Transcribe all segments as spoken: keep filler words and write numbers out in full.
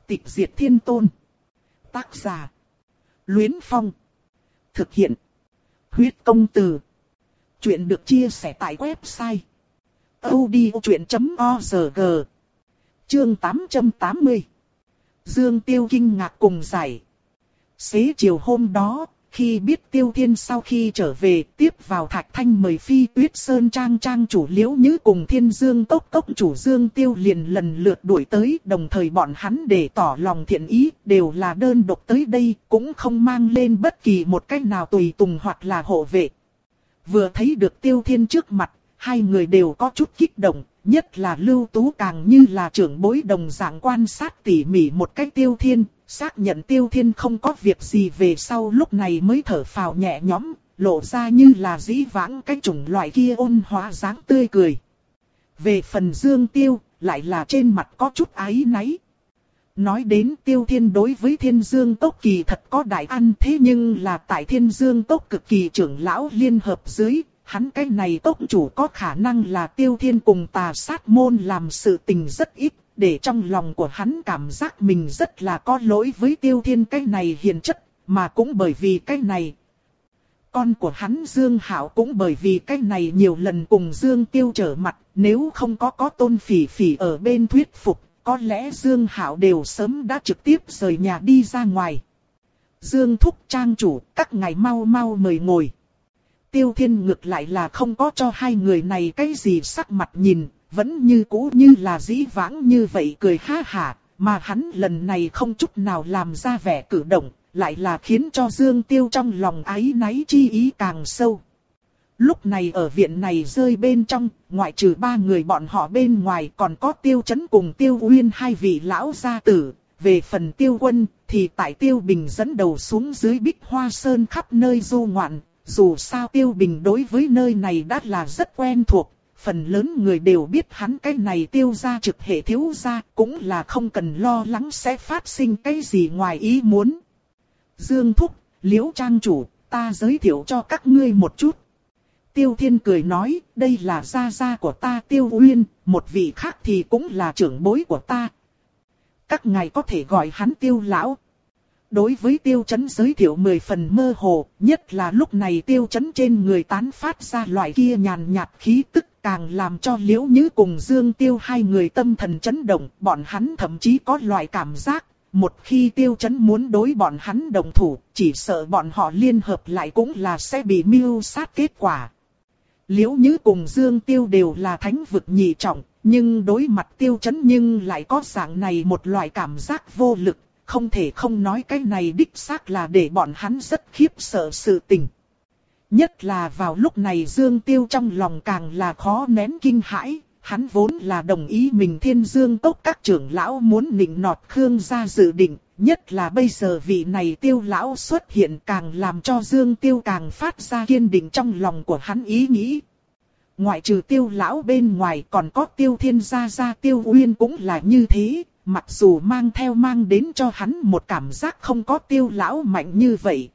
Tịch diệt thiên tôn. Tác giả. Luyến Phong. Thực hiện. Huyết công từ. Chuyện được chia sẻ tại website audiochuyện chấm org. Chương tám trăm tám mươi. Dương Tiêu kinh ngạc cùng giải. Xế chiều hôm đó, khi biết Tiêu Thiên sau khi trở về tiếp vào Thạch Thanh mời Phi Tuyết Sơn Trang Trang chủ Liễu Nhứ cùng Thiên Dương Cốc Cốc chủ Dương Tiêu liền lần lượt đuổi tới, đồng thời bọn hắn để tỏ lòng thiện ý, đều là đơn độc tới đây, cũng không mang lên bất kỳ một cách nào tùy tùng hoặc là hộ vệ. Vừa thấy được Tiêu Thiên trước mặt, hai người đều có chút kích động, nhất là Lưu Tú càng như là trưởng bối đồng dạng quan sát tỉ mỉ một cách Tiêu Thiên. Xác nhận Tiêu Thiên không có việc gì về sau lúc này mới thở phào nhẹ nhõm, lộ ra như là dĩ vãng cái chủng loại kia ôn hòa dáng tươi cười. Về phần Dương Tiêu, lại là trên mặt có chút áy náy. Nói đến Tiêu Thiên đối với Thiên Dương Cốc kỳ thật có đại ăn, thế nhưng là tại Thiên Dương Cốc cực kỳ trưởng lão liên hợp dưới, hắn cái này cốc chủ có khả năng là Tiêu Thiên cùng Tà Sát môn làm sự tình rất ít. Để trong lòng của hắn cảm giác mình rất là có lỗi với Tiêu Thiên cái này hiền chất, mà cũng bởi vì cái này. Con của hắn Dương Hạo cũng bởi vì cái này nhiều lần cùng Dương Tiêu trở mặt, nếu không có có Tôn Phỉ Phỉ ở bên thuyết phục, có lẽ Dương Hạo đều sớm đã trực tiếp rời nhà đi ra ngoài. Dương Thúc Trang chủ, các ngài mau mau mời ngồi. Tiêu Thiên ngược lại là không có cho hai người này cái gì sắc mặt nhìn. Vẫn như cũ như là dĩ vãng như vậy cười ha hả, mà hắn lần này không chút nào làm ra vẻ cử động, lại là khiến cho Dương Tiêu trong lòng áy náy chi ý càng sâu. Lúc này ở viện này rơi bên trong, ngoại trừ ba người bọn họ bên ngoài còn có Tiêu Chấn cùng Tiêu Uyên hai vị lão gia tử. Về phần Tiêu Quân thì tại Tiêu Bình dẫn đầu xuống dưới Bích Hoa Sơn khắp nơi du ngoạn, dù sao Tiêu Bình đối với nơi này đã là rất quen thuộc. Phần lớn người đều biết hắn cái này Tiêu gia trực hệ thiếu gia, cũng là không cần lo lắng sẽ phát sinh cái gì ngoài ý muốn. Dương Thúc, Liễu Trang chủ, ta giới thiệu cho các ngươi một chút. Tiêu Thiên cười nói, đây là gia gia của ta Tiêu Uyên, một vị khác thì cũng là trưởng bối của ta. Các ngài có thể gọi hắn Tiêu lão. Đối với Tiêu Chấn giới thiệu mười phần mơ hồ, nhất là lúc này Tiêu Chấn trên người tán phát ra loại kia nhàn nhạt khí tức, càng làm cho Liễu Nhứ cùng Dương Tiêu hai người tâm thần chấn động, bọn hắn thậm chí có loại cảm giác, một khi Tiêu Chấn muốn đối bọn hắn đồng thủ, chỉ sợ bọn họ liên hợp lại cũng là sẽ bị mưu sát kết quả. Liễu Nhứ cùng Dương Tiêu đều là thánh vực nhị trọng, nhưng đối mặt Tiêu Chấn nhưng lại có dạng này một loại cảm giác vô lực. Không thể không nói cái này đích xác là để bọn hắn rất khiếp sợ sự tình. Nhất là vào lúc này Dương Tiêu trong lòng càng là khó nén kinh hãi. Hắn vốn là đồng ý mình Thiên Dương Cốc các trưởng lão muốn nịnh nọt Khương gia dự định. Nhất là bây giờ vị này Tiêu lão xuất hiện càng làm cho Dương Tiêu càng phát ra kiên định trong lòng của hắn ý nghĩ. Ngoại trừ Tiêu lão bên ngoài còn có Tiêu Thiên gia gia Tiêu Uyên cũng là như thế. Mặc dù mang theo mang đến cho hắn một cảm giác không có Tiêu lão mạnh như vậy.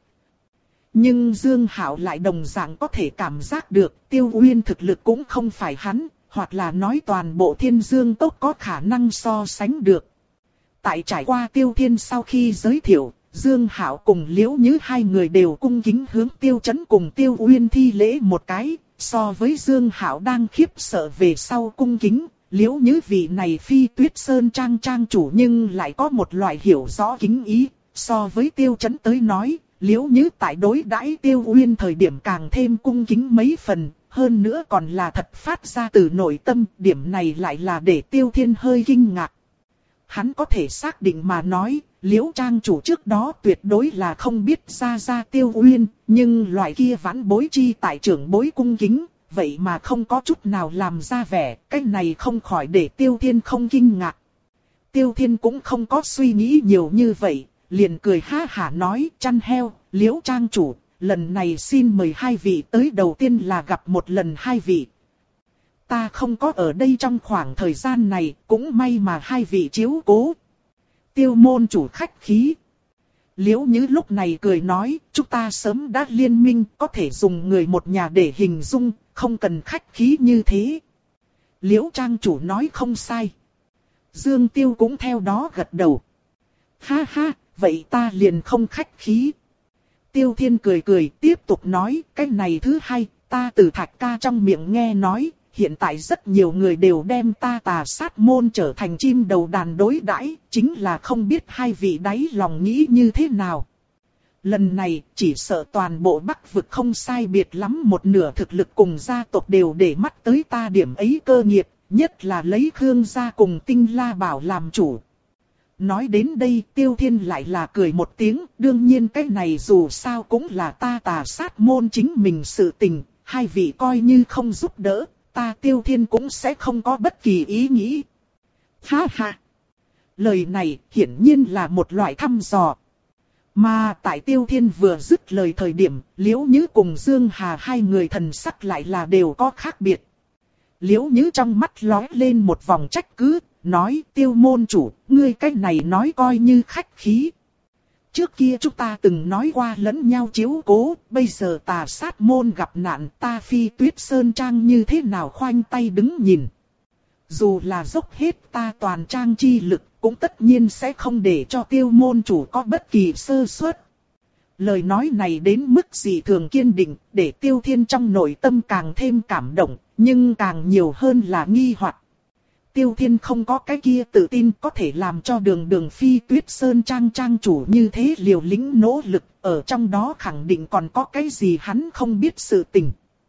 Nhưng Dương Hạo lại đồng dạng có thể cảm giác được Tiêu Uyên thực lực cũng không phải hắn, hoặc là nói toàn bộ Thiên Dương Cốc có khả năng so sánh được. Tại trải qua Tiêu Thiên sau khi giới thiệu, Dương Hạo cùng Liễu Nhứ hai người đều cung kính hướng Tiêu Chấn cùng Tiêu Uyên thi lễ một cái, so với Dương Hạo đang khiếp sợ về sau cung kính. Liễu Nhứ vị này Phi Tuyết Sơn Trang Trang chủ nhưng lại có một loại hiểu rõ kính ý, so với Tiêu Chấn tới nói, Liễu Nhứ tại đối đãi Tiêu Uyên thời điểm càng thêm cung kính mấy phần, hơn nữa còn là thật phát ra từ nội tâm, điểm này lại là để Tiêu Thiên hơi kinh ngạc. Hắn có thể xác định mà nói, Liễu Trang chủ trước đó tuyệt đối là không biết ra ra Tiêu Uyên, nhưng loại kia vãn bối chi tại trưởng bối cung kính. Vậy mà không có chút nào làm ra vẻ, cái này không khỏi để Tiêu Thiên không kinh ngạc. Tiêu Thiên cũng không có suy nghĩ nhiều như vậy, liền cười ha hả nói, chăn heo, Liễu Trang chủ, lần này xin mời hai vị tới, đầu tiên là gặp một lần hai vị. Ta không có ở đây trong khoảng thời gian này, cũng may mà hai vị chiếu cố. Tiêu môn chủ khách khí. Liễu Nhứ lúc này cười nói, chúng ta sớm đã liên minh, có thể dùng người một nhà để hình dung, không cần khách khí như thế. Liễu Trang chủ nói không sai. Dương Tiêu cũng theo đó gật đầu. Ha ha, vậy ta liền không khách khí. Tiêu Thiên cười cười tiếp tục nói, cái này thứ hai, ta từ Thạch ca trong miệng nghe nói, hiện tại rất nhiều người đều đem ta Tà Sát môn trở thành chim đầu đàn đối đãi, chính là không biết hai vị đáy lòng nghĩ như thế nào. Lần này, chỉ sợ toàn bộ Bắc vực không sai biệt lắm một nửa thực lực cùng gia tộc đều để mắt tới ta điểm ấy cơ nghiệp, nhất là lấy Khương gia cùng Tinh La Bảo làm chủ. Nói đến đây Tiêu Thiên lại là cười một tiếng, đương nhiên cái này dù sao cũng là ta Tà Sát môn chính mình sự tình, hai vị coi như không giúp đỡ, ta Tiêu Thiên cũng sẽ không có bất kỳ ý nghĩ. Ha ha! Lời này hiển nhiên là một loại thăm dò. Mà tại Tiêu Thiên vừa dứt lời thời điểm, Liễu Nhứ cùng Dương Hà hai người thần sắc lại là đều có khác biệt. Liễu Nhứ trong mắt lóe lên một vòng trách cứ, nói Tiêu môn chủ, ngươi cái này nói coi như khách khí. Trước kia chúng ta từng nói qua lẫn nhau chiếu cố, bây giờ Tà Sát môn gặp nạn, ta Phi Tuyết Sơn Trang như thế nào khoanh tay đứng nhìn. Dù là dốc hết ta toàn trang chi lực, cũng tất nhiên sẽ không để cho Tiêu môn chủ có bất kỳ sơ suất. Lời nói này đến mức dị thường kiên định, để Tiêu Thiên trong nội tâm càng thêm cảm động, nhưng càng nhiều hơn là nghi hoặc. Tiêu Thiên không có cái kia tự tin có thể làm cho đường đường Phi Tuyết Sơn Trang trang chủ như thế liều lĩnh nỗ lực, ở trong đó khẳng định còn có cái gì hắn không biết sự tình.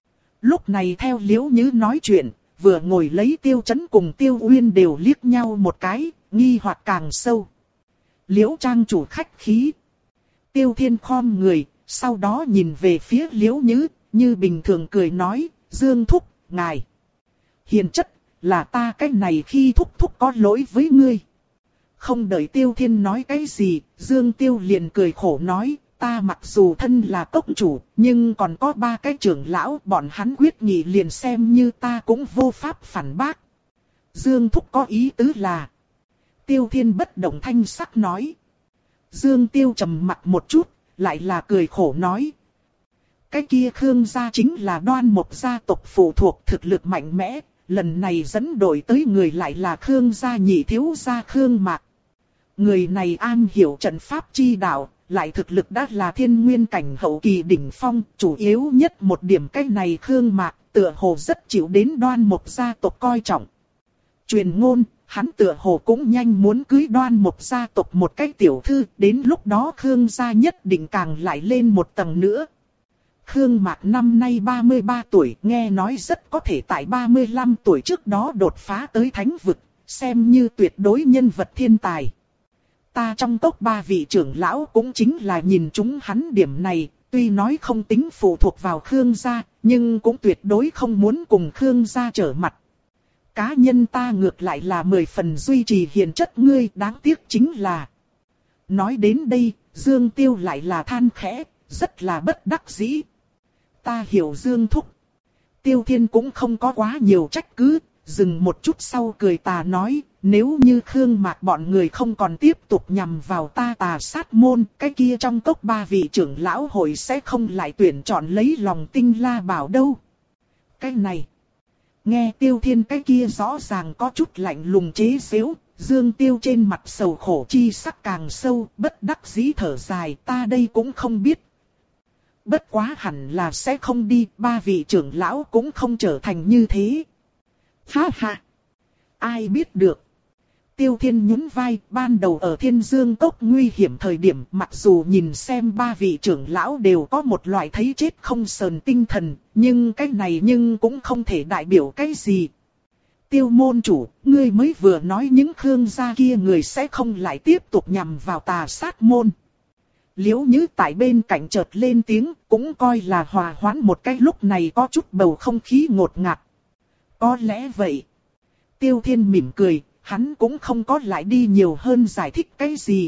Lúc này theo Liễu Nhứ nói chuyện, vừa ngồi lấy Tiêu Chấn cùng Tiêu Uyên đều liếc nhau một cái, nghi hoặc càng sâu. Liễu trang chủ khách khí. Tiêu Thiên khom người, sau đó nhìn về phía Liễu Nhứ, như bình thường cười nói, Dương thúc, ngài. Hiền chất, là ta cái này khi thúc thúc có lỗi với ngươi. Không đợi Tiêu Thiên nói cái gì, Dương Tiêu liền cười khổ nói, ta mặc dù thân là cốc chủ, nhưng còn có ba cái trưởng lão, bọn hắn quyết nghị liền xem như ta cũng vô pháp phản bác. Dương thúc có ý tứ là. Tiêu Thiên bất động thanh sắc nói. Dương Tiêu trầm mặt một chút, lại là cười khổ nói. Cái kia Khương gia chính là Đoan Mộc gia tộc phụ thuộc thực lực mạnh mẽ, lần này dẫn đội tới người lại là Khương gia nhị thiếu gia Khương Mạc. Người này am hiểu trận pháp chi đạo, lại thực lực đã là thiên nguyên cảnh hậu kỳ đỉnh phong, chủ yếu nhất một điểm cái này Khương Mạc tựa hồ rất chịu đến Đoan Mộc gia tộc coi trọng. Truyền ngôn, hắn tựa hồ cũng nhanh muốn cưới Đoan Mộc gia tộc một cái tiểu thư, đến lúc đó Khương gia nhất định càng lại lên một tầng nữa. Khương Mạc năm nay ba mươi ba tuổi, nghe nói rất có thể tại ba mươi lăm tuổi trước đó đột phá tới thánh vực, xem như tuyệt đối nhân vật thiên tài. Ta trong tốc ba vị trưởng lão cũng chính là nhìn chúng hắn điểm này, tuy nói không tính phụ thuộc vào Khương gia, nhưng cũng tuyệt đối không muốn cùng Khương gia trở mặt. Cá nhân ta ngược lại là mười phần duy trì hiền chất ngươi, đáng tiếc chính là. Nói đến đây, Dương Tiêu lại là than khẽ, rất là bất đắc dĩ. Ta hiểu Dương thúc. Tiêu Thiên cũng không có quá nhiều trách cứ, dừng một chút sau cười tà nói, nếu như Khương Mạc bọn người không còn tiếp tục nhằm vào ta Tà Sát môn, cái kia trong cốc ba vị trưởng lão hội sẽ không lại tuyển chọn lấy lòng Tinh La Bảo đâu. Cái này, nghe Tiêu Thiên cái kia rõ ràng có chút lạnh lùng chế giễu, Dương Tiêu trên mặt sầu khổ chi sắc càng sâu, bất đắc dĩ thở dài, ta đây cũng không biết. Bất quá hẳn là sẽ không đi, ba vị trưởng lão cũng không trở thành như thế. Ha ha! Ai biết được? Tiêu Thiên nhún vai, ban đầu ở Thiên Dương Cốc nguy hiểm thời điểm, mặc dù nhìn xem ba vị trưởng lão đều có một loại thấy chết không sờn tinh thần, nhưng cái này nhưng cũng không thể đại biểu cái gì. Tiêu môn chủ, ngươi mới vừa nói những Khương gia kia người sẽ không lại tiếp tục nhằm vào Tà Sát môn. Liễu Nhứ tại bên cạnh chợt lên tiếng, cũng coi là hòa hoãn một cái lúc này có chút bầu không khí ngột ngạt. Có lẽ vậy. Tiêu Thiên mỉm cười, hắn cũng không có lại đi nhiều hơn giải thích cái gì.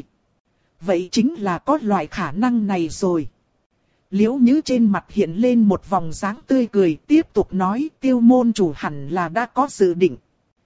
Vậy chính là có loại khả năng này rồi. Liễu Nhứ trên mặt hiện lên một vòng dáng tươi cười, tiếp tục nói Tiêu môn chủ hẳn là đã có dự định.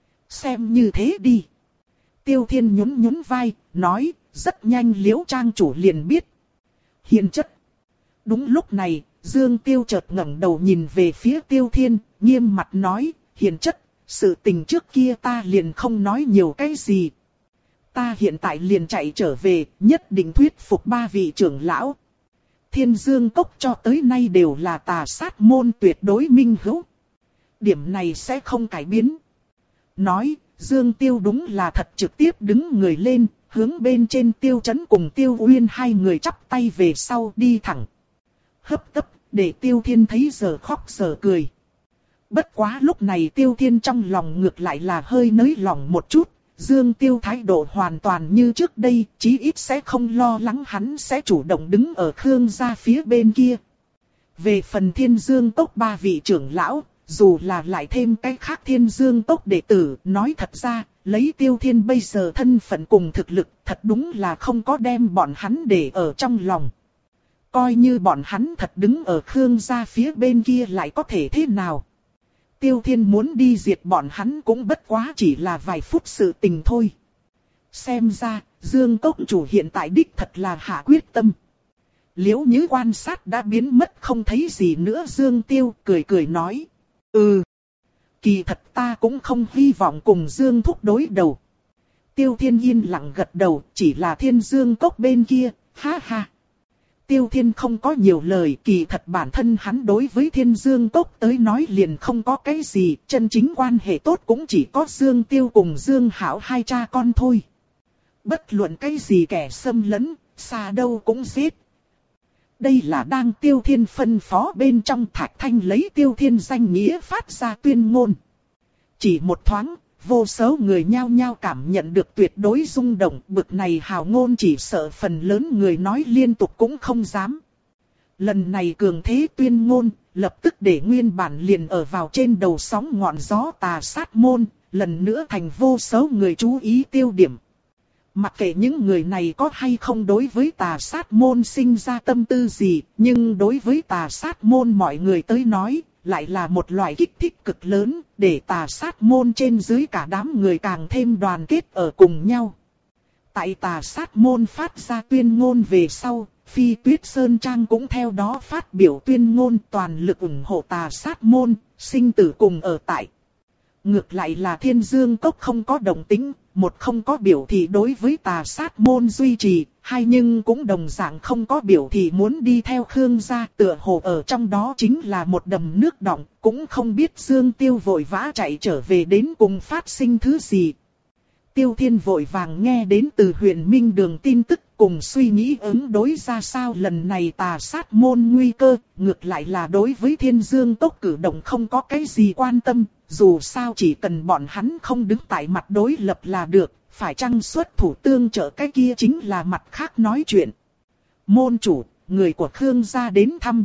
Xem như thế đi. Tiêu Thiên nhún nhún vai, nói, rất nhanh Liễu trang chủ liền biết. Hiền chất. Đúng lúc này, Dương Tiêu chợt ngẩng đầu nhìn về phía Tiêu Thiên, nghiêm mặt nói, hiền chất, sự tình trước kia ta liền không nói nhiều cái gì. ta hiện tại liền chạy trở về, nhất định thuyết phục ba vị trưởng lão. Thiên Dương Cốc cho tới nay đều là tà sát môn tuyệt đối minh hữu. Điểm này sẽ không cải biến. Nói, Dương Tiêu đúng là thật trực tiếp đứng người lên, hướng bên trên Tiêu Chấn cùng Tiêu Uyên hai người chắp tay về sau đi thẳng. Hấp tấp, để Tiêu Thiên thấy giờ khóc giờ cười. Bất quá lúc này Tiêu Thiên trong lòng ngược lại là hơi nới lỏng một chút. Dương Tiêu thái độ hoàn toàn như trước đây, chí ít sẽ không lo lắng hắn sẽ chủ động đứng ở Khương gia phía bên kia. Về phần Thiên Dương Cốc ba vị trưởng lão, dù là lại thêm cái khác Thiên Dương Cốc đệ tử, nói thật ra, lấy Tiêu Thiên bây giờ thân phận cùng thực lực, thật đúng là không có đem bọn hắn để ở trong lòng. Coi như bọn hắn thật đứng ở Khương gia phía bên kia lại có thể thế nào? Tiêu Thiên muốn đi diệt bọn hắn cũng bất quá chỉ là vài phút sự tình thôi. Xem ra, Dương Cốc chủ hiện tại đích thật là hạ quyết tâm. Liễu Nhứ quan sát đã biến mất không thấy gì nữa. Dương Tiêu cười cười nói. Ừ, kỳ thật ta cũng không hy vọng cùng Dương Thúc đối đầu. Tiêu Thiên yên lặng gật đầu, chỉ là Thiên Dương Cốc bên kia, ha ha. Tiêu Thiên không có nhiều lời, kỳ thật bản thân hắn đối với Thiên Dương Cốc tới nói liền không có cái gì, chân chính quan hệ tốt cũng chỉ có Dương Tiêu cùng Dương Hảo hai cha con thôi. Bất luận cái gì kẻ xâm lấn, xa đâu cũng giết. Đây là đang Tiêu Thiên phân phó bên trong. Thạch Thanh lấy Tiêu Thiên danh nghĩa phát ra tuyên ngôn. Chỉ một thoáng, vô số người nhao nhao cảm nhận được tuyệt đối rung động. Bực này hào ngôn chỉ sợ phần lớn người nói liên tục cũng không dám. Lần này cường thế tuyên ngôn, lập tức để nguyên bản liền ở vào trên đầu sóng ngọn gió tà sát môn, lần nữa thành vô số người chú ý tiêu điểm. Mặc kệ những người này có hay không đối với tà sát môn sinh ra tâm tư gì, nhưng đối với tà sát môn mọi người tới nói, lại là một loại kích thích cực lớn, để tà sát môn trên dưới cả đám người càng thêm đoàn kết ở cùng nhau. Tại tà sát môn phát ra tuyên ngôn về sau, Phi Tuyết Sơn Trang cũng theo đó phát biểu tuyên ngôn toàn lực ủng hộ tà sát môn, sinh tử cùng ở tại. Ngược lại là Thiên Dương Cốc không có động tĩnh, một không có biểu thị đối với tà sát môn duy trì, hai nhưng cũng đồng dạng không có biểu thị muốn đi theo Khương gia, tựa hồ ở trong đó chính là một đầm nước đọng, cũng không biết Dương Tiêu vội vã chạy trở về đến cùng phát sinh thứ gì. Tiêu Thiên vội vàng nghe đến từ Huyền Minh Đường tin tức cùng suy nghĩ ứng đối ra sao lần này tà sát môn nguy cơ, ngược lại là đối với Thiên Dương Cốc cử động không có cái gì quan tâm, dù sao chỉ cần bọn hắn không đứng tại mặt đối lập là được, phải chăng xuất thủ tương trợ cái kia chính là mặt khác nói chuyện. Môn chủ, người của Khương gia đến thăm.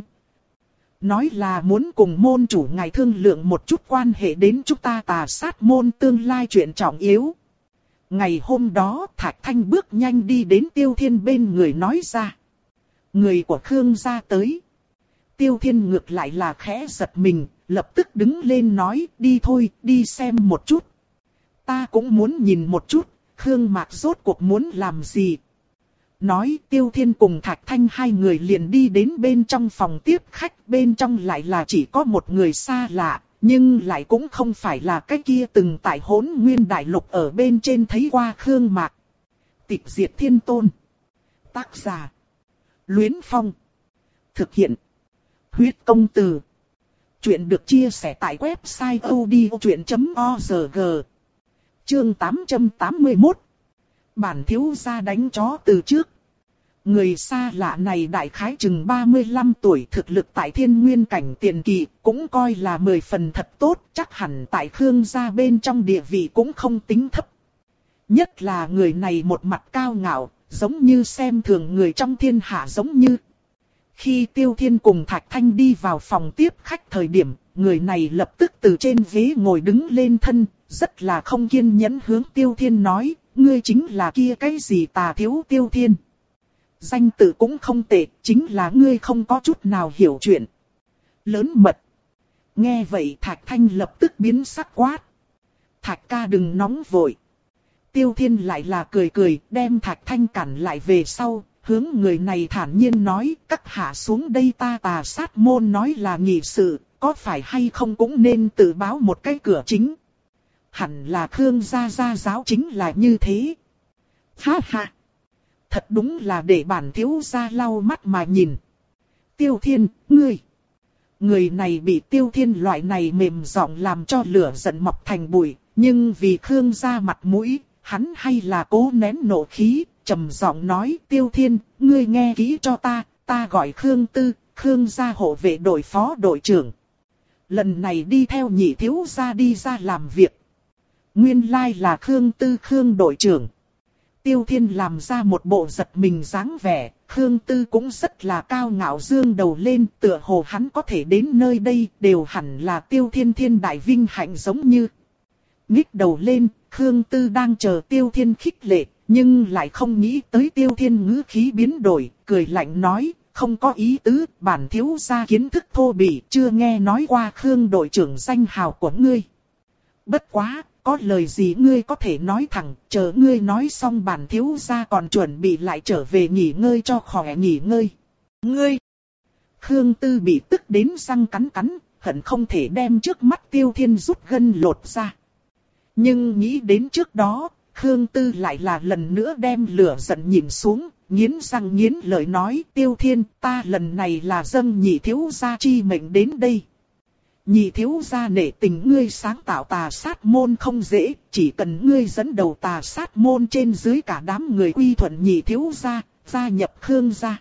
Nói là muốn cùng môn chủ ngài thương lượng một chút quan hệ đến chúng ta tà sát môn tương lai chuyện trọng yếu. Ngày hôm đó Thạch Thanh bước nhanh đi đến Tiêu Thiên bên người nói ra. Người của Khương gia tới. Tiêu Thiên ngược lại là khẽ giật mình, lập tức đứng lên nói đi thôi, đi xem một chút. Ta cũng muốn nhìn một chút, Khương Mạc rốt cuộc muốn làm gì. Nói Tiêu Thiên cùng Thạch Thanh hai người liền đi đến bên trong phòng tiếp khách, bên trong lại là chỉ có một người xa lạ. Nhưng lại cũng không phải là cái kia từng tại Hỗn Nguyên Đại Lục ở bên trên thấy qua Khương Mạc. Tịch Diệt Thiên Tôn. Tác giả. Luyến Phong. Thực hiện. Huyết Công Từ. Chuyện được chia sẻ tại website odchuyện chấm org. Chương tám trăm tám mươi mốt. Bản thiếu gia đánh chó từ trước. Người xa lạ này đại khái chừng ba mươi lăm tuổi, thực lực tại Thiên Nguyên cảnh tiền kỳ, cũng coi là mười phần thật tốt, chắc hẳn tại Khương gia bên trong địa vị cũng không tính thấp. Nhất là người này một mặt cao ngạo, giống như xem thường người trong thiên hạ giống như. Khi Tiêu Thiên cùng Thạch Thanh đi vào phòng tiếp khách thời điểm, người này lập tức từ trên ghế ngồi đứng lên thân, rất là không kiên nhẫn hướng Tiêu Thiên nói, ngươi chính là kia cái gì tà thiếu Tiêu Thiên. Danh tự cũng không tệ, chính là ngươi không có chút nào hiểu chuyện. Lớn mật. Nghe vậy Thạch Thanh lập tức biến sắc quát. Thạch ca đừng nóng vội. Tiêu Thiên lại là cười cười, đem Thạch Thanh cản lại về sau, hướng người này thản nhiên nói, các hạ xuống đây ta tà sát môn nói là nghị sự, có phải hay không cũng nên tự báo một cái cửa chính. Hẳn là Khương gia gia giáo chính là như thế. Ha ha. Thật đúng là để bản thiếu gia lau mắt mà nhìn. Tiêu Thiên, ngươi. Người này bị Tiêu Thiên loại này mềm giọng làm cho lửa giận mọc thành bụi. Nhưng vì Khương gia mặt mũi, hắn hay là cố nén nộ khí, trầm giọng nói: Tiêu Thiên, ngươi nghe kỹ cho ta, ta gọi Khương Tư, Khương gia hộ vệ đội phó đội trưởng. Lần này đi theo nhị thiếu gia đi ra làm việc. Nguyên lai là Khương Tư Khương đội trưởng. Tiêu Thiên làm ra một bộ giật mình dáng vẻ, Khương Tư cũng rất là cao ngạo dương đầu lên, tựa hồ hắn có thể đến nơi đây đều hẳn là Tiêu Thiên thiên đại vinh hạnh giống như. Nhích đầu lên, Khương Tư đang chờ Tiêu Thiên khích lệ, nhưng lại không nghĩ tới Tiêu Thiên ngữ khí biến đổi, cười lạnh nói: không có ý tứ, bản thiếu gia kiến thức thô bỉ, chưa nghe nói qua Khương đội trưởng danh hào của ngươi. Bất quá, có lời gì ngươi có thể nói thẳng, chờ ngươi nói xong bản thiếu gia còn chuẩn bị lại trở về nghỉ ngơi cho khỏe nghỉ ngơi. Ngươi! Khương Tư bị tức đến răng cắn cắn, hận không thể đem trước mắt Tiêu Thiên rút gân lột ra. Nhưng nghĩ đến trước đó, Khương Tư lại là lần nữa đem lửa giận nhìn xuống, nghiến răng nghiến lợi nói: Tiêu Thiên, ta lần này là dâng nhị thiếu gia chi mệnh đến đây. Nhị thiếu gia nể tình ngươi sáng tạo tà sát môn không dễ, chỉ cần ngươi dẫn đầu tà sát môn trên dưới cả đám người quy thuận nhị thiếu gia, gia nhập Khương gia.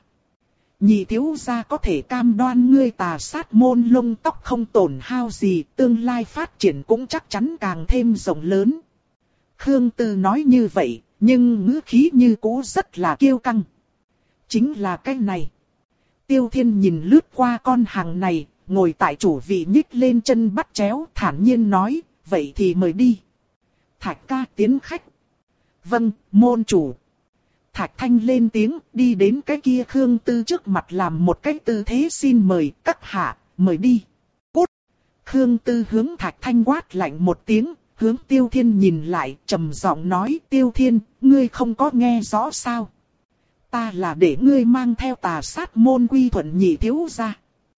Nhị thiếu gia có thể cam đoan ngươi tà sát môn lông tóc không tổn hao gì, tương lai phát triển cũng chắc chắn càng thêm rộng lớn. Khương Tư nói như vậy, nhưng ngữ khí như cũ rất là kiêu căng. Chính là cái này. Tiêu Thiên nhìn lướt qua con hàng này, ngồi tại chủ vị nhích lên chân bắt chéo, thản nhiên nói: vậy thì mời đi. Thạch ca tiến khách. Vâng, môn chủ. Thạch Thanh lên tiếng, đi đến cái kia Khương Tư trước mặt làm một cái tư thế xin mời: các hạ, mời đi. Cút. Khương Tư hướng Thạch Thanh quát lạnh một tiếng, hướng Tiêu Thiên nhìn lại, trầm giọng nói: Tiêu Thiên, ngươi không có nghe rõ sao? Ta là để ngươi mang theo tà sát môn quy thuận nhị thiếu gia.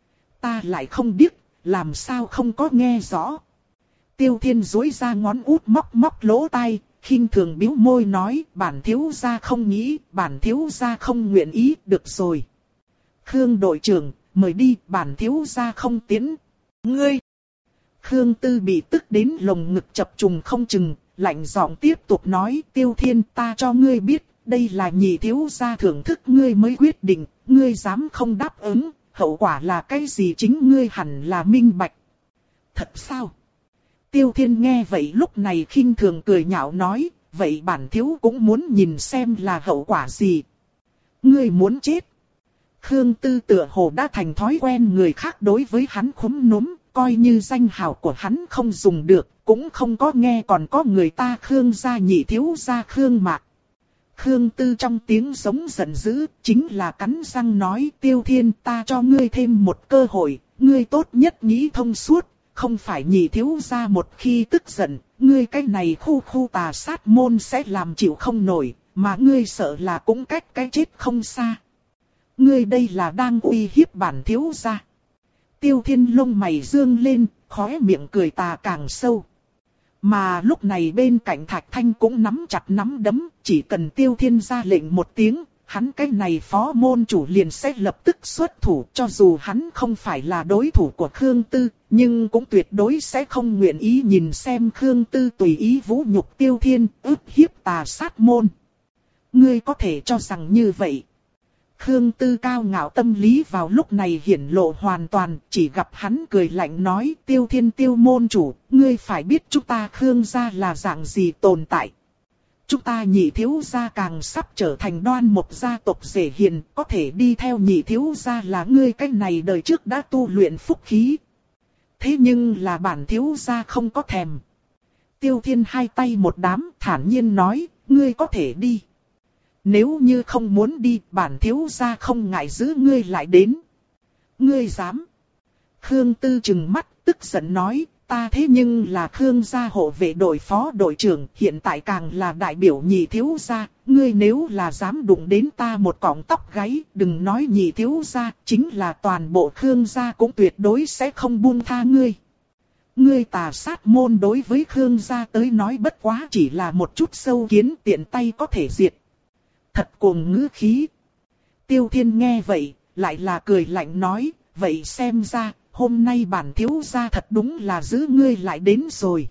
Ta lại không biết, làm sao không có nghe rõ? Tiêu Thiên duỗi ra ngón út móc móc lỗ tai, khinh thường bĩu môi nói: bản thiếu gia không nghĩ, bản thiếu gia không nguyện ý, được rồi. Khương đội trưởng, mời đi, bản thiếu gia không tiến. Ngươi! Khương Tư bị tức đến lồng ngực chập trùng không chừng, lạnh giọng tiếp tục nói: Tiêu Thiên, ta cho ngươi biết, đây là nhị thiếu gia thưởng thức ngươi mới quyết định, ngươi dám không đáp ứng, hậu quả là cái gì chính ngươi hẳn là minh bạch. Thật sao? Tiêu Thiên nghe vậy lúc này khinh thường cười nhạo nói: vậy bản thiếu cũng muốn nhìn xem là hậu quả gì. Ngươi muốn chết. Khương Tư tựa hồ đã thành thói quen người khác đối với hắn khúm núm, coi như danh hào của hắn không dùng được, cũng không có nghe còn có người ta Khương gia nhị thiếu gia Khương Mạc. Khương Tư trong tiếng giống giận dữ, chính là cắn răng nói: Tiêu Thiên, ta cho ngươi thêm một cơ hội, ngươi tốt nhất nghĩ thông suốt, không phải nhị thiếu gia một khi tức giận, ngươi cái này khu khu tà sát môn sẽ làm chịu không nổi, mà ngươi sợ là cũng cách cái chết không xa. Ngươi đây là đang uy hiếp bản thiếu gia. Tiêu Thiên lông mày dương lên, khóe miệng cười tà càng sâu. Mà lúc này bên cạnh Thạch Thanh cũng nắm chặt nắm đấm, chỉ cần Tiêu Thiên ra lệnh một tiếng, hắn cái này phó môn chủ liền sẽ lập tức xuất thủ, cho dù hắn không phải là đối thủ của Khương Tư, nhưng cũng tuyệt đối sẽ không nguyện ý nhìn xem Khương Tư tùy ý vũ nhục Tiêu Thiên, ức hiếp tà sát môn. Ngươi có thể cho rằng như vậy. Khương Tư cao ngạo tâm lý vào lúc này hiển lộ hoàn toàn, chỉ gặp hắn cười lạnh nói: Tiêu Thiên Tiêu môn chủ, ngươi phải biết chúng ta Khương gia là dạng gì tồn tại. Chúng ta nhị thiếu gia càng sắp trở thành đoan một gia tộc rể hiền, có thể đi theo nhị thiếu gia là ngươi cái này đời trước đã tu luyện phúc khí. Thế nhưng là bản thiếu gia không có thèm. Tiêu Thiên hai tay một đám, thản nhiên nói: ngươi có thể đi. Nếu như không muốn đi, bản thiếu gia không ngại giữ ngươi lại đến. Ngươi dám? Khương Tư trừng mắt, tức giận nói: ta thế nhưng là Khương gia hộ vệ đội phó đội trưởng, hiện tại càng là đại biểu nhị thiếu gia, ngươi nếu là dám đụng đến ta một cọng tóc gáy, đừng nói nhị thiếu gia, chính là toàn bộ Khương gia cũng tuyệt đối sẽ không buông tha ngươi. Ngươi tà sát môn đối với Khương gia tới nói bất quá chỉ là một chút sâu kiến tiện tay có thể diệt. thật cuồng ngữ khí. Tiêu Thiên nghe vậy, lại là cười lạnh nói, vậy xem ra, hôm nay bản thiếu gia thật đúng là giữ ngươi lại đến rồi.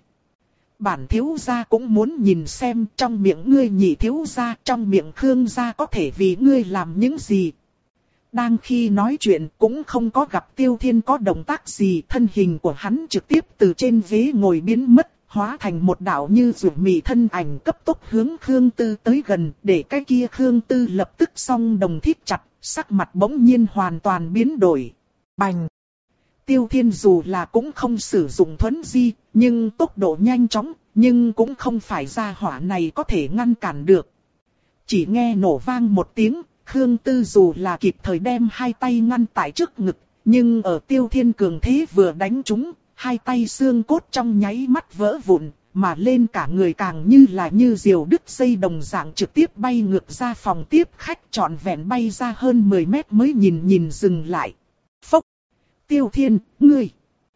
Bản thiếu gia cũng muốn nhìn xem trong miệng ngươi nhị thiếu gia, trong miệng Khương gia có thể vì ngươi làm những gì. Đang khi nói chuyện cũng không có gặp Tiêu Thiên có động tác gì, thân hình của hắn trực tiếp từ trên ghế ngồi biến mất, hóa thành một đạo như rủ mị thân ảnh cấp tốc hướng Khương Tư tới gần, để cái kia Khương Tư lập tức song đồng thít chặt, sắc mặt bỗng nhiên hoàn toàn biến đổi. Bành! Tiêu Thiên dù là cũng không sử dụng thuấn di, nhưng tốc độ nhanh chóng, nhưng cũng không phải ra hỏa này có thể ngăn cản được. Chỉ nghe nổ vang một tiếng, Khương Tư dù là kịp thời đem hai tay ngăn tại trước ngực, nhưng ở Tiêu Thiên cường thế vừa đánh trúng, hai tay xương cốt trong nháy mắt vỡ vụn, mà lên cả người càng như là như diều đứt dây đồng dạng trực tiếp bay ngược ra phòng tiếp khách, trọn vẹn bay ra hơn mười mét mới nhìn nhìn dừng lại. Phốc! Tiêu Thiên, ngươi!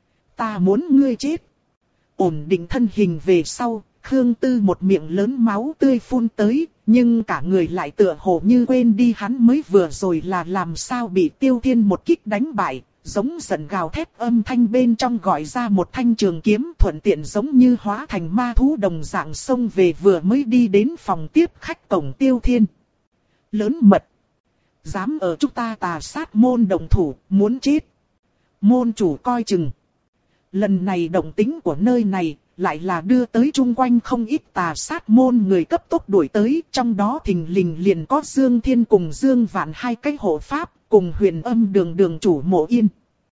Ta muốn ngươi chết! Ổn định thân hình về sau, Khương Tư một miệng lớn máu tươi phun tới, nhưng cả người lại tựa hồ như quên đi hắn mới vừa rồi là làm sao bị Tiêu Thiên một kích đánh bại, giống giận gào thét âm thanh bên trong gọi ra một thanh trường kiếm thuận tiện giống như hóa thành ma thú đồng dạng xông về vừa mới đi đến phòng tiếp khách cổng Tiêu Thiên. Lớn mật! Dám ở chúng ta Tà Sát môn đồng thủ, muốn chết! Môn chủ coi chừng! Lần này động tính của nơi này, lại là đưa tới chung quanh không ít Tà Sát môn người cấp tốc đuổi tới, trong đó thình lình liền có Dương Thiên cùng Dương Vạn hai cái hộ pháp, cùng Huyền Âm đường đường chủ Mộ Yên.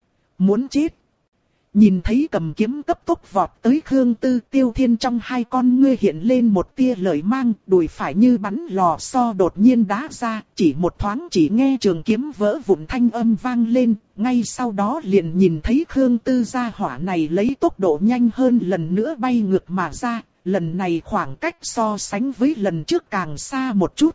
Muốn chết! Nhìn thấy cầm kiếm cấp tốc vọt tới Khương Tư, Tiêu Thiên trong hai con ngươi hiện lên một tia lợi mang, đùi phải như bắn lò xo đột nhiên đá ra, chỉ một thoáng chỉ nghe trường kiếm vỡ vụn thanh âm vang lên, ngay sau đó liền nhìn thấy Khương Tư gia hỏa này lấy tốc độ nhanh hơn lần nữa bay ngược mà ra, lần này khoảng cách so sánh với lần trước càng xa một chút.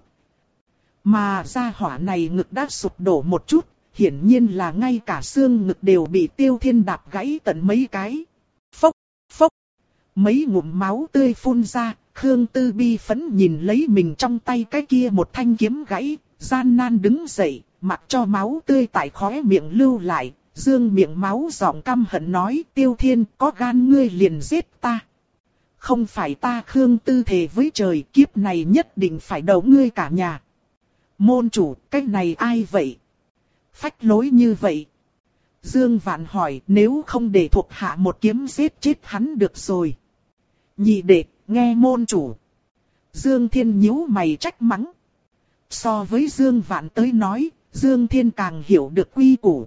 Mà gia hỏa này ngực đã sụp đổ một chút. Hiển nhiên là ngay cả xương ngực đều bị Tiêu Thiên đạp gãy tận mấy cái. Phốc, phốc. Mấy ngụm máu tươi phun ra, Khương Tư bi phẫn nhìn lấy mình trong tay cái kia một thanh kiếm gãy, gian nan đứng dậy, mặc cho máu tươi tại khóe miệng lưu lại, dương miệng máu giọng căm hận nói, Tiêu Thiên, có gan ngươi liền giết ta. Không phải ta Khương Tư thề với trời, kiếp này nhất định phải đầu ngươi cả nhà. Môn chủ, cái này ai vậy? Phách lối như vậy. Dương Vạn hỏi, nếu không để thuộc hạ một kiếm giết chết hắn được rồi. Nhị đệ, nghe môn chủ. Dương Thiên nhíu mày trách mắng. So với Dương Vạn tới nói, Dương Thiên càng hiểu được quy củ.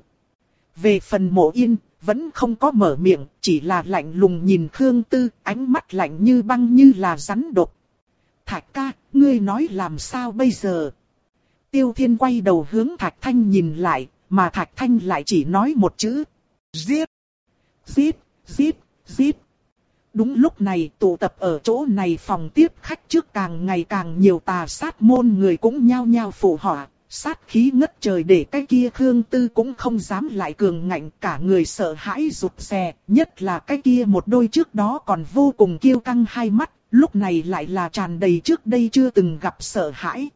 Về phần Mộ Yên, vẫn không có mở miệng, chỉ là lạnh lùng nhìn Khương Tư, ánh mắt lạnh như băng như là rắn độc. Thạch ca, ngươi nói làm sao bây giờ? Tiêu Thiên quay đầu hướng Thạch Thanh nhìn lại, mà Thạch Thanh lại chỉ nói một chữ. Giết! Giết! Giết! Giết! Đúng lúc này tụ tập ở chỗ này phòng tiếp khách trước càng ngày càng nhiều Tà Sát môn người cũng nhao nhao phụ họa. Sát khí ngất trời để cái kia Khương Tư cũng không dám lại cường ngạnh, cả người sợ hãi rụt rè, nhất là cái kia một đôi trước đó còn vô cùng kiêu căng hai mắt, lúc này lại là tràn đầy trước đây chưa từng gặp sợ hãi.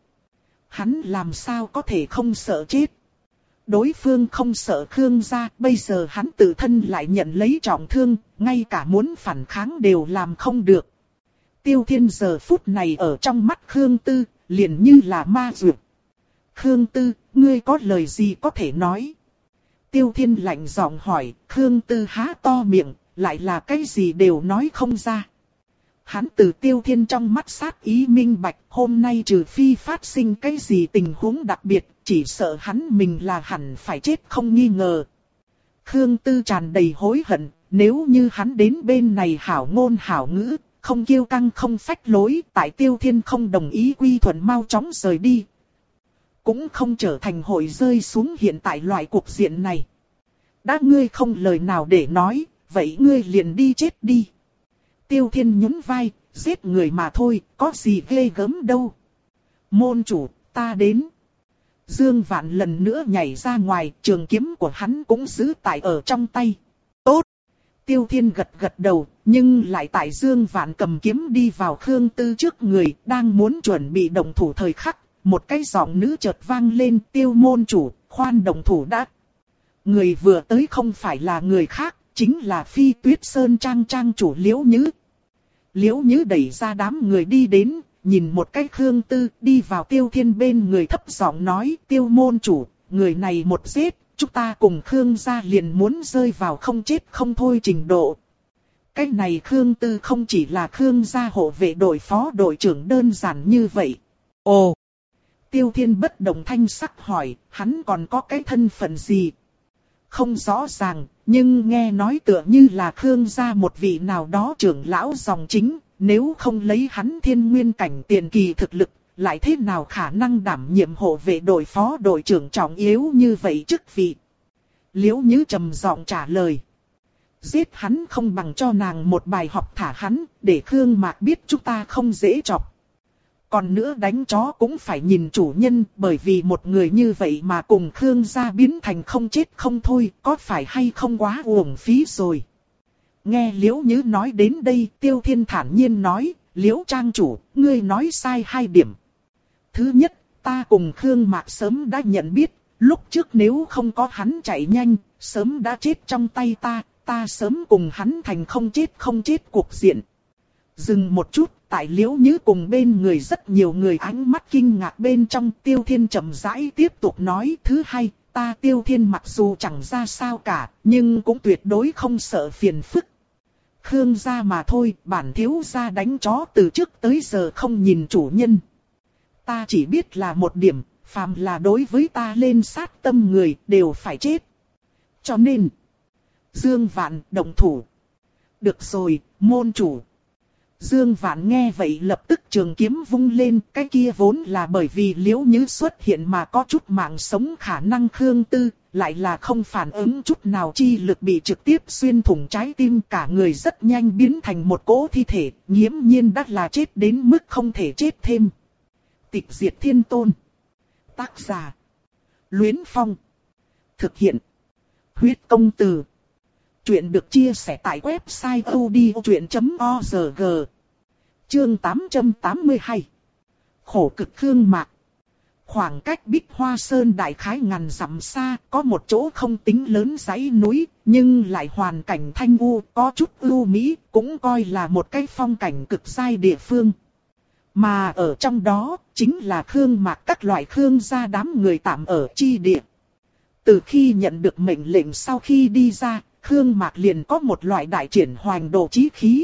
Hắn làm sao có thể không sợ chết? Đối phương không sợ Khương gia, bây giờ hắn tự thân lại nhận lấy trọng thương, ngay cả muốn phản kháng đều làm không được. Tiêu Thiên giờ phút này ở trong mắt Khương Tư, liền như là ma dược. Khương Tư, ngươi có lời gì có thể nói? Tiêu Thiên lạnh giọng hỏi, Khương Tư há to miệng, lại là cái gì đều nói không ra. Hắn từ Tiêu Thiên trong mắt sát ý minh bạch, hôm nay trừ phi phát sinh cái gì tình huống đặc biệt, chỉ sợ hắn mình là hẳn phải chết không nghi ngờ. Khương Tư tràn đầy hối hận, nếu như hắn đến bên này hảo ngôn hảo ngữ, không kiêu căng không phách lối, tại Tiêu Thiên không đồng ý quy thuận mau chóng rời đi. Cũng không trở thành hội rơi xuống hiện tại loại cục diện này. Đã ngươi không lời nào để nói, vậy ngươi liền đi chết đi. Tiêu Thiên nhún vai, giết người mà thôi, có gì ghê gớm đâu. Môn chủ, ta đến. Dương Vạn lần nữa nhảy ra ngoài, trường kiếm của hắn cũng giữ tại ở trong tay. Tốt. Tiêu Thiên gật gật đầu, nhưng lại tại Dương Vạn cầm kiếm đi vào Khương Tư trước người, đang muốn chuẩn bị động thủ thời khắc, một cái giọng nữ chợt vang lên, Tiêu môn chủ, khoan động thủ đã. Người vừa tới không phải là người khác, chính là Phi Tuyết Sơn trang trang chủ Liễu Nhứ. Liễu Nhứ đẩy ra đám người đi đến, nhìn một cái Khương Tư đi vào Tiêu Thiên bên người thấp giọng nói, Tiêu môn chủ, người này một giết, chúng ta cùng Khương gia liền muốn rơi vào không chết không thôi trình độ. Cái này Khương Tư không chỉ là Khương gia hộ vệ đội phó đội trưởng đơn giản như vậy. Ồ! Tiêu Thiên bất động thanh sắc hỏi, hắn còn có cái thân phận gì? Không rõ ràng, nhưng nghe nói tựa như là Khương gia một vị nào đó trưởng lão dòng chính, nếu không lấy hắn thiên nguyên cảnh tiền kỳ thực lực, lại thế nào khả năng đảm nhiệm hộ vệ đội phó đội trưởng trọng yếu như vậy chức vị? Liễu Nhứ trầm giọng trả lời. Giết hắn không bằng cho nàng một bài học thả hắn, để Khương Mạc biết chúng ta không dễ chọc. Còn nữa đánh chó cũng phải nhìn chủ nhân, bởi vì một người như vậy mà cùng Khương gia biến thành không chết không thôi, có phải hay không quá uổng phí rồi. Nghe Liễu Nhứ nói đến đây, Tiêu Thiên thản nhiên nói, Liễu trang chủ, ngươi nói sai hai điểm. Thứ nhất, ta cùng Khương Mạc sớm đã nhận biết, lúc trước nếu không có hắn chạy nhanh, sớm đã chết trong tay ta, ta sớm cùng hắn thành không chết không chết cuộc diện. Dừng một chút, tại Liễu Nhứ cùng bên người rất nhiều người ánh mắt kinh ngạc bên trong, Tiêu Thiên chậm rãi tiếp tục nói, thứ hai, ta Tiêu Thiên mặc dù chẳng ra sao cả, nhưng cũng tuyệt đối không sợ phiền phức. Khương gia mà thôi, bản thiếu gia đánh chó từ trước tới giờ không nhìn chủ nhân. Ta chỉ biết là một điểm, phàm là đối với ta lên sát tâm người đều phải chết. Cho nên, Dương Vạn động thủ. Được rồi, môn chủ. Dương Vạn nghe vậy lập tức trường kiếm vung lên, cái kia vốn là bởi vì Liễu Nhứ xuất hiện mà có chút mạng sống khả năng Khương Tư, lại là không phản ứng chút nào chi lực bị trực tiếp xuyên thủng trái tim, cả người rất nhanh biến thành một cỗ thi thể, nghiễm nhiên đã là chết đến mức không thể chết thêm. Tịch diệt thiên tôn. Tác giả. Luyến Phong. Thực hiện. Huyết công từ. Chuyện được chia sẻ tại website odchuyện chấm org. Chương tám trăm tám mươi hai. Khổ cực Khương Mạc. Khoảng cách Bích Hoa Sơn đại khái ngàn dặm xa, có một chỗ không tính lớn dãy núi, nhưng lại hoàn cảnh thanh u, có chút ưu mỹ, cũng coi là một cái phong cảnh cực giai địa phương. Mà ở trong đó, chính là Khương Mạc các loại Khương gia đám người tạm ở chi địa. Từ khi nhận được mệnh lệnh sau khi đi ra, Khương Mạc liền có một loại đại triển hoành độ chí khí.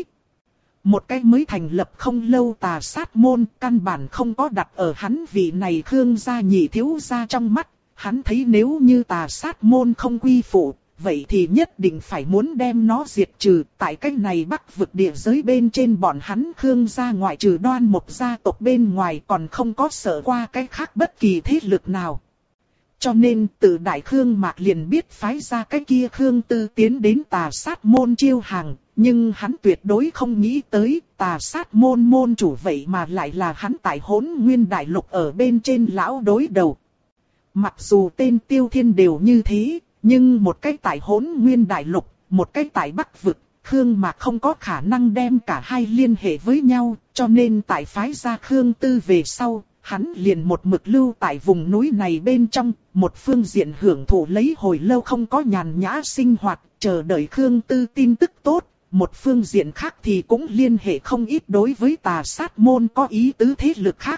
Một cái mới thành lập không lâu Tà Sát môn, căn bản không có đặt ở hắn vị này Khương gia nhị thiếu gia trong mắt. Hắn thấy nếu như Tà Sát môn không quy phụ, vậy thì nhất định phải muốn đem nó diệt trừ. Tại cái này Bắc vực địa giới bên trên bọn hắn Khương gia ngoại trừ Đoan Mộc gia tộc bên ngoài còn không có sợ qua cái khác bất kỳ thế lực nào. Cho nên từ Đại Khương Mạc liền biết phái ra cái kia Khương Tư tiến đến Tà Sát môn chiêu hàng, nhưng hắn tuyệt đối không nghĩ tới Tà Sát môn môn chủ vậy mà lại là hắn tại Hỗn Nguyên Đại Lục ở bên trên lão đối đầu. Mặc dù tên Tiêu Thiên đều như thế, nhưng một cái tại Hỗn Nguyên Đại Lục, một cái tại Bắc vực, Khương Mạc không có khả năng đem cả hai liên hệ với nhau, cho nên tại phái ra Khương Tư về sau, hắn liền một mực lưu tại vùng núi này bên trong, một phương diện hưởng thụ lấy hồi lâu không có nhàn nhã sinh hoạt, chờ đợi Khương Tư tin tức tốt, một phương diện khác thì cũng liên hệ không ít đối với Tà Sát môn có ý tứ thế lực khác.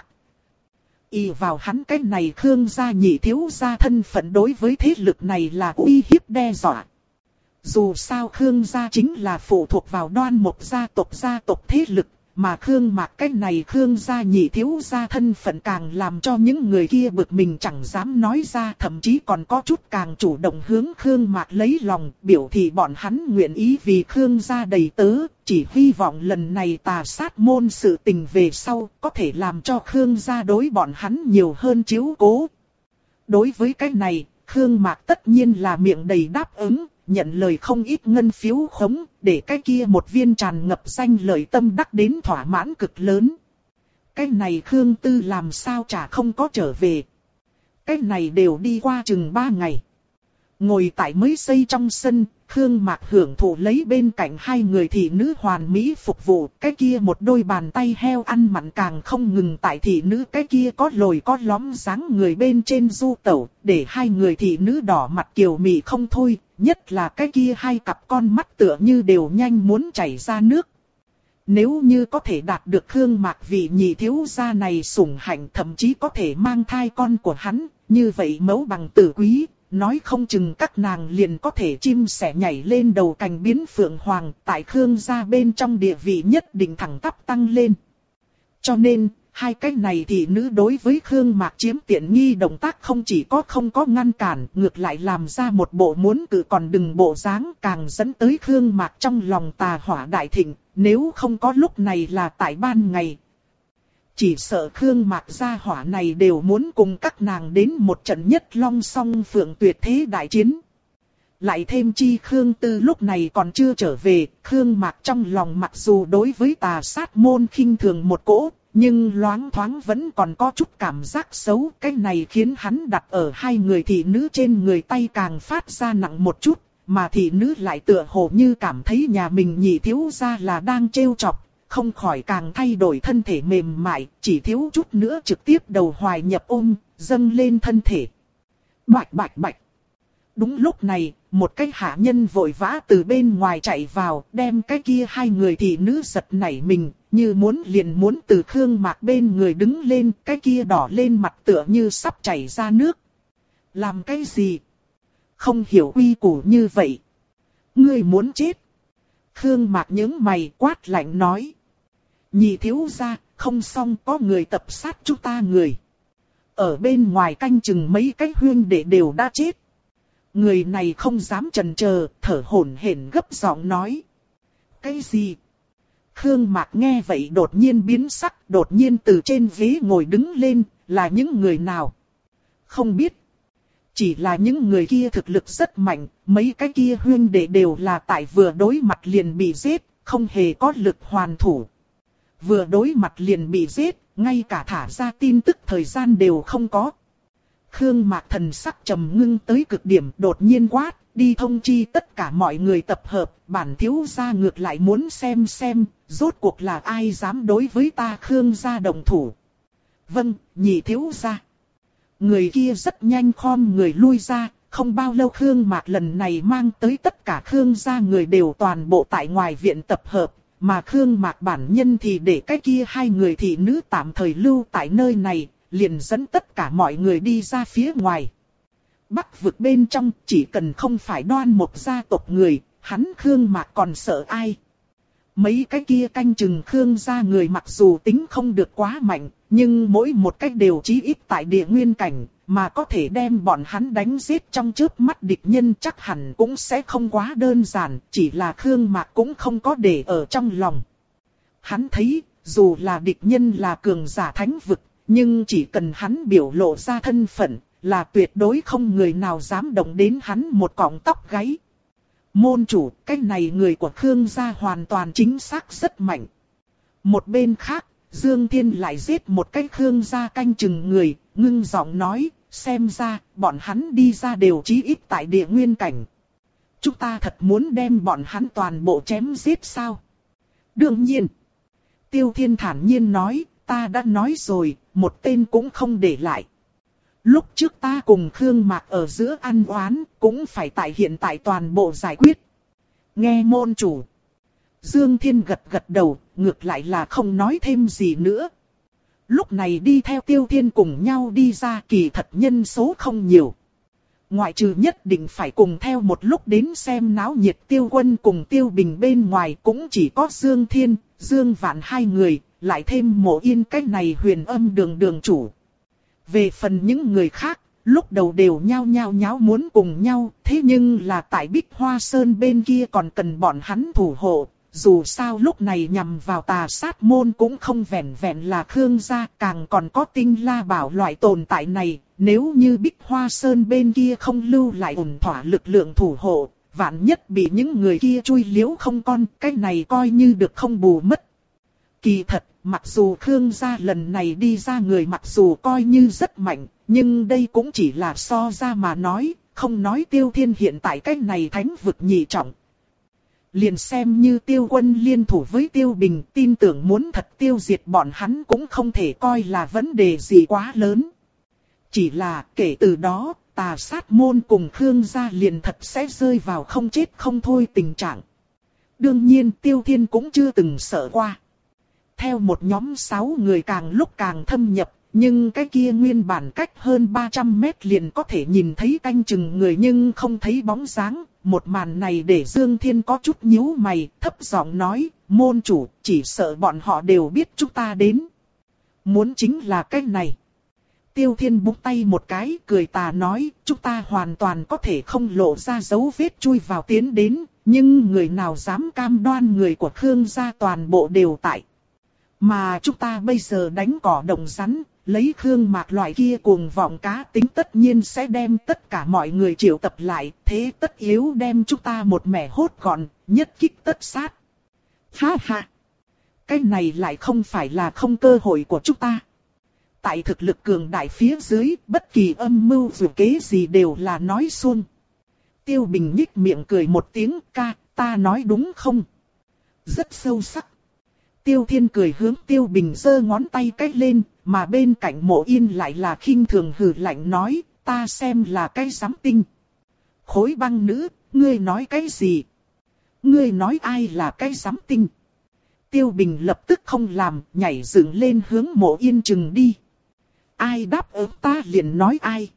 Y vào hắn cái này Khương gia nhị thiếu gia thân phận đối với thế lực này là uy hiếp đe dọa. Dù sao Khương gia chính là phụ thuộc vào Đoan Mộc gia tộc gia tộc thế lực, mà Khương Mạc cái này Khương gia nhị thiếu gia thân phận càng làm cho những người kia bực mình chẳng dám nói ra, thậm chí còn có chút càng chủ động hướng Khương Mạc lấy lòng, biểu thị bọn hắn nguyện ý vì Khương gia đầy tớ, chỉ hy vọng lần này Tà Sát môn sự tình về sau có thể làm cho Khương gia đối bọn hắn nhiều hơn chiếu cố. Đối với cái này, Khương Mạc tất nhiên là miệng đầy đáp ứng, nhận lời không ít ngân phiếu khống, để cái kia một viên tràn ngập danh lợi tâm đắc đến thỏa mãn cực lớn. Cái này Khương Tư làm sao chả không có trở về. Cái này đều đi qua chừng ba ngày. Ngồi tại mới xây trong sân, Khương Mạc hưởng thụ lấy bên cạnh hai người thị nữ hoàn mỹ phục vụ, cái kia một đôi bàn tay heo ăn mặn càng không ngừng tại thị nữ cái kia có lồi có lõm dáng người bên trên du tẩu, để hai người thị nữ đỏ mặt kiều mị không thôi, nhất là cái kia hai cặp con mắt tựa như đều nhanh muốn chảy ra nước. Nếu như có thể đạt được Khương Mạc vị nhị thiếu gia này sủng hạnh, thậm chí có thể mang thai con của hắn, như vậy mẫu bằng tử quý, nói không chừng các nàng liền có thể chim sẻ nhảy lên đầu cành biến phượng hoàng, tại Khương gia bên trong địa vị nhất định thẳng tắp tăng lên. Cho nên, hai cái này thì nữ đối với Khương Mạc chiếm tiện nghi động tác không chỉ có không có ngăn cản, ngược lại làm ra một bộ muốn cự còn đừng bộ dáng, càng dẫn tới Khương Mạc trong lòng tà hỏa đại thịnh, nếu không có lúc này là tại ban ngày. Chỉ sợ Khương Mạc gia hỏa này đều muốn cùng các nàng đến một trận nhất long song phượng tuyệt thế đại chiến. Lại thêm chi Khương Tư lúc này còn chưa trở về, Khương Mạc trong lòng mặc dù đối với tà sát môn khinh thường một cỗ, nhưng loáng thoáng vẫn còn có chút cảm giác xấu. Cái này khiến hắn đặt ở hai người thị nữ trên người tay càng phát ra nặng một chút, mà thị nữ lại tựa hồ như cảm thấy nhà mình nhị thiếu gia là đang trêu chọc, không khỏi càng thay đổi thân thể mềm mại, chỉ thiếu chút nữa trực tiếp đầu hoài nhập ôm, dâng lên thân thể. Bạch bạch bạch. Đúng lúc này, một cái hạ nhân vội vã từ bên ngoài chạy vào, đem cái kia hai người thị nữ giật nảy mình, như muốn liền muốn từ Khương Mạc bên người đứng lên, cái kia đỏ lên mặt tựa như sắp chảy ra nước. Làm cái gì? Không hiểu quy củ như vậy. Ngươi muốn chết. Khương Mạc nhướng mày quát lạnh nói. Nhị thiếu gia, không xong, có người tập sát chúng ta người. Ở bên ngoài canh chừng mấy cái huyên đệ đều đã chết. Người này không dám chần chờ, thở hổn hển gấp giọng nói. Cái gì? Khương Mạc nghe vậy đột nhiên biến sắc, đột nhiên từ trên ghế ngồi đứng lên, là những người nào? Không biết. Chỉ là những người kia thực lực rất mạnh, mấy cái kia huyên đệ đều là tại vừa đối mặt liền bị giết, không hề có lực hoàn thủ. Vừa đối mặt liền bị giết, ngay cả thả ra tin tức thời gian đều không có. Khương Mạc thần sắc trầm ngưng tới cực điểm, đột nhiên quát, đi thông chi tất cả mọi người tập hợp, bản thiếu gia ngược lại muốn xem xem, rốt cuộc là ai dám đối với ta Khương gia động thủ. Vâng, nhị thiếu gia. Người kia rất nhanh khom người lui ra, không bao lâu Khương Mạc lần này mang tới tất cả Khương gia người đều toàn bộ tại ngoài viện tập hợp, mà Khương Mạc bản nhân thì để cái kia hai người thị nữ tạm thời lưu tại nơi này, liền dẫn tất cả mọi người đi ra phía ngoài. Bắc vực bên trong chỉ cần không phải Đoan Mộc gia tộc người, hắn Khương Mạc còn sợ ai. Mấy cái kia canh chừng Khương gia người mặc dù tính không được quá mạnh, nhưng mỗi một cách đều chí ít tại địa nguyên cảnh, mà có thể đem bọn hắn đánh giết trong chớp mắt địch nhân chắc hẳn cũng sẽ không quá đơn giản, chỉ là Khương Mạc cũng không có để ở trong lòng. Hắn thấy, dù là địch nhân là cường giả thánh vực, nhưng chỉ cần hắn biểu lộ ra thân phận, là tuyệt đối không người nào dám động đến hắn một cọng tóc gáy. Môn chủ, cái này người của Khương gia hoàn toàn chính xác rất mạnh. Một bên khác, Dương Thiên lại giết một cái Khương gia canh chừng người, ngưng giọng nói, xem ra, bọn hắn đi ra đều chí ít tại địa nguyên cảnh. Chúng ta thật muốn đem bọn hắn toàn bộ chém giết sao? Đương nhiên. Tiêu Thiên thản nhiên nói, ta đã nói rồi, một tên cũng không để lại. Lúc trước ta cùng Khương Mạc ở giữa ăn oán, cũng phải tại hiện tại toàn bộ giải quyết. Nghe môn chủ. Dương Thiên gật gật đầu, ngược lại là không nói thêm gì nữa. Lúc này đi theo Tiêu Thiên cùng nhau đi ra kỳ thật nhân số không nhiều. Ngoại trừ nhất định phải cùng theo một lúc đến xem náo nhiệt Tiêu Quân cùng Tiêu Bình bên ngoài cũng chỉ có Dương Thiên, Dương Vạn hai người, lại thêm Mộ Yên cái này huyền âm đường đường chủ. Về phần những người khác, lúc đầu đều nhao nhao nháo muốn cùng nhau, thế nhưng là tại Bích Hoa Sơn bên kia còn cần bọn hắn thủ hộ. Dù sao lúc này nhằm vào tà sát môn cũng không vẹn vẹn là Khương gia, càng còn có Tinh La Bảo loại tồn tại này. Nếu như Bích Hoa Sơn bên kia không lưu lại ổn thỏa lực lượng thủ hộ, vạn nhất bị những người kia chui liếu không con, cái này coi như được không bù mất. Kỳ thật, mặc dù Khương gia lần này đi ra người mặc dù coi như rất mạnh, nhưng đây cũng chỉ là so ra mà nói, không nói Tiêu Thiên hiện tại cái này thánh vực nhị trọng. Liền xem như Tiêu Quân liên thủ với Tiêu Bình, tin tưởng muốn thật tiêu diệt bọn hắn cũng không thể coi là vấn đề gì quá lớn. Chỉ là kể từ đó, Tà Sát môn cùng Khương gia liền thật sẽ rơi vào không chết không thôi tình trạng. Đương nhiên Tiêu Thiên cũng chưa từng sợ qua. Theo một nhóm sáu người càng lúc càng thâm nhập, nhưng cái kia nguyên bản cách hơn ba trăm mét liền có thể nhìn thấy canh chừng người nhưng không thấy bóng dáng. Một màn này để Dương Thiên có chút nhíu mày, thấp giọng nói, môn chủ, chỉ sợ bọn họ đều biết chúng ta đến. Muốn chính là cái này. Tiêu Thiên búng tay một cái, cười tà nói, chúng ta hoàn toàn có thể không lộ ra dấu vết chui vào tiến đến, nhưng người nào dám cam đoan người của Khương gia toàn bộ đều tại. Mà chúng ta bây giờ đánh cỏ động rắn, lấy Khương Mạc loại kia cuồng vọng cá tính tất nhiên sẽ đem tất cả mọi người triệu tập lại, thế tất yếu đem chúng ta một mẻ hốt gọn, nhất kích tất sát. Ha ha! Cái này lại không phải là không cơ hội của chúng ta. Tại thực lực cường đại phía dưới, bất kỳ âm mưu dù kế gì đều là nói suông. Tiêu Bình nhích miệng cười một tiếng, ca, ta nói đúng không? Rất sâu sắc. Tiêu Thiên cười hướng Tiêu Bình giơ ngón tay cách lên, mà bên cạnh Mộ Yên lại là khinh thường hừ lạnh nói, ta xem là cái giám tinh. Khối băng nữ, ngươi nói cái gì? Ngươi nói ai là cái giám tinh? Tiêu Bình lập tức không làm, nhảy dựng lên hướng Mộ Yên chừng đi. Ai đáp ứng ta liền nói ai.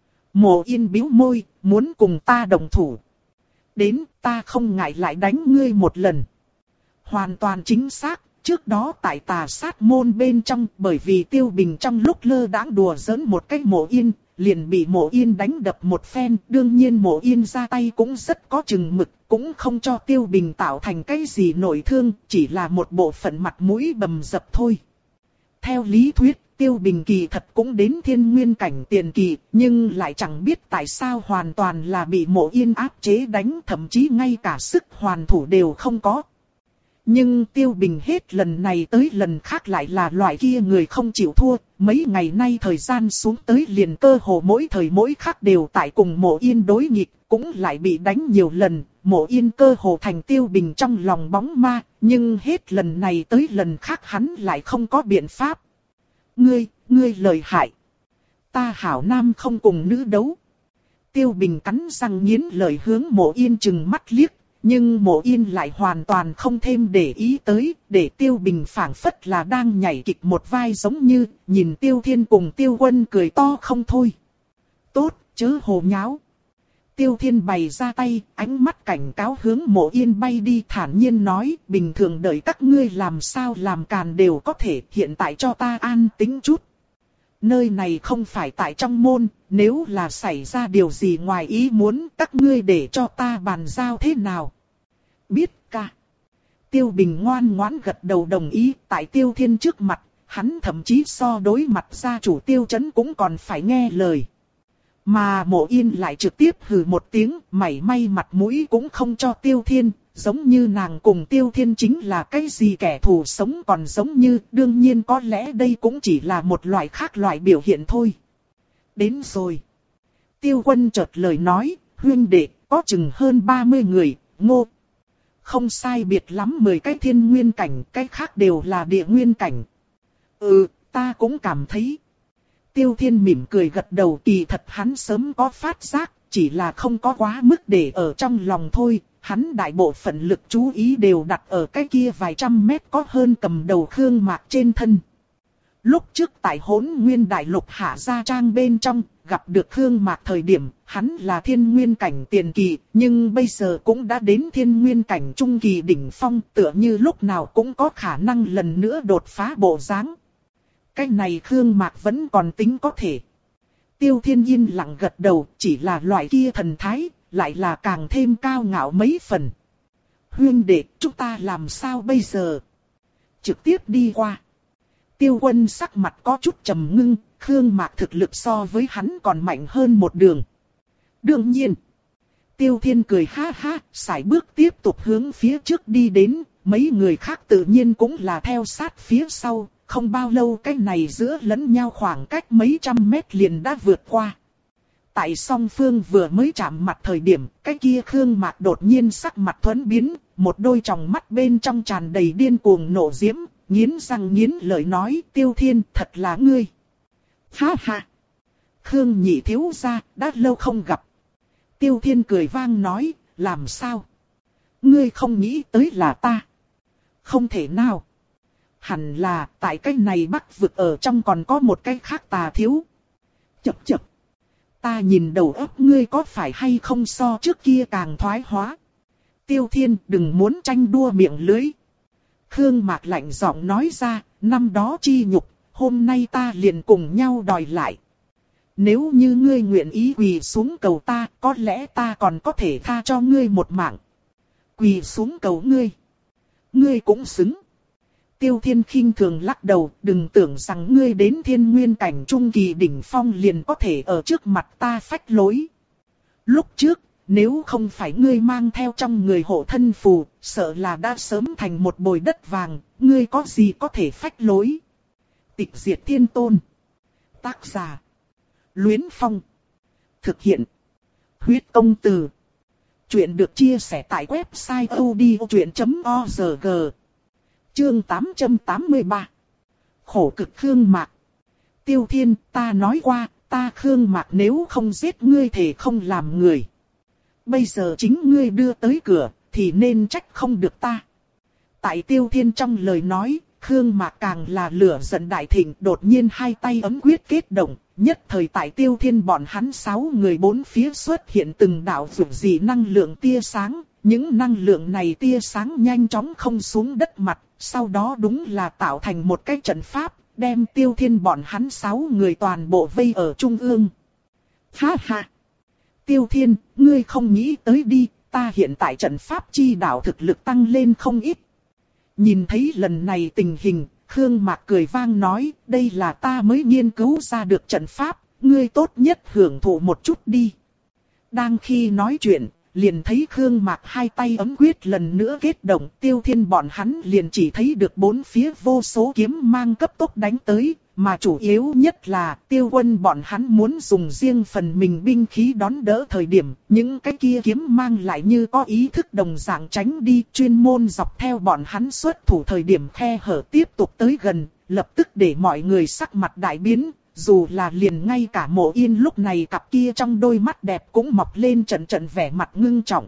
Mộ Yên bĩu môi, muốn cùng ta đồng thủ. Đến, ta không ngại lại đánh ngươi một lần. Hoàn toàn chính xác. Trước đó tại Tà Sát môn bên trong, bởi vì Tiêu Bình trong lúc lơ đãng đùa giỡn một cái Mộ Yên, liền bị Mộ Yên đánh đập một phen. Đương nhiên Mộ Yên ra tay cũng rất có chừng mực, cũng không cho Tiêu Bình tạo thành cái gì nổi thương, chỉ là một bộ phận mặt mũi bầm dập thôi. Theo lý thuyết, Tiêu Bình kỳ thật cũng đến thiên nguyên cảnh tiền kỳ, nhưng lại chẳng biết tại sao hoàn toàn là bị Mộ Yên áp chế đánh, thậm chí ngay cả sức hoàn thủ đều không có. Nhưng Tiêu Bình hết lần này tới lần khác lại là loại kia người không chịu thua, mấy ngày nay thời gian xuống tới liền cơ hồ mỗi thời mỗi khắc đều tại cùng Mộ Yên đối nghịch, cũng lại bị đánh nhiều lần, Mộ Yên cơ hồ thành Tiêu Bình trong lòng bóng ma, nhưng hết lần này tới lần khác hắn lại không có biện pháp. Ngươi, ngươi lợi hại. Ta hảo nam không cùng nữ đấu. Tiêu Bình cắn răng nghiến lời hướng Mộ Yên chừng mắt liếc. Nhưng Mộ Yên lại hoàn toàn không thêm để ý tới, để Tiêu Bình phảng phất là đang nhảy kịch một vai giống như, nhìn Tiêu Thiên cùng Tiêu Quân cười to không thôi. Tốt, chớ hồ nháo. Tiêu Thiên bày ra tay, ánh mắt cảnh cáo hướng Mộ Yên bay đi thản nhiên nói, bình thường đợi các ngươi làm sao làm càn đều có thể, hiện tại cho ta an tĩnh chút. Nơi này không phải tại trong môn, nếu là xảy ra điều gì ngoài ý muốn, các ngươi để cho ta bàn giao thế nào? Biết ca. Tiêu Bình ngoan ngoãn gật đầu đồng ý, tại Tiêu Thiên trước mặt, hắn thậm chí so đối mặt gia chủ Tiêu Chấn cũng còn phải nghe lời. Mà Mộ Yên lại trực tiếp hừ một tiếng, mảy may mặt mũi cũng không cho Tiêu Thiên, giống như nàng cùng Tiêu Thiên chính là cái gì kẻ thù sống còn giống như, đương nhiên có lẽ đây cũng chỉ là một loại khác loại biểu hiện thôi. Đến rồi. Tiêu Quân chợt lời nói, huynh đệ, có chừng hơn ba mươi người, ngô. Không sai biệt lắm mười cái thiên nguyên cảnh, cái khác đều là địa nguyên cảnh. Ừ, ta cũng cảm thấy. Tiêu Thiên mỉm cười gật đầu, kỳ thật hắn sớm có phát giác, chỉ là không có quá mức để ở trong lòng thôi. Hắn đại bộ phận lực chú ý đều đặt ở cái kia vài trăm mét có hơn cầm đầu Khương Mạc trên thân. Lúc trước tại Hỗn Nguyên Đại Lục Hạ Gia Trang bên trong, gặp được Khương Mạc thời điểm, hắn là thiên nguyên cảnh tiền kỳ, nhưng bây giờ cũng đã đến thiên nguyên cảnh trung kỳ đỉnh phong, tựa như lúc nào cũng có khả năng lần nữa đột phá bộ dáng. Cái này Khương Mạc vẫn còn tính có thể. Tiêu Thiên yên lặng gật đầu, chỉ là loại kia thần thái, lại là càng thêm cao ngạo mấy phần. Huynh đệ, chúng ta làm sao bây giờ? Trực tiếp đi qua. Tiêu Quân sắc mặt có chút trầm ngưng, Khương Mạc thực lực so với hắn còn mạnh hơn một đường. Đương nhiên. Tiêu Thiên cười ha ha, sải bước tiếp tục hướng phía trước đi đến, mấy người khác tự nhiên cũng là theo sát phía sau, không bao lâu cái này giữa lẫn nhau khoảng cách mấy trăm mét liền đã vượt qua. tại song phương vừa mới chạm mặt thời điểm, cái kia Khương Mạc đột nhiên sắc mặt thuẫn biến, một đôi tròng mắt bên trong tràn đầy điên cuồng nộ diễm, nghiến răng nghiến lợi nói, Tiêu Thiên, thật là ngươi. Ha ha! Khương nhị thiếu gia, đã lâu không gặp. Tiêu Thiên cười vang nói, làm sao? Ngươi không nghĩ tới là ta. Không thể nào. Hẳn là, tại cái này Bắc vực ở trong còn có một cái khác tà thiếu. Chậc chậc. Ta nhìn đầu óc ngươi có phải hay không so trước kia càng thoái hóa. Tiêu Thiên, đừng muốn tranh đua miệng lưới. Khương Mạc lạnh giọng nói ra, năm đó chi nhục, hôm nay ta liền cùng nhau đòi lại. Nếu như ngươi nguyện ý quỳ xuống cầu ta, có lẽ ta còn có thể tha cho ngươi một mạng. Quỳ xuống cầu ngươi. Ngươi cũng xứng. Tiêu Thiên khinh thường lắc đầu, đừng tưởng rằng ngươi đến thiên nguyên cảnh trung kỳ đỉnh phong liền có thể ở trước mặt ta phách lối. Lúc trước, nếu không phải ngươi mang theo trong người hộ thân phù, sợ là đã sớm thành một bồi đất vàng, ngươi có gì có thể phách lối. Tịch diệt thiên tôn. Tác giả. Luyến Phong. Thực hiện. Huyết công từ. Chuyện được chia sẻ tại website odchuyện chấm org. Chương tám trăm tám mươi ba. Khổ cực Khương Mạc. Tiêu Thiên, ta nói qua, ta Khương Mạc nếu không giết ngươi thì không làm người. Bây giờ chính ngươi đưa tới cửa, thì nên trách không được ta. Tại Tiêu Thiên trong lời nói, Khương Mạc càng là lửa giận đại thịnh, đột nhiên hai tay ấm quyết kết động, nhất thời tại Tiêu Thiên bọn hắn sáu người bốn phía xuất hiện từng đạo vượt dị năng lượng tia sáng, những năng lượng này tia sáng nhanh chóng không xuống đất mặt, sau đó đúng là tạo thành một cái trận pháp, đem Tiêu Thiên bọn hắn sáu người toàn bộ vây ở trung ương. Ha ha! Tiêu Thiên, ngươi không nghĩ tới đi, ta hiện tại trận pháp chi đạo thực lực tăng lên không ít. Nhìn thấy lần này tình hình, Khương Mạc cười vang nói, đây là ta mới nghiên cứu ra được trận pháp, ngươi tốt nhất hưởng thụ một chút đi. Đang khi nói chuyện, liền thấy Khương Mạc hai tay ấm quyết lần nữa kết động, Tiêu Thiên bọn hắn liền chỉ thấy được bốn phía vô số kiếm mang cấp tốc đánh tới, mà chủ yếu nhất là Tiêu Quân bọn hắn muốn dùng riêng phần mình binh khí đón đỡ thời điểm, những cái kia kiếm mang lại như có ý thức đồng dạng tránh đi, chuyên môn dọc theo bọn hắn xuất thủ thời điểm khe hở tiếp tục tới gần, lập tức để mọi người sắc mặt đại biến. Dù là liền ngay cả Mộ Yên lúc này cặp kia trong đôi mắt đẹp cũng mọc lên trận trận vẻ mặt ngưng trọng.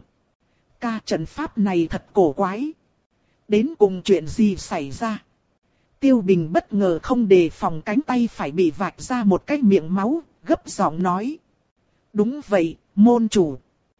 Ca trận pháp này thật cổ quái. Đến cùng chuyện gì xảy ra? Tiêu Bình bất ngờ không đề phòng cánh tay phải bị vạch ra một cái miệng máu, gấp giọng nói. Đúng vậy, môn chủ.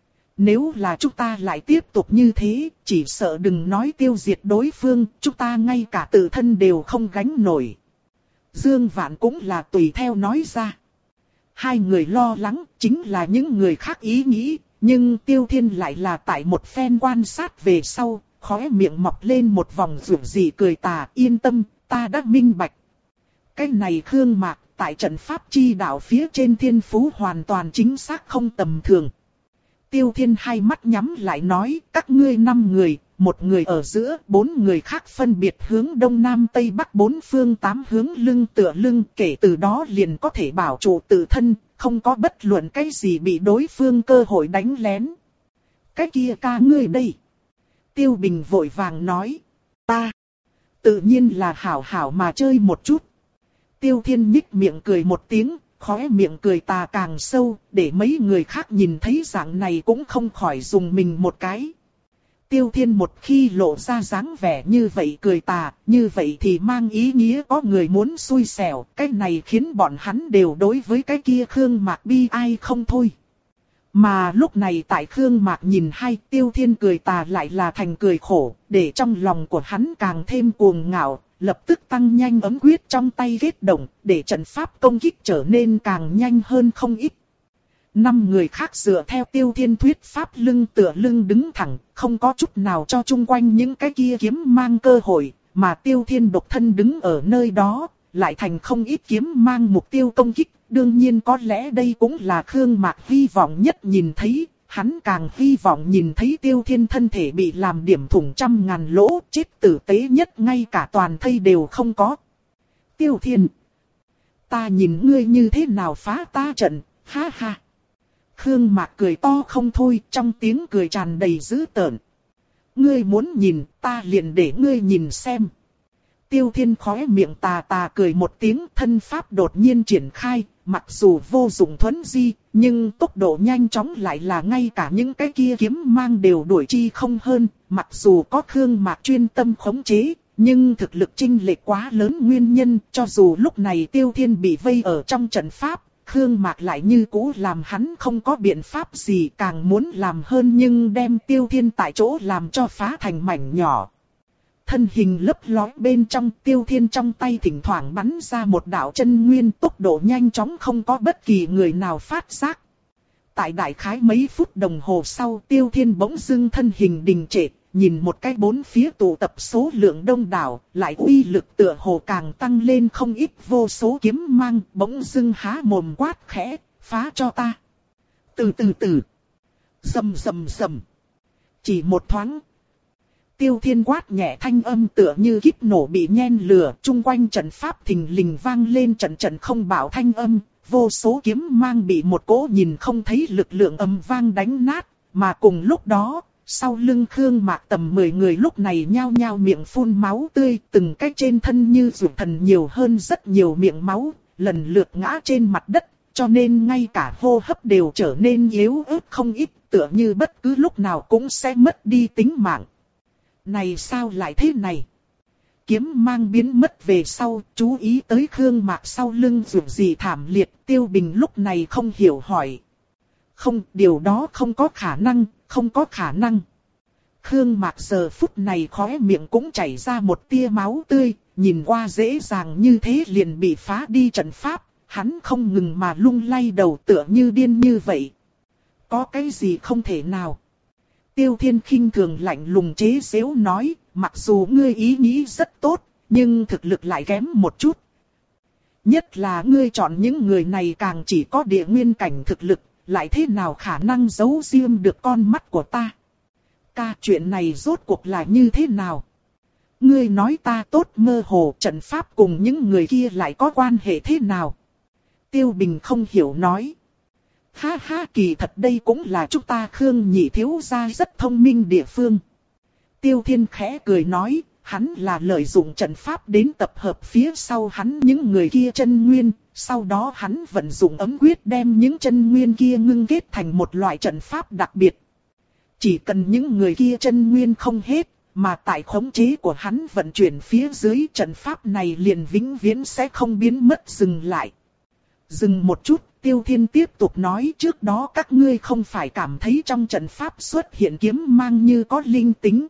Nếu là chúng ta lại tiếp tục như thế, chỉ sợ đừng nói tiêu diệt đối phương, chúng ta ngay cả tự thân đều không gánh nổi. Dương Vạn cũng là tùy theo nói ra. Hai người lo lắng chính là những người khác ý nghĩ, nhưng Tiêu Thiên lại là tại một phen quan sát về sau, khóe miệng mọc lên một vòng rủ rỉ cười tà, yên tâm, ta đã minh bạch. Cái này Khương Mạc tại trận pháp chi đạo phía trên thiên phú hoàn toàn chính xác không tầm thường. Tiêu Thiên hai mắt nhắm lại nói, các ngươi năm người, một người ở giữa, bốn người khác phân biệt hướng đông nam tây bắc bốn phương tám hướng lưng tựa lưng, kể từ đó liền có thể bảo trụ tự thân, không có bất luận cái gì bị đối phương cơ hội đánh lén. Cái kia ca ngươi đây. Tiêu Bình vội vàng nói, ta, tự nhiên là hảo hảo mà chơi một chút. Tiêu Thiên nhích miệng cười một tiếng, khóe miệng cười tà càng sâu, để mấy người khác nhìn thấy dạng này cũng không khỏi dùng mình một cái. Tiêu Thiên một khi lộ ra dáng vẻ như vậy cười tà, như vậy thì mang ý nghĩa có người muốn xui xẻo, cái này khiến bọn hắn đều đối với cái kia Khương Mạc bi ai không thôi. Mà lúc này tại Khương Mạc nhìn hai, Tiêu Thiên cười tà lại là thành cười khổ, để trong lòng của hắn càng thêm cuồng ngạo, lập tức tăng nhanh ấm quyết trong tay kết động, để trận pháp công kích trở nên càng nhanh hơn không ít. Năm người khác dựa theo Tiêu Thiên thuyết pháp lưng tựa lưng đứng thẳng, không có chút nào cho chung quanh những cái kia kiếm mang cơ hội, mà Tiêu Thiên độc thân đứng ở nơi đó, lại thành không ít kiếm mang mục tiêu công kích. Đương nhiên có lẽ đây cũng là Khương Mạc hy vọng nhất nhìn thấy, hắn càng hy vọng nhìn thấy Tiêu Thiên thân thể bị làm điểm thủng trăm ngàn lỗ, chết tử tế nhất ngay cả toàn thây đều không có. Tiêu Thiên, ta nhìn ngươi như thế nào phá ta trận, ha ha. Khương Mạc cười to không thôi, trong tiếng cười tràn đầy dữ tợn. Ngươi muốn nhìn, ta liền để ngươi nhìn xem. Tiêu Thiên khóe miệng tà tà cười một tiếng, thân pháp đột nhiên triển khai, mặc dù vô dụng thuấn di, nhưng tốc độ nhanh chóng lại là ngay cả những cái kia kiếm mang đều đuổi chi không hơn. Mặc dù có Khương Mạc chuyên tâm khống chế, nhưng thực lực chênh lệch quá lớn nguyên nhân, cho dù lúc này Tiêu Thiên bị vây ở trong trận pháp, Khương Mạc lại như cũ làm hắn không có biện pháp gì, càng muốn làm hơn nhưng đem Tiêu Thiên tại chỗ làm cho phá thành mảnh nhỏ. Thân hình lấp lói bên trong, Tiêu Thiên trong tay thỉnh thoảng bắn ra một đạo chân nguyên, tốc độ nhanh chóng không có bất kỳ người nào phát giác. Tại đại khái mấy phút đồng hồ sau, Tiêu Thiên bỗng dưng thân hình đình trệ, nhìn một cái bốn phía tụ tập số lượng đông đảo, lại uy lực tựa hồ càng tăng lên không ít, vô số kiếm mang, bỗng dưng há mồm quát khẽ, phá cho ta. Từ từ từ, rầm rầm rầm, chỉ một thoáng. Tiêu Thiên quát nhẹ thanh âm tựa như kíp nổ bị nhen lửa, chung quanh trận pháp thình lình vang lên trận trận không bảo thanh âm, vô số kiếm mang bị một cỗ nhìn không thấy lực lượng ầm vang đánh nát, mà cùng lúc đó, sau lưng Khương Mạc tầm mười người lúc này nhao nhao miệng phun máu tươi, từng cái trên thân như ruột thần nhiều hơn rất nhiều miệng máu, lần lượt ngã trên mặt đất, cho nên ngay cả hô hấp đều trở nên yếu ớt không ít, tựa như bất cứ lúc nào cũng sẽ mất đi tính mạng. Này sao lại thế này? Kiếm mang biến mất về sau, chú ý tới Khương Mạc sau lưng dù gì thảm liệt, Tiêu Bình lúc này không hiểu hỏi. Không, điều đó không có khả năng, không có khả năng. Khương Mạc giờ phút này khóe miệng cũng chảy ra một tia máu tươi, nhìn qua dễ dàng như thế liền bị phá đi trận pháp, hắn không ngừng mà lung lay đầu tựa như điên như vậy. Có cái gì không thể nào? Tiêu Thiên khinh thường lạnh lùng chế giễu nói, mặc dù ngươi ý nghĩ rất tốt, nhưng thực lực lại kém một chút. Nhất là ngươi chọn những người này càng chỉ có địa nguyên cảnh thực lực, lại thế nào khả năng giấu riêng được con mắt của ta? Ca, chuyện này rốt cuộc là như thế nào? Ngươi nói ta tốt mơ hồ, trận pháp cùng những người kia lại có quan hệ thế nào? Tiêu Bình không hiểu nói. Ha ha, kỳ thật đây cũng là chúng ta Khương nhị thiếu gia rất thông minh địa phương. Tiêu Thiên khẽ cười nói, hắn là lợi dụng trận pháp đến tập hợp phía sau hắn những người kia chân nguyên, sau đó hắn vận dụng ấm quyết đem những chân nguyên kia ngưng kết thành một loại trận pháp đặc biệt. Chỉ cần những người kia chân nguyên không hết, mà tại khống chế của hắn vận chuyển phía dưới trận pháp này liền vĩnh viễn sẽ không biến mất dừng lại. Dừng một chút, Tiêu Thiên tiếp tục nói, trước đó các ngươi không phải cảm thấy trong trận pháp xuất hiện kiếm mang như có linh tính.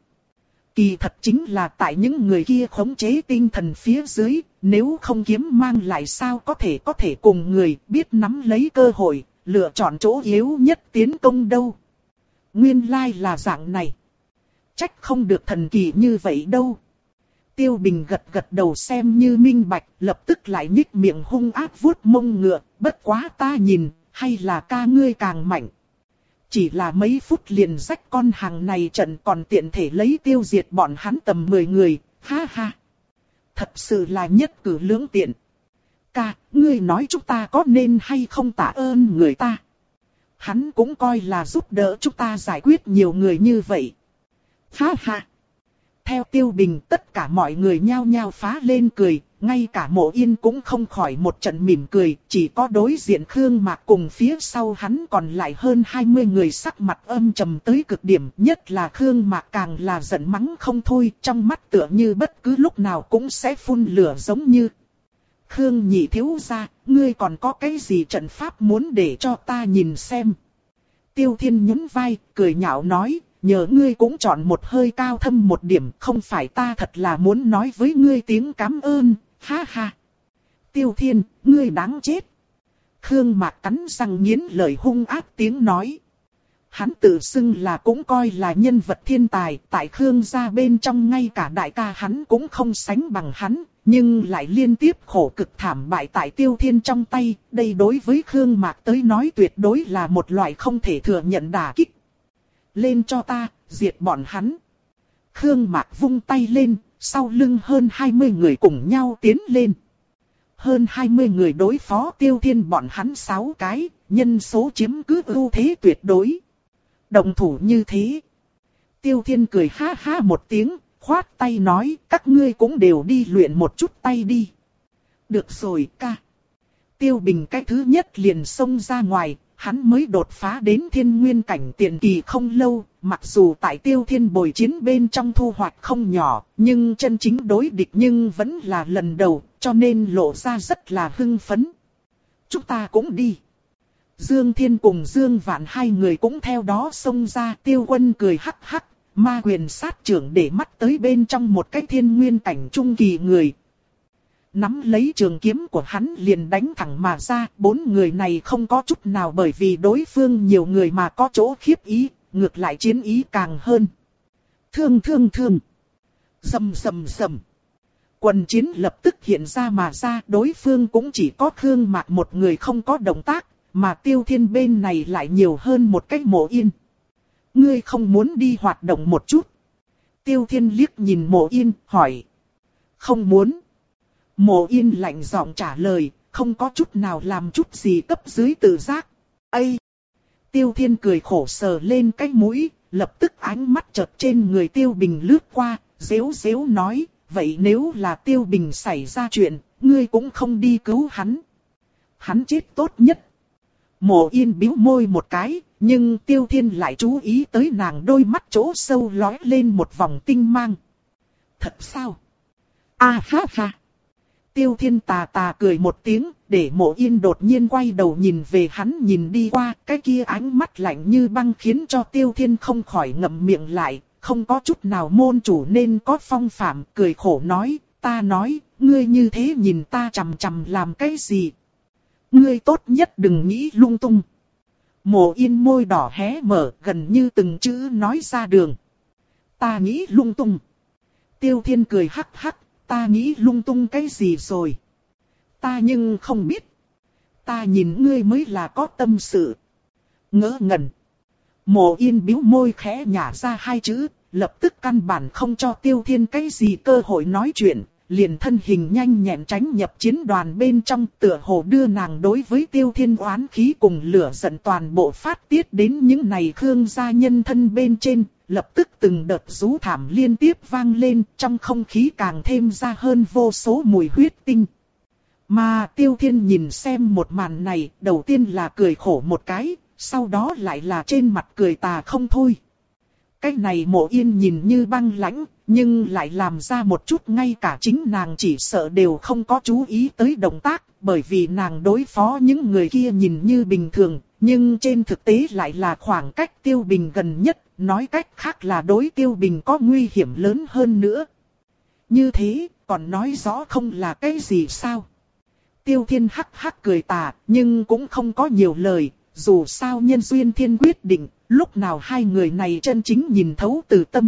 Kỳ thật chính là tại những người kia khống chế tinh thần phía dưới, nếu không kiếm mang lại sao có thể có thể cùng người biết nắm lấy cơ hội, lựa chọn chỗ yếu nhất tiến công đâu. Nguyên lai là dạng này. Trách không được thần kỳ như vậy đâu. Tiêu Bình gật gật đầu xem như minh bạch, lập tức lại nhích miệng hung ác vuốt mông ngựa, bất quá ta nhìn, hay là ca ngươi càng mạnh. Chỉ là mấy phút liền rách con hàng này trận còn tiện thể lấy tiêu diệt bọn hắn tầm mười người, ha ha. Thật sự là nhất cử lưỡng tiện. Ca, ngươi nói chúng ta có nên hay không tạ ơn người ta. Hắn cũng coi là giúp đỡ chúng ta giải quyết nhiều người như vậy. Ha ha. Theo Tiêu Bình tất cả mọi người nhao nhao phá lên cười, ngay cả Mộ Yên cũng không khỏi một trận mỉm cười, chỉ có đối diện Khương Mạc cùng phía sau hắn còn lại hơn hai mươi người sắc mặt âm trầm tới cực điểm, nhất là Khương Mạc càng là giận mắng không thôi, trong mắt tựa như bất cứ lúc nào cũng sẽ phun lửa giống như. Khương nhị thiếu gia, ngươi còn có cái gì trận pháp muốn để cho ta nhìn xem? Tiêu Thiên nhún vai, cười nhạo nói. Nhờ ngươi cũng chọn một hơi cao thâm một điểm, không phải ta thật là muốn nói với ngươi tiếng cảm ơn, ha ha. Tiêu Thiên, ngươi đáng chết. Khương Mạc cắn răng nghiến lời hung ác tiếng nói. Hắn tự xưng là cũng coi là nhân vật thiên tài, tại Khương gia bên trong ngay cả đại ca hắn cũng không sánh bằng hắn, nhưng lại liên tiếp khổ cực thảm bại tại Tiêu Thiên trong tay, đây đối với Khương Mạc tới nói tuyệt đối là một loại không thể thừa nhận đả kích. Lên cho ta, diệt bọn hắn. Khương Mạc vung tay lên, sau lưng hơn hai mươi người cùng nhau tiến lên. hơn hai mươi người đối phó Tiêu Thiên bọn hắn sáu cái, nhân số chiếm cứ ưu thế tuyệt đối. Động thủ như thế. Tiêu Thiên cười ha ha một tiếng, khoát tay nói, các ngươi cũng đều đi luyện một chút tay đi. Được rồi ca. Tiêu Bình cái thứ nhất liền xông ra ngoài, hắn mới đột phá đến thiên nguyên cảnh tiền kỳ không lâu, mặc dù tại Tiêu Thiên bồi chiến bên trong thu hoạch không nhỏ, nhưng chân chính đối địch nhưng vẫn là lần đầu, cho nên lộ ra rất là hưng phấn. Chúng ta cũng đi. Dương Thiên cùng Dương Vạn hai người cũng theo đó xông ra. Tiêu Quân cười hắc hắc, ma quyền sát trưởng để mắt tới bên trong một cái thiên nguyên cảnh trung kỳ người. Nắm lấy trường kiếm của hắn liền đánh thẳng mà ra. Bốn người này không có chút nào bởi vì đối phương nhiều người mà có chỗ khiếp ý, ngược lại chiến ý càng hơn. Thương thương thương. Rầm rầm rầm. Quần chiến lập tức hiện ra mà ra. Đối phương cũng chỉ có Khương Mạc một người không có động tác, mà Tiêu Thiên bên này lại nhiều hơn một cái Mộ Yên. Ngươi không muốn đi hoạt động một chút? Tiêu Thiên liếc nhìn Mộ Yên, hỏi. Không muốn. Mộ Yên lạnh giọng trả lời, không có chút nào làm chút gì cấp dưới tự giác. Ây! Tiêu Thiên cười khổ sờ lên cái mũi, lập tức ánh mắt chợt trên người Tiêu Bình lướt qua, réo réo nói, vậy nếu là Tiêu Bình xảy ra chuyện, ngươi cũng không đi cứu hắn. Hắn chết tốt nhất. Mộ Yên bĩu môi một cái, nhưng Tiêu Thiên lại chú ý tới nàng đôi mắt chỗ sâu lóe lên một vòng tinh mang. Thật sao? A ha ha! Tiêu Thiên tà tà cười một tiếng, để Mộ Yên đột nhiên quay đầu nhìn về hắn nhìn đi qua, cái kia ánh mắt lạnh như băng khiến cho Tiêu Thiên không khỏi ngậm miệng lại, không có chút nào môn chủ nên có phong phạm, cười khổ nói, ta nói, ngươi như thế nhìn ta chằm chằm làm cái gì? Ngươi tốt nhất đừng nghĩ lung tung. Mộ Yên môi đỏ hé mở, gần như từng chữ nói ra đường. Ta nghĩ lung tung. Tiêu Thiên cười hắc hắc, ta nghĩ lung tung cái gì rồi? Ta nhưng không biết. Ta nhìn ngươi mới là có tâm sự. Ngớ ngẩn. Mộ Yên bĩu môi khẽ nhả ra hai chữ, lập tức căn bản không cho Tiêu Thiên cái gì cơ hội nói chuyện. Liền thân hình nhanh nhẹn tránh nhập chiến đoàn bên trong, tựa hồ đưa nàng đối với Tiêu Thiên oán khí cùng lửa giận toàn bộ phát tiết đến những này Khương gia nhân thân bên trên, lập tức từng đợt rú thảm liên tiếp vang lên, trong không khí càng thêm ra hơn vô số mùi huyết tinh. Mà Tiêu Thiên nhìn xem một màn này, đầu tiên là cười khổ một cái, sau đó lại là trên mặt cười tà không thôi. Cái này Mộ Yên nhìn như băng lãnh, nhưng lại làm ra một chút ngay cả chính nàng chỉ sợ đều không có chú ý tới động tác, bởi vì nàng đối phó những người kia nhìn như bình thường, nhưng trên thực tế lại là khoảng cách Tiêu Bình gần nhất, nói cách khác là đối Tiêu Bình có nguy hiểm lớn hơn nữa. Như thế, còn nói rõ không là cái gì sao? Tiêu Thiên hắc hắc cười tà, nhưng cũng không có nhiều lời, dù sao nhân duyên thiên quyết định, lúc nào hai người này chân chính nhìn thấu từ tâm.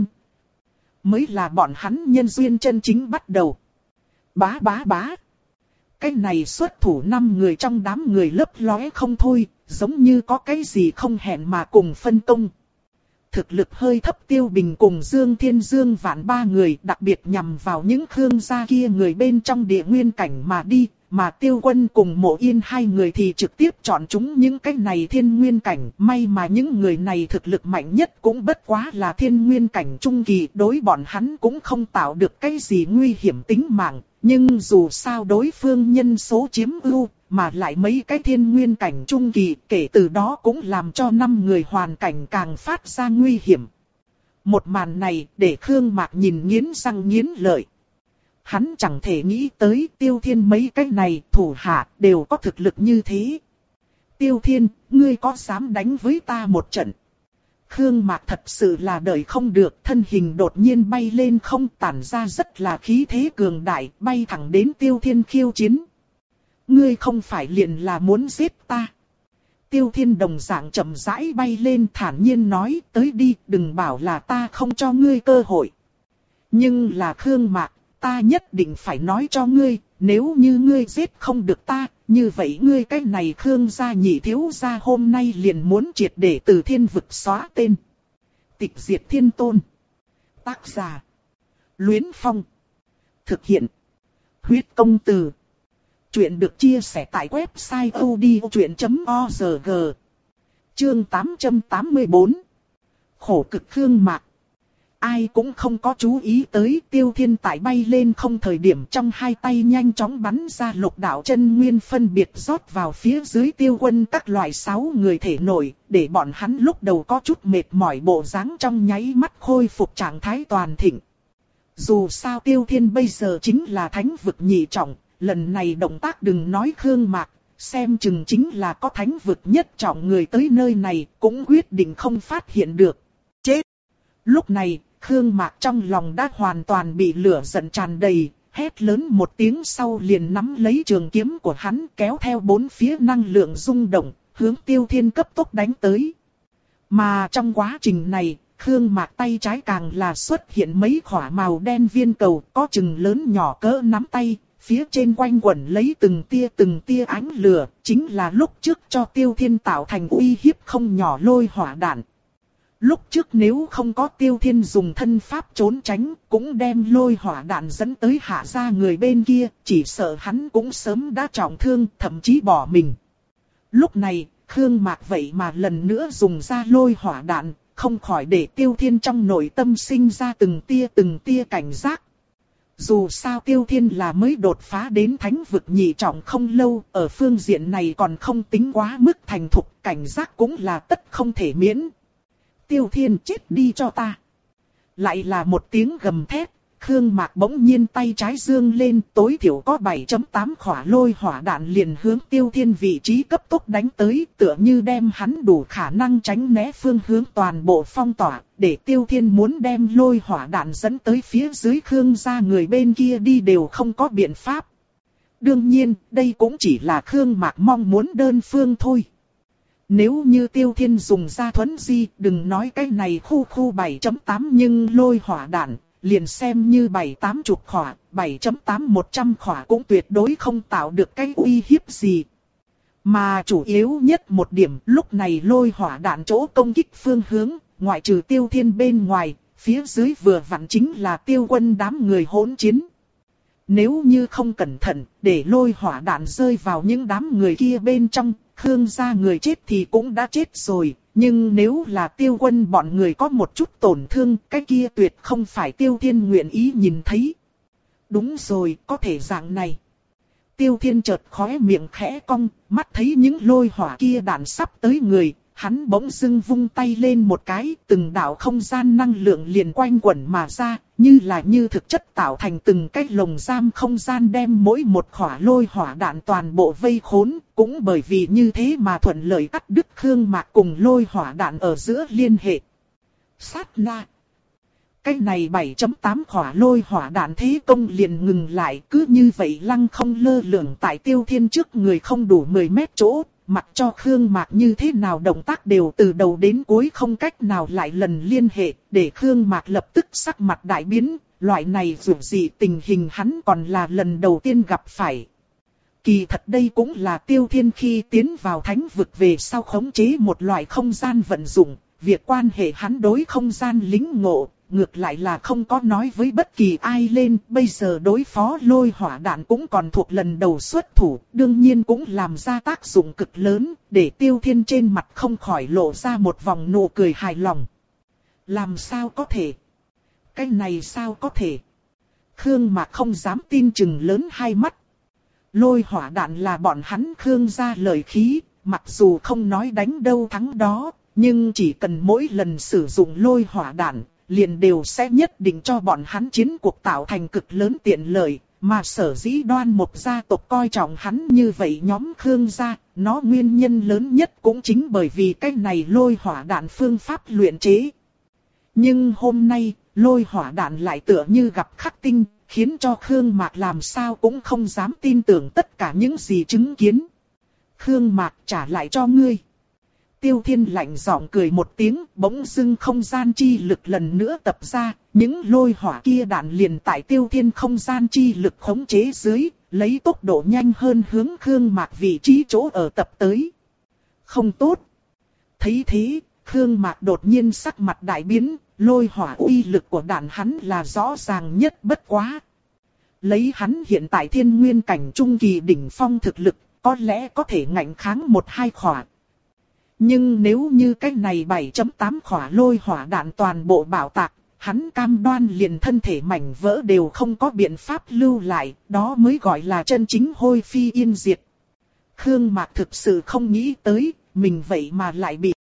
Mới là bọn hắn nhân duyên chân chính bắt đầu. Bá bá bá. Cái này xuất thủ năm người trong đám người lấp lóe không thôi, giống như có cái gì không hẹn mà cùng phân công. Thực lực hơi thấp Tiêu Bình cùng Dương Thiên Dương Vạn ba người đặc biệt nhằm vào những Khương gia kia người bên trong địa nguyên cảnh mà đi, mà Tiêu Quân cùng Mộ Yên hai người thì trực tiếp chọn chúng những cái này thiên nguyên cảnh. May mà những người này thực lực mạnh nhất cũng bất quá là thiên nguyên cảnh trung kỳ, đối bọn hắn cũng không tạo được cái gì nguy hiểm tính mạng. Nhưng dù sao đối phương nhân số chiếm ưu, mà lại mấy cái thiên nguyên cảnh trung kỳ, kể từ đó cũng làm cho năm người hoàn cảnh càng phát ra nguy hiểm. Một màn này để Khương Mạc nhìn nghiến răng nghiến lợi. Hắn chẳng thể nghĩ tới Tiêu Thiên mấy cái này thủ hạ đều có thực lực như thế. Tiêu Thiên, ngươi có dám đánh với ta một trận? Khương Mạc thật sự là đợi không được, thân hình đột nhiên bay lên không, tản ra rất là khí thế cường đại, bay thẳng đến Tiêu Thiên khiêu chiến. Ngươi không phải liền là muốn giết ta? Tiêu Thiên đồng dạng chậm rãi bay lên thản nhiên nói, tới đi, đừng bảo là ta không cho ngươi cơ hội. Nhưng là Khương Mạc, ta nhất định phải nói cho ngươi, nếu như ngươi giết không được ta, như vậy ngươi cái này Khương gia nhị thiếu gia hôm nay liền muốn triệt để từ thiên vực xóa tên. Tịch diệt thiên tôn. Tác giả. Luyến Phong. Thực hiện. Huyết công từ. Chuyện được chia sẻ tại website audiochuyện chấm org. Chương tám trăm tám mươi bốn. Khổ cực Khương Mạc. Ai cũng không có chú ý tới Tiêu Thiên tại bay lên không thời điểm trong hai tay nhanh chóng bắn ra lục đạo chân nguyên phân biệt rót vào phía dưới Tiêu Quân các loại sáu người thể nội, để bọn hắn lúc đầu có chút mệt mỏi bộ dáng trong nháy mắt khôi phục trạng thái toàn thịnh. Dù sao Tiêu Thiên bây giờ chính là thánh vực nhị trọng, lần này động tác đừng nói Khương Mạc, xem chừng chính là có thánh vực nhất trọng người tới nơi này cũng quyết định không phát hiện được. Chết! Lúc này, Khương Mạc trong lòng đã hoàn toàn bị lửa giận tràn đầy, hét lớn một tiếng sau liền nắm lấy trường kiếm của hắn kéo theo bốn phía năng lượng rung động, hướng Tiêu Thiên cấp tốc đánh tới. Mà trong quá trình này, Khương Mạc tay trái càng là xuất hiện mấy khỏa màu đen viên cầu có chừng lớn nhỏ cỡ nắm tay, phía trên quanh quẩn lấy từng tia từng tia ánh lửa, chính là lúc trước cho Tiêu Thiên tạo thành uy hiếp không nhỏ lôi hỏa đạn. Lúc trước nếu không có Tiêu Thiên dùng thân pháp trốn tránh, cũng đem lôi hỏa đạn dẫn tới hạ ra người bên kia, chỉ sợ hắn cũng sớm đã trọng thương, thậm chí bỏ mình. Lúc này, Khương Mạc vậy mà lần nữa dùng ra lôi hỏa đạn, không khỏi để Tiêu Thiên trong nội tâm sinh ra từng tia từng tia cảnh giác. Dù sao Tiêu Thiên là mới đột phá đến thánh vực nhị trọng không lâu, ở phương diện này còn không tính quá mức thành thục, cảnh giác cũng là tất không thể miễn. Tiêu Thiên chết đi cho ta. Lại là một tiếng gầm thét, Khương Mạc bỗng nhiên tay trái dương lên, tối thiểu có bảy chấm tám khỏa lôi hỏa đạn liền hướng Tiêu Thiên vị trí cấp tốc đánh tới, tựa như đem hắn đủ khả năng tránh né phương hướng toàn bộ phong tỏa, để Tiêu Thiên muốn đem lôi hỏa đạn dẫn tới phía dưới Khương gia người bên kia đi đều không có biện pháp. Đương nhiên, đây cũng chỉ là Khương Mạc mong muốn đơn phương thôi. Nếu như Tiêu Thiên dùng ra thuấn di, đừng nói cái này khu khu bảy chấm tám nhưng lôi hỏa đạn, liền xem như bảy tám chục khỏa, bảy chấm tám một trăm khỏa cũng tuyệt đối không tạo được cái uy hiếp gì. Mà chủ yếu nhất một điểm, lúc này lôi hỏa đạn chỗ công kích phương hướng, ngoại trừ Tiêu Thiên bên ngoài, phía dưới vừa vặn chính là Tiêu Quân đám người hỗn chiến. Nếu như không cẩn thận, để lôi hỏa đạn rơi vào những đám người kia bên trong, Khương gia người chết thì cũng đã chết rồi, nhưng nếu là Tiêu Quân bọn người có một chút tổn thương, cái kia tuyệt không phải Tiêu Thiên nguyện ý nhìn thấy. Đúng rồi, có thể dạng này. Tiêu Thiên chợt khóe miệng khẽ cong, mắt thấy những lôi hỏa kia đạn sắp tới người, hắn bỗng dưng vung tay lên một cái, từng đạo không gian năng lượng liền quanh quẩn mà ra, như là như thực chất tạo thành từng cái lồng giam không gian đem mỗi một khỏa lôi hỏa đạn toàn bộ vây khốn, cũng bởi vì như thế mà thuận lợi cắt đứt Khương Mạc cùng lôi hỏa đạn ở giữa liên hệ. Sát na. Cái này bảy chấm tám khỏa lôi hỏa đạn thế công liền ngừng lại, cứ như vậy lăng không lơ lửng tại Tiêu Thiên trước người không đủ mười mét chỗ. Mặc cho Khương Mạc như thế nào động tác đều từ đầu đến cuối không cách nào lại lần liên hệ, để Khương Mạc lập tức sắc mặt đại biến, loại này dù gì tình hình hắn còn là lần đầu tiên gặp phải. Kỳ thật đây cũng là Tiêu Thiên khi tiến vào thánh vực về sau khống chế một loại không gian vận dụng, việc quan hệ hắn đối không gian lĩnh ngộ. Ngược lại là không có nói với bất kỳ ai lên, bây giờ đối phó lôi hỏa đạn cũng còn thuộc lần đầu xuất thủ, đương nhiên cũng làm ra tác dụng cực lớn, để Tiêu Thiên trên mặt không khỏi lộ ra một vòng nụ cười hài lòng. Làm sao có thể? Cái này sao có thể? Khương Mạc không dám tin chừng lớn hai mắt. Lôi hỏa đạn là bọn hắn Khương gia lợi khí, mặc dù không nói đánh đâu thắng đó, nhưng chỉ cần mỗi lần sử dụng lôi hỏa đạn, liền đều sẽ nhất định cho bọn hắn chiến cuộc tạo thành cực lớn tiện lợi, mà sở dĩ Đoan Mục gia tộc coi trọng hắn như vậy nhóm Khương gia, nó nguyên nhân lớn nhất cũng chính bởi vì cái này lôi hỏa đạn phương pháp luyện chế. Nhưng hôm nay, lôi hỏa đạn lại tựa như gặp khắc tinh, khiến cho Khương Mạc làm sao cũng không dám tin tưởng tất cả những gì chứng kiến. Khương Mạc trả lại cho ngươi. Tiêu Thiên lạnh giọng cười một tiếng, bỗng dưng không gian chi lực lần nữa tập ra, những lôi hỏa kia đạn liền tại Tiêu Thiên không gian chi lực khống chế dưới, lấy tốc độ nhanh hơn hướng Khương Mạc vị trí chỗ ở tập tới. Không tốt. Thấy thế, Khương Mạc đột nhiên sắc mặt đại biến, lôi hỏa uy lực của đạn hắn là rõ ràng nhất bất quá. Lấy hắn hiện tại thiên nguyên cảnh trung kỳ đỉnh phong thực lực, có lẽ có thể ngạnh kháng một hai khỏa. Nhưng nếu như cái này bảy chấm tám khỏa lôi hỏa đạn toàn bộ bảo tạc, hắn cam đoan liền thân thể mảnh vỡ đều không có biện pháp lưu lại, đó mới gọi là chân chính hôi phi yên diệt. Khương Mạc thực sự không nghĩ tới, mình vậy mà lại bị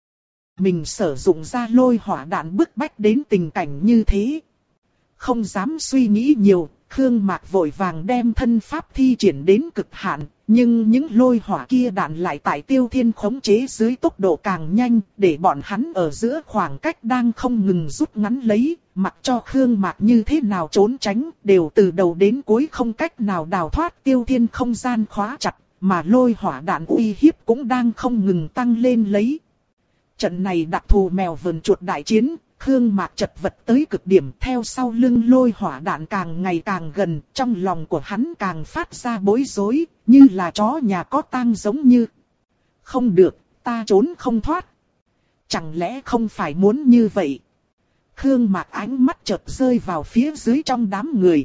mình sử dụng ra lôi hỏa đạn bức bách đến tình cảnh như thế. Không dám suy nghĩ nhiều, Khương Mạc vội vàng đem thân pháp thi triển đến cực hạn, nhưng những lôi hỏa kia đạn lại tại Tiêu Thiên khống chế dưới tốc độ càng nhanh, để bọn hắn ở giữa khoảng cách đang không ngừng rút ngắn lấy, mặc cho Khương Mạc như thế nào trốn tránh, đều từ đầu đến cuối không cách nào đào thoát Tiêu Thiên không gian khóa chặt, mà lôi hỏa đạn uy hiếp cũng đang không ngừng tăng lên lấy. Trận này đặc thù mèo vờn chuột đại chiến, Khương Mạc chật vật tới cực điểm, theo sau lưng lôi hỏa đạn càng ngày càng gần, trong lòng của hắn càng phát ra bối rối, như là chó nhà có tang giống như. Không được, ta trốn không thoát. Chẳng lẽ không phải muốn như vậy? Khương Mạc ánh mắt chợt rơi vào phía dưới trong đám người.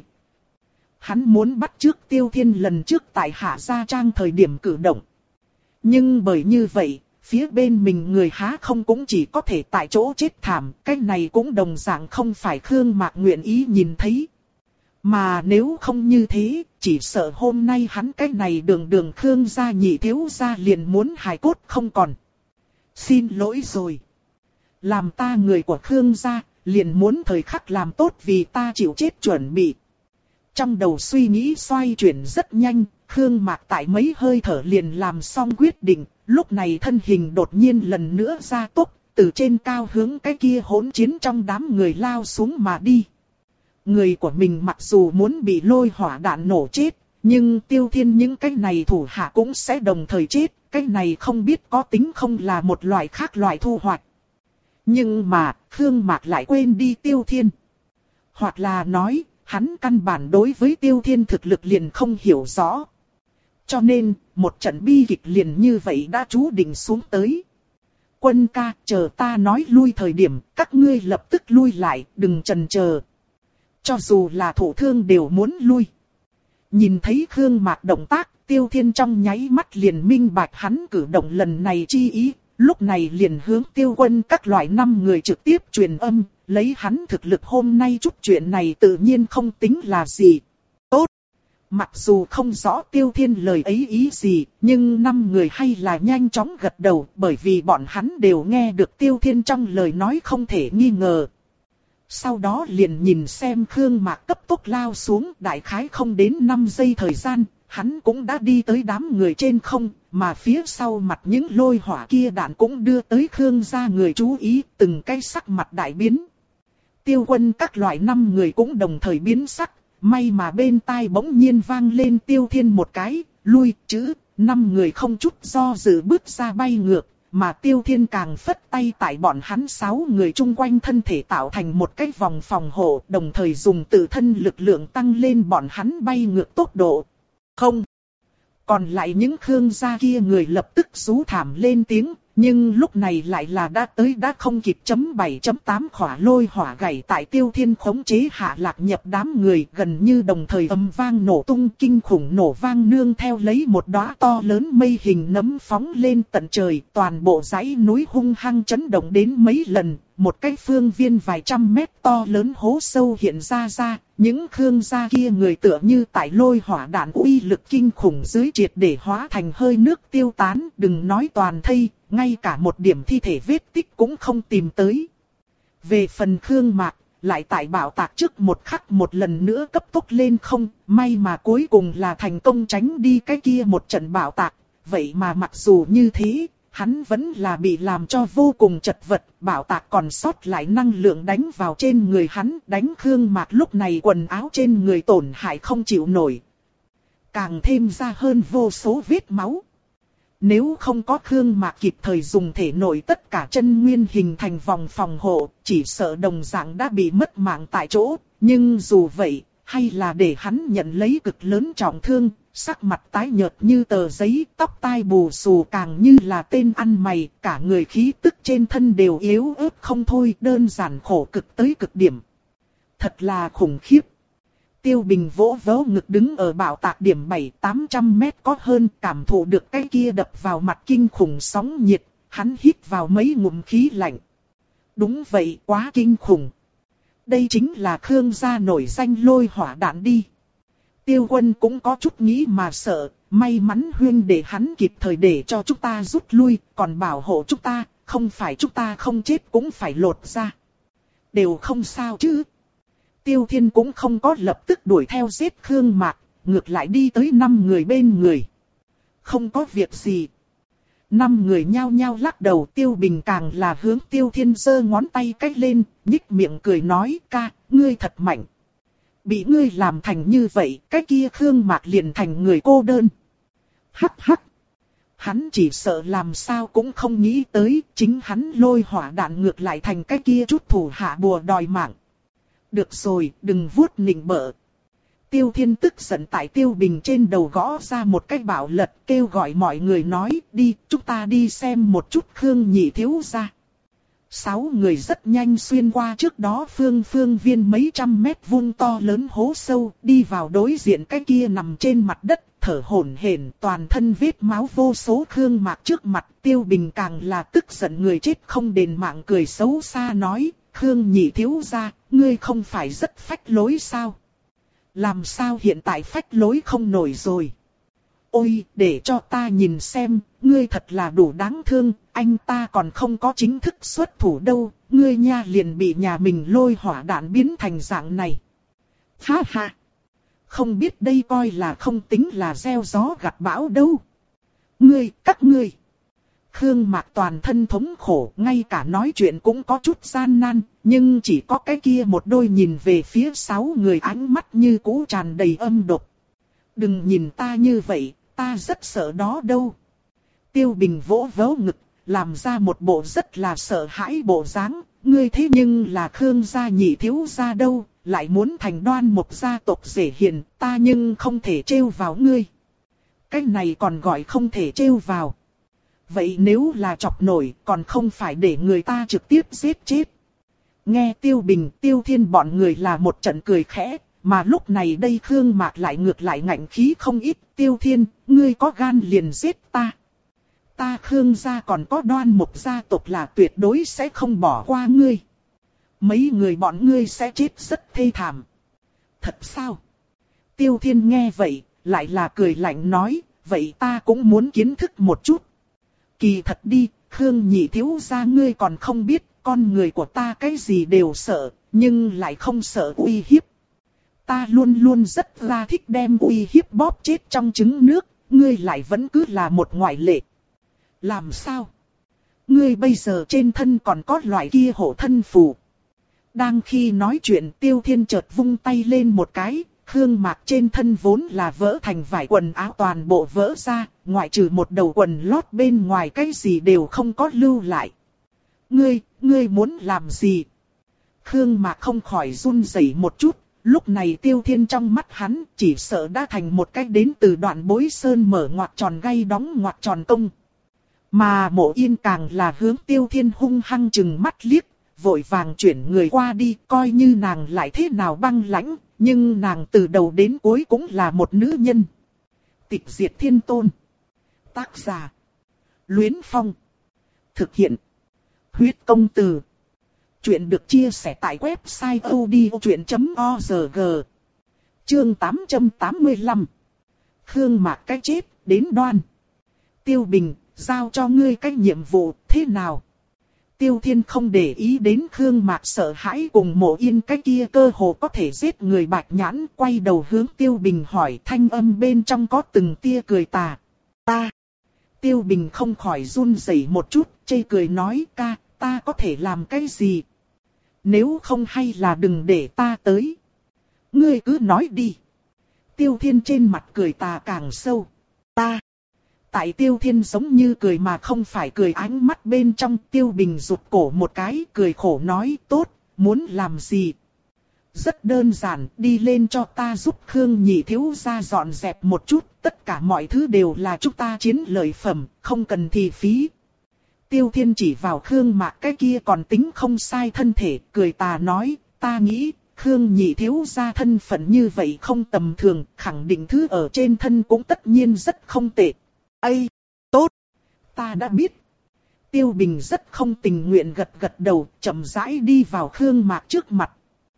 Hắn muốn bắt chước Tiêu Thiên lần trước tại Hạ Gia Trang thời điểm cử động. Nhưng bởi như vậy, phía bên mình người há không cũng chỉ có thể tại chỗ chết thảm, cái này cũng đồng dạng không phải Khương Mạc nguyện ý nhìn thấy. Mà nếu không như thế, chỉ sợ hôm nay hắn cái này đường đường Khương gia nhị thiếu gia liền muốn hài cốt không còn. Xin lỗi rồi. Làm ta người của Khương gia, liền muốn thời khắc làm tốt vì ta chịu chết chuẩn bị. Trong đầu suy nghĩ xoay chuyển rất nhanh, Khương Mạc tại mấy hơi thở liền làm xong quyết định, lúc này thân hình đột nhiên lần nữa gia tốc, từ trên cao hướng cái kia hỗn chiến trong đám người lao xuống mà đi. Người của mình mặc dù muốn bị lôi hỏa đạn nổ chết, nhưng Tiêu Thiên những cái này thủ hạ cũng sẽ đồng thời chết, cái này không biết có tính không là một loại khác loại thu hoạch. Nhưng mà, Khương Mạc lại quên đi Tiêu Thiên. Hoặc là nói, hắn căn bản đối với Tiêu Thiên thực lực liền không hiểu rõ. Cho nên, một trận bi kịch liền như vậy đã chú định xuống tới. Quân ca, chờ ta nói lui thời điểm, các ngươi lập tức lui lại, đừng chần chờ. Cho dù là thổ thương đều muốn lui. Nhìn thấy Khương Mạc động tác, Tiêu Thiên trong nháy mắt liền minh bạch hắn cử động lần này chi ý. Lúc này liền hướng Tiêu Quân các loại năm người trực tiếp truyền âm, lấy hắn thực lực hôm nay chút chuyện này tự nhiên không tính là gì. Tốt! Mặc dù không rõ Tiêu Thiên lời ấy ý gì, nhưng năm người hay là nhanh chóng gật đầu, bởi vì bọn hắn đều nghe được Tiêu Thiên trong lời nói không thể nghi ngờ. Sau đó liền nhìn xem Khương Mạc cấp tốc lao xuống, đại khái không đến năm giây thời gian, hắn cũng đã đi tới đám người trên không, mà phía sau mặt những lôi hỏa kia đạn cũng đưa tới Khương gia người chú ý, từng cái sắc mặt đại biến. Tiêu Quân các loại năm người cũng đồng thời biến sắc, may mà bên tai bỗng nhiên vang lên Tiêu Thiên một cái, lui chữ, năm người không chút do dự bước ra bay ngược, mà Tiêu Thiên càng phất tay tại bọn hắn sáu người chung quanh thân thể tạo thành một cái vòng phòng hộ, đồng thời dùng tự thân lực lượng tăng lên bọn hắn bay ngược tốc độ. Không. Còn lại những Khương gia kia người lập tức rú thảm lên tiếng, nhưng lúc này lại là đã tới đã không kịp chấm bảy chấm tám khỏa lôi hỏa gảy tại Tiêu Thiên khống chế hạ lạc nhập đám người, gần như đồng thời âm vang nổ tung, kinh khủng nổ vang nương theo lấy một đóa to lớn mây hình nấm phóng lên tận trời, toàn bộ dãy núi hung hăng chấn động đến mấy lần, một cái phương viên vài trăm mét to lớn hố sâu hiện ra ra. Những Khương gia kia người tựa như tại lôi hỏa đạn uy lực kinh khủng dưới triệt để hóa thành hơi nước tiêu tán, đừng nói toàn thây, ngay cả một điểm thi thể vết tích cũng không tìm tới. Về phần Khương Mạc, lại tại bảo tạc trước một khắc một lần nữa cấp tốc lên không, may mà cuối cùng là thành công tránh đi cái kia một trận bảo tạc, vậy mà mặc dù như thế, hắn vẫn là bị làm cho vô cùng chật vật, bảo tạc còn sót lại năng lượng đánh vào trên người hắn, đánh Khương Mạc lúc này quần áo trên người tổn hại không chịu nổi. Càng thêm ra hơn vô số vết máu. Nếu không có Khương Mạc kịp thời dùng thể nội tất cả chân nguyên hình thành vòng phòng hộ, chỉ sợ đồng dạng đã bị mất mạng tại chỗ, nhưng dù vậy, hay là để hắn nhận lấy cực lớn trọng thương. Sắc mặt tái nhợt như tờ giấy, tóc tai bù xù càng như là tên ăn mày, cả người khí tức trên thân đều yếu ớt không thôi, đơn giản khổ cực tới cực điểm. Thật là khủng khiếp. Tiêu Bình vỗ vỗ ngực đứng ở bảo tạc điểm bảy tám trăm mét có hơn, cảm thụ được cái kia đập vào mặt kinh khủng sóng nhiệt, hắn hít vào mấy ngụm khí lạnh. Đúng vậy, quá kinh khủng. Đây chính là Khương gia nổi danh lôi hỏa đạn đi. Tiêu Quân cũng có chút nghĩ mà sợ, may mắn huynh để hắn kịp thời để cho chúng ta rút lui, còn bảo hộ chúng ta, không phải chúng ta không chết cũng phải lột ra. Đều không sao chứ. Tiêu Thiên cũng không có lập tức đuổi theo giết Khương Mạc, ngược lại đi tới năm người bên người. Không có việc gì. Năm người nhao nhao lắc đầu, Tiêu Bình càng là hướng Tiêu Thiên giơ ngón tay cách lên, nhích miệng cười nói, ca, ngươi thật mạnh. Bị ngươi làm thành như vậy, cái kia Khương Mạc liền thành người cô đơn. Hắc hắc. Hắn chỉ sợ làm sao cũng không nghĩ tới, chính hắn lôi hỏa đạn ngược lại thành cái kia chút thủ hạ bùa đòi mạng. Được rồi, đừng vuốt nịnh bợ. Tiêu Thiên tức giận tại Tiêu Bình trên đầu gõ ra một cái bạo lật, kêu gọi mọi người nói, đi, chúng ta đi xem một chút Khương nhị thiếu gia. Sáu người rất nhanh xuyên qua trước đó phương phương viên mấy trăm mét vuông to lớn hố sâu, đi vào đối diện cái kia nằm trên mặt đất, thở hổn hển, toàn thân vết máu vô số Khương Mạc trước mặt. Tiêu Bình càng là tức giận người chết không đền mạng, cười xấu xa nói, Khương nhị thiếu gia, ngươi không phải rất phách lối sao? Làm sao hiện tại phách lối không nổi rồi? Ôi, để cho ta nhìn xem, ngươi thật là đủ đáng thương, anh ta còn không có chính thức xuất thủ đâu, ngươi nha liền bị nhà mình lôi hỏa đạn biến thành dạng này. Ha ha! Không biết đây coi là không tính là gieo gió gặt bão đâu. Ngươi, các ngươi! Khương Mạc toàn thân thống khổ, ngay cả nói chuyện cũng có chút gian nan, nhưng chỉ có cái kia một đôi nhìn về phía sáu người ánh mắt như cũ tràn đầy âm độc. Đừng nhìn ta như vậy, ta rất sợ đó đâu. Tiêu Bình vỗ vỗ ngực, làm ra một bộ rất là sợ hãi bộ dáng. Ngươi thế nhưng là Khương gia nhị thiếu gia đâu, lại muốn thành Đoan Mục gia tộc rể hiền, ta nhưng không thể trêu vào ngươi. Cái này còn gọi không thể trêu vào. Vậy nếu là chọc nổi, còn không phải để người ta trực tiếp giết chết. Nghe Tiêu Bình, Tiêu Thiên bọn người là một trận cười khẽ, mà lúc này đây Khương Mạc lại ngược lại ngạnh khí không ít. Tiêu Thiên, ngươi có gan liền giết ta. Ta Khương gia còn có Đoan Mục gia tộc là tuyệt đối sẽ không bỏ qua ngươi. Mấy người bọn ngươi sẽ chết rất thê thảm. Thật sao? Tiêu Thiên nghe vậy, lại là cười lạnh nói, vậy ta cũng muốn kiến thức một chút. Kỳ thật đi, Khương nhị thiếu gia ngươi còn không biết, con người của ta cái gì đều sợ, nhưng lại không sợ uy hiếp. Ta luôn luôn rất là thích đem uy hiếp bóp chết trong trứng nước, ngươi lại vẫn cứ là một ngoại lệ. Làm sao? Ngươi bây giờ trên thân còn có loại kia hộ thân phù. Đang khi nói chuyện Tiêu Thiên chợt vung tay lên một cái, Khương Mạc trên thân vốn là vỡ thành vải quần áo toàn bộ vỡ ra, ngoại trừ một đầu quần lót bên ngoài cái gì đều không có lưu lại. Ngươi, ngươi muốn làm gì? Khương Mạc không khỏi run rẩy một chút, lúc này Tiêu Thiên trong mắt hắn chỉ sợ đã thành một cái đến từ Đoạn Bối Sơn mở ngoặc tròn gay đóng ngoặc tròn công. Mà Mộ Yên càng là hướng Tiêu Thiên hung hăng chừng mắt liếc, vội vàng chuyển người qua đi, coi như nàng lại thế nào băng lãnh, nhưng nàng từ đầu đến cuối cũng là một nữ nhân. Tịch Diệt Thiên Tôn. Tác giả: Luyến Phong. Thực hiện: Huyết Công Từ. Chuyện được chia sẻ tại website odchuyện chấm org. Chương tám trăm tám mươi lăm. Khương Mạc cái chết, đến Đoan. Tiêu Bình, giao cho ngươi cái nhiệm vụ, thế nào? Tiêu Thiên không để ý đến Khương Mạc sợ hãi cùng Mộ Yên cái kia cơ hồ có thể giết người bạch nhãn, quay đầu hướng Tiêu Bình hỏi, thanh âm bên trong có từng tia cười tà. Ta. Tiêu Bình không khỏi run rẩy một chút, chê cười nói, ca, ta có thể làm cái gì? Nếu không hay là đừng để ta tới. Ngươi cứ nói đi. Tiêu Thiên trên mặt cười tà càng sâu. Ta. Tại Tiêu Thiên giống như cười mà không phải cười, ánh mắt bên trong Tiêu Bình rụt cổ một cái, cười khổ nói, tốt, muốn làm gì? Rất đơn giản, đi lên cho ta giúp Khương nhị thiếu gia dọn dẹp một chút, tất cả mọi thứ đều là chúng ta chiến lợi phẩm, không cần thì phí. Tiêu Thiên chỉ vào Khương Mạc cái kia còn tính không sai thân thể, cười tà nói, ta nghĩ, Khương nhị thiếu gia thân phận như vậy không tầm thường, khẳng định thứ ở trên thân cũng tất nhiên rất không tệ. Ây, tốt, ta đã biết. Tiêu Bình rất không tình nguyện gật gật đầu, chậm rãi đi vào Khương Mạc trước mặt.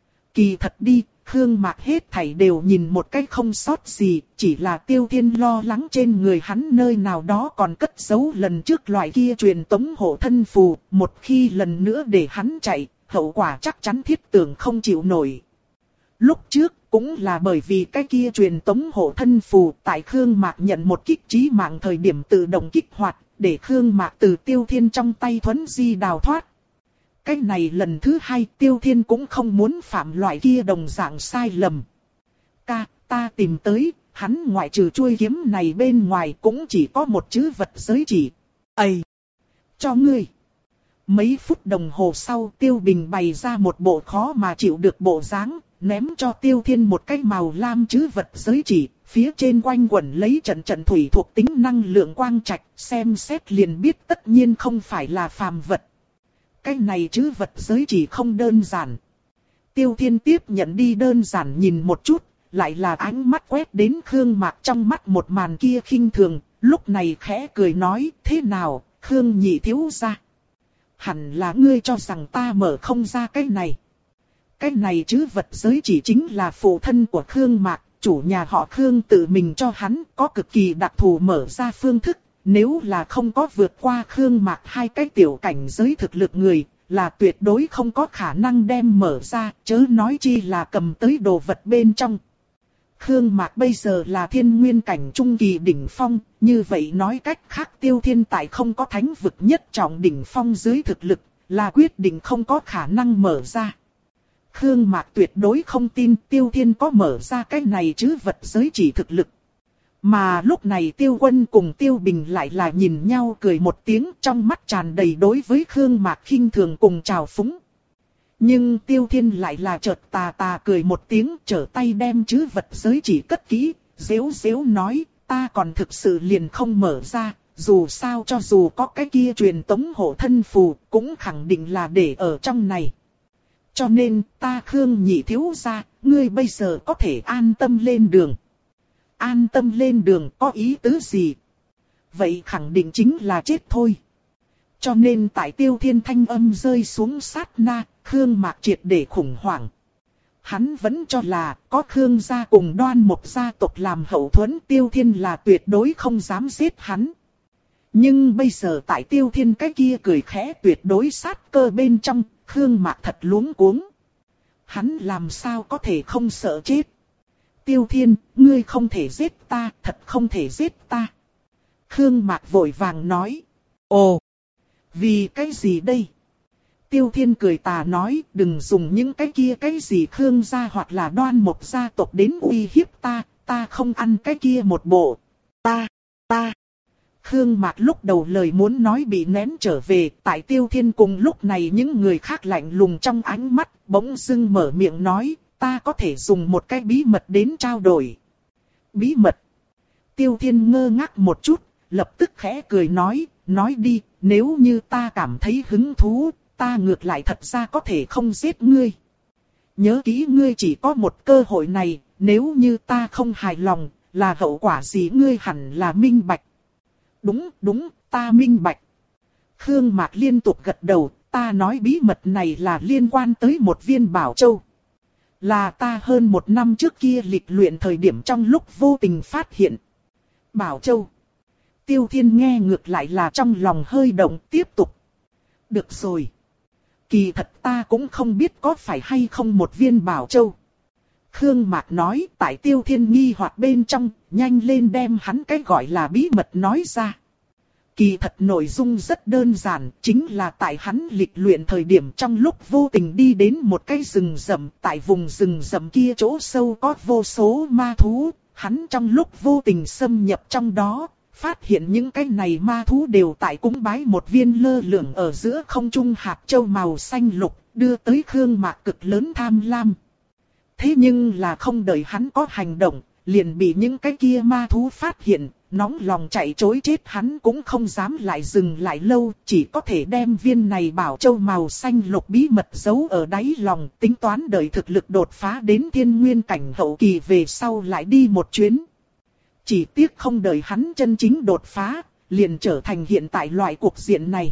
Kỳ thật đi, Khương Mạc hết thảy đều nhìn một cách không sót gì, chỉ là Tiêu Thiên lo lắng trên người hắn nơi nào đó còn cất giấu lần trước loại kia truyền tống hộ thân phù, một khi lần nữa để hắn chạy, hậu quả chắc chắn thiết tưởng không chịu nổi. Lúc trước, cũng là bởi vì cái kia truyền tống hộ thân phù, tại Khương Mạc nhận một kích chí mạng thời điểm tự động kích hoạt, để Khương Mạc từ Tiêu Thiên trong tay thuấn di đào thoát. Cái này lần thứ hai Tiêu Thiên cũng không muốn phạm loại kia đồng dạng sai lầm. Ca, ta tìm tới, hắn ngoại trừ chuôi kiếm này bên ngoài cũng chỉ có một chữ vật giới chỉ. Ây! Cho ngươi! Mấy phút đồng hồ sau Tiêu Bình bày ra một bộ khó mà chịu được bộ dáng, ném cho Tiêu Thiên một cái màu lam chữ vật giới chỉ, phía trên quanh quẩn lấy trận trận thủy thuộc tính năng lượng quang trạch, xem xét liền biết tất nhiên không phải là phàm vật. Cái này chữ vật giới chỉ không đơn giản. Tiêu Thiên tiếp nhận đi đơn giản nhìn một chút, lại là ánh mắt quét đến Khương Mạc trong mắt một màn kia khinh thường, lúc này khẽ cười nói, thế nào, Khương nhị thiếu gia? Hẳn là ngươi cho rằng ta mở không ra cái này. Cái này chữ vật giới chỉ chính là phụ thân của Khương Mạc, chủ nhà họ Khương tự mình cho hắn, có cực kỳ đặc thù mở ra phương thức. Nếu là không có vượt qua Khương Mạc hai cái tiểu cảnh giới thực lực người, là tuyệt đối không có khả năng đem mở ra, chớ nói chi là cầm tới đồ vật bên trong. Khương Mạc bây giờ là thiên nguyên cảnh trung kỳ đỉnh phong, như vậy nói cách khác Tiêu Thiên tại không có thánh vực nhất trọng đỉnh phong dưới thực lực, là quyết định không có khả năng mở ra. Khương Mạc tuyệt đối không tin Tiêu Thiên có mở ra cái này chứ vật giới chỉ thực lực. Mà lúc này Tiêu Quân cùng Tiêu Bình lại là nhìn nhau cười một tiếng, trong mắt tràn đầy đối với Khương Mạc khinh thường cùng trào phúng. Nhưng Tiêu Thiên lại là chợt tà tà cười một tiếng, trở tay đem chứ vật giới chỉ cất kỹ, giễu giễu nói, ta còn thực sự liền không mở ra, dù sao cho dù có cái kia truyền tống hộ thân phù, cũng khẳng định là để ở trong này. Cho nên ta Khương nhị thiếu gia, ngươi bây giờ có thể an tâm lên đường. An tâm lên đường có ý tứ gì? Vậy khẳng định chính là chết thôi. Cho nên tại Tiêu Thiên thanh âm rơi xuống sát na, Khương Mạc triệt để khủng hoảng. Hắn vẫn cho là có Khương gia cùng Đoan một gia tộc làm hậu thuẫn, Tiêu Thiên là tuyệt đối không dám giết hắn. Nhưng bây giờ tại Tiêu Thiên cái kia cười khẽ tuyệt đối sát cơ bên trong, Khương Mạc thật luống cuống. Hắn làm sao có thể không sợ chết? Tiêu Thiên, ngươi không thể giết ta, thật không thể giết ta. Khương Mạc vội vàng nói. Ồ, vì cái gì đây? Tiêu Thiên cười tà nói, đừng dùng những cái kia cái gì Khương gia hoặc là Đoan một gia tộc đến uy hiếp ta, ta không ăn cái kia một bộ. Ta, ta. Khương Mạc lúc đầu lời muốn nói bị nén trở về, tại Tiêu Thiên cùng lúc này những người khác lạnh lùng trong ánh mắt, bỗng dưng mở miệng nói, ta có thể dùng một cái bí mật đến trao đổi. Bí mật? Tiêu Thiên ngơ ngác một chút, lập tức khẽ cười nói, nói đi, nếu như ta cảm thấy hứng thú, ta ngược lại thật ra có thể không giết ngươi. Nhớ kỹ ngươi chỉ có một cơ hội này, nếu như ta không hài lòng, là hậu quả gì ngươi hẳn là minh bạch. Đúng, đúng, ta minh bạch. Khương Mạc liên tục gật đầu, ta nói bí mật này là liên quan tới một viên bảo châu. Là ta hơn một năm trước kia lịch luyện thời điểm trong lúc vô tình phát hiện. Bảo châu. Tiêu Thiên nghe ngược lại là trong lòng hơi động, tiếp tục. Được rồi. Kỳ thật ta cũng không biết có phải hay không một viên bảo châu. Khương Mạc nói, tại Tiêu Thiên nghi hoặc bên trong, nhanh lên đem hắn cái gọi là bí mật nói ra. Kỳ thật nội dung rất đơn giản, chính là tại hắn lịch luyện thời điểm trong lúc vô tình đi đến một cái rừng rậm, tại vùng rừng rậm kia chỗ sâu có vô số ma thú, hắn trong lúc vô tình xâm nhập trong đó, phát hiện những cái này ma thú đều tại cúng bái một viên lơ lửng ở giữa không trung hạt châu màu xanh lục, đưa tới Khương Mạc cực lớn tham lam. Thế nhưng là không đợi hắn có hành động, liền bị những cái kia ma thú phát hiện, nóng lòng chạy trối chết hắn cũng không dám lại dừng lại lâu, chỉ có thể đem viên này bảo châu màu xanh lục bí mật giấu ở đáy lòng, tính toán đợi thực lực đột phá đến thiên nguyên cảnh hậu kỳ về sau lại đi một chuyến. Chỉ tiếc không đợi hắn chân chính đột phá, liền trở thành hiện tại loại cuộc diện này.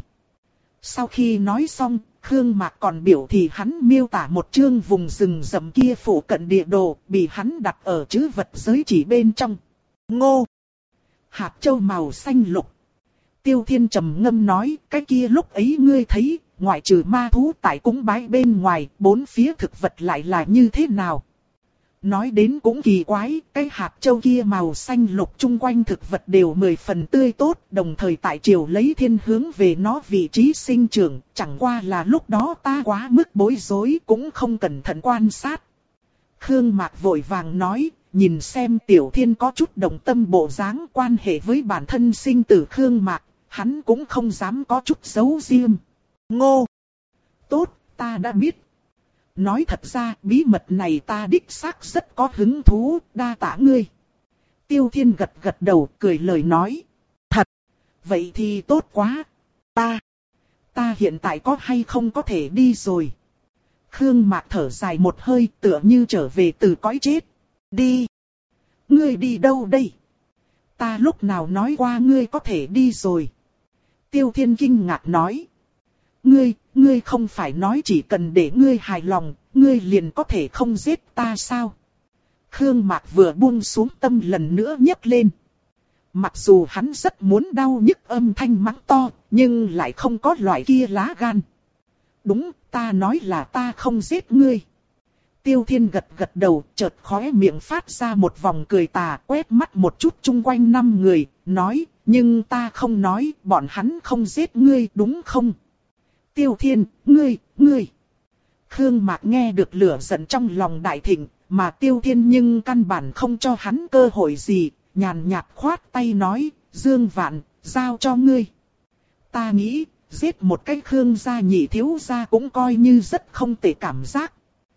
Sau khi nói xong, Khương Mạc còn biểu thì hắn miêu tả một chương vùng rừng rậm kia phủ cận địa đồ, bị hắn đặt ở chữ vật giới chỉ bên trong. Ngô! Hạt châu màu xanh lục. Tiêu Thiên trầm ngâm nói, cái kia lúc ấy ngươi thấy, ngoại trừ ma thú tại cúng bái bên ngoài, bốn phía thực vật lại là như thế nào? Nói đến cũng kỳ quái, cái hạt châu kia màu xanh lục chung quanh thực vật đều mười phần tươi tốt, đồng thời tại chiều lấy thiên hướng về nó vị trí sinh trưởng, chẳng qua là lúc đó ta quá mức bối rối cũng không cẩn thận quan sát. Khương Mạc vội vàng nói, nhìn xem Tiểu Thiên có chút đồng tâm bộ dáng quan hệ với bản thân sinh tử Khương Mạc, hắn cũng không dám có chút giấu riêng. Ngô! Tốt, ta đã biết. Nói thật ra, bí mật này ta đích xác rất có hứng thú, đa tạ ngươi. Tiêu Thiên gật gật đầu, cười lời nói. Thật! Vậy thì tốt quá. Ta! Ta hiện tại có hay không có thể đi rồi? Khương Mạc thở dài một hơi, tựa như trở về từ cõi chết. Đi! Ngươi đi đâu đây? Ta lúc nào nói qua ngươi có thể đi rồi? Tiêu Thiên kinh ngạc nói. Ngươi, ngươi không phải nói chỉ cần để ngươi hài lòng, ngươi liền có thể không giết ta sao? Khương Mạc vừa buông xuống tâm lần nữa nhấc lên. Mặc dù hắn rất muốn đau nhức âm thanh mắng to, nhưng lại không có loại kia lá gan. Đúng, ta nói là ta không giết ngươi. Tiêu Thiên gật gật đầu, chợt khóe miệng phát ra một vòng cười tà, quét mắt một chút chung quanh năm người, nói, nhưng ta không nói, bọn hắn không giết ngươi đúng không? Tiêu Thiên, ngươi, ngươi. Khương Mạc nghe được lửa giận trong lòng đại thịnh, mà Tiêu Thiên nhưng căn bản không cho hắn cơ hội gì, nhàn nhạt khoát tay nói, Dương Vạn, giao cho ngươi. Ta nghĩ, giết một cái Khương gia nhị thiếu gia cũng coi như rất không tệ cảm giác.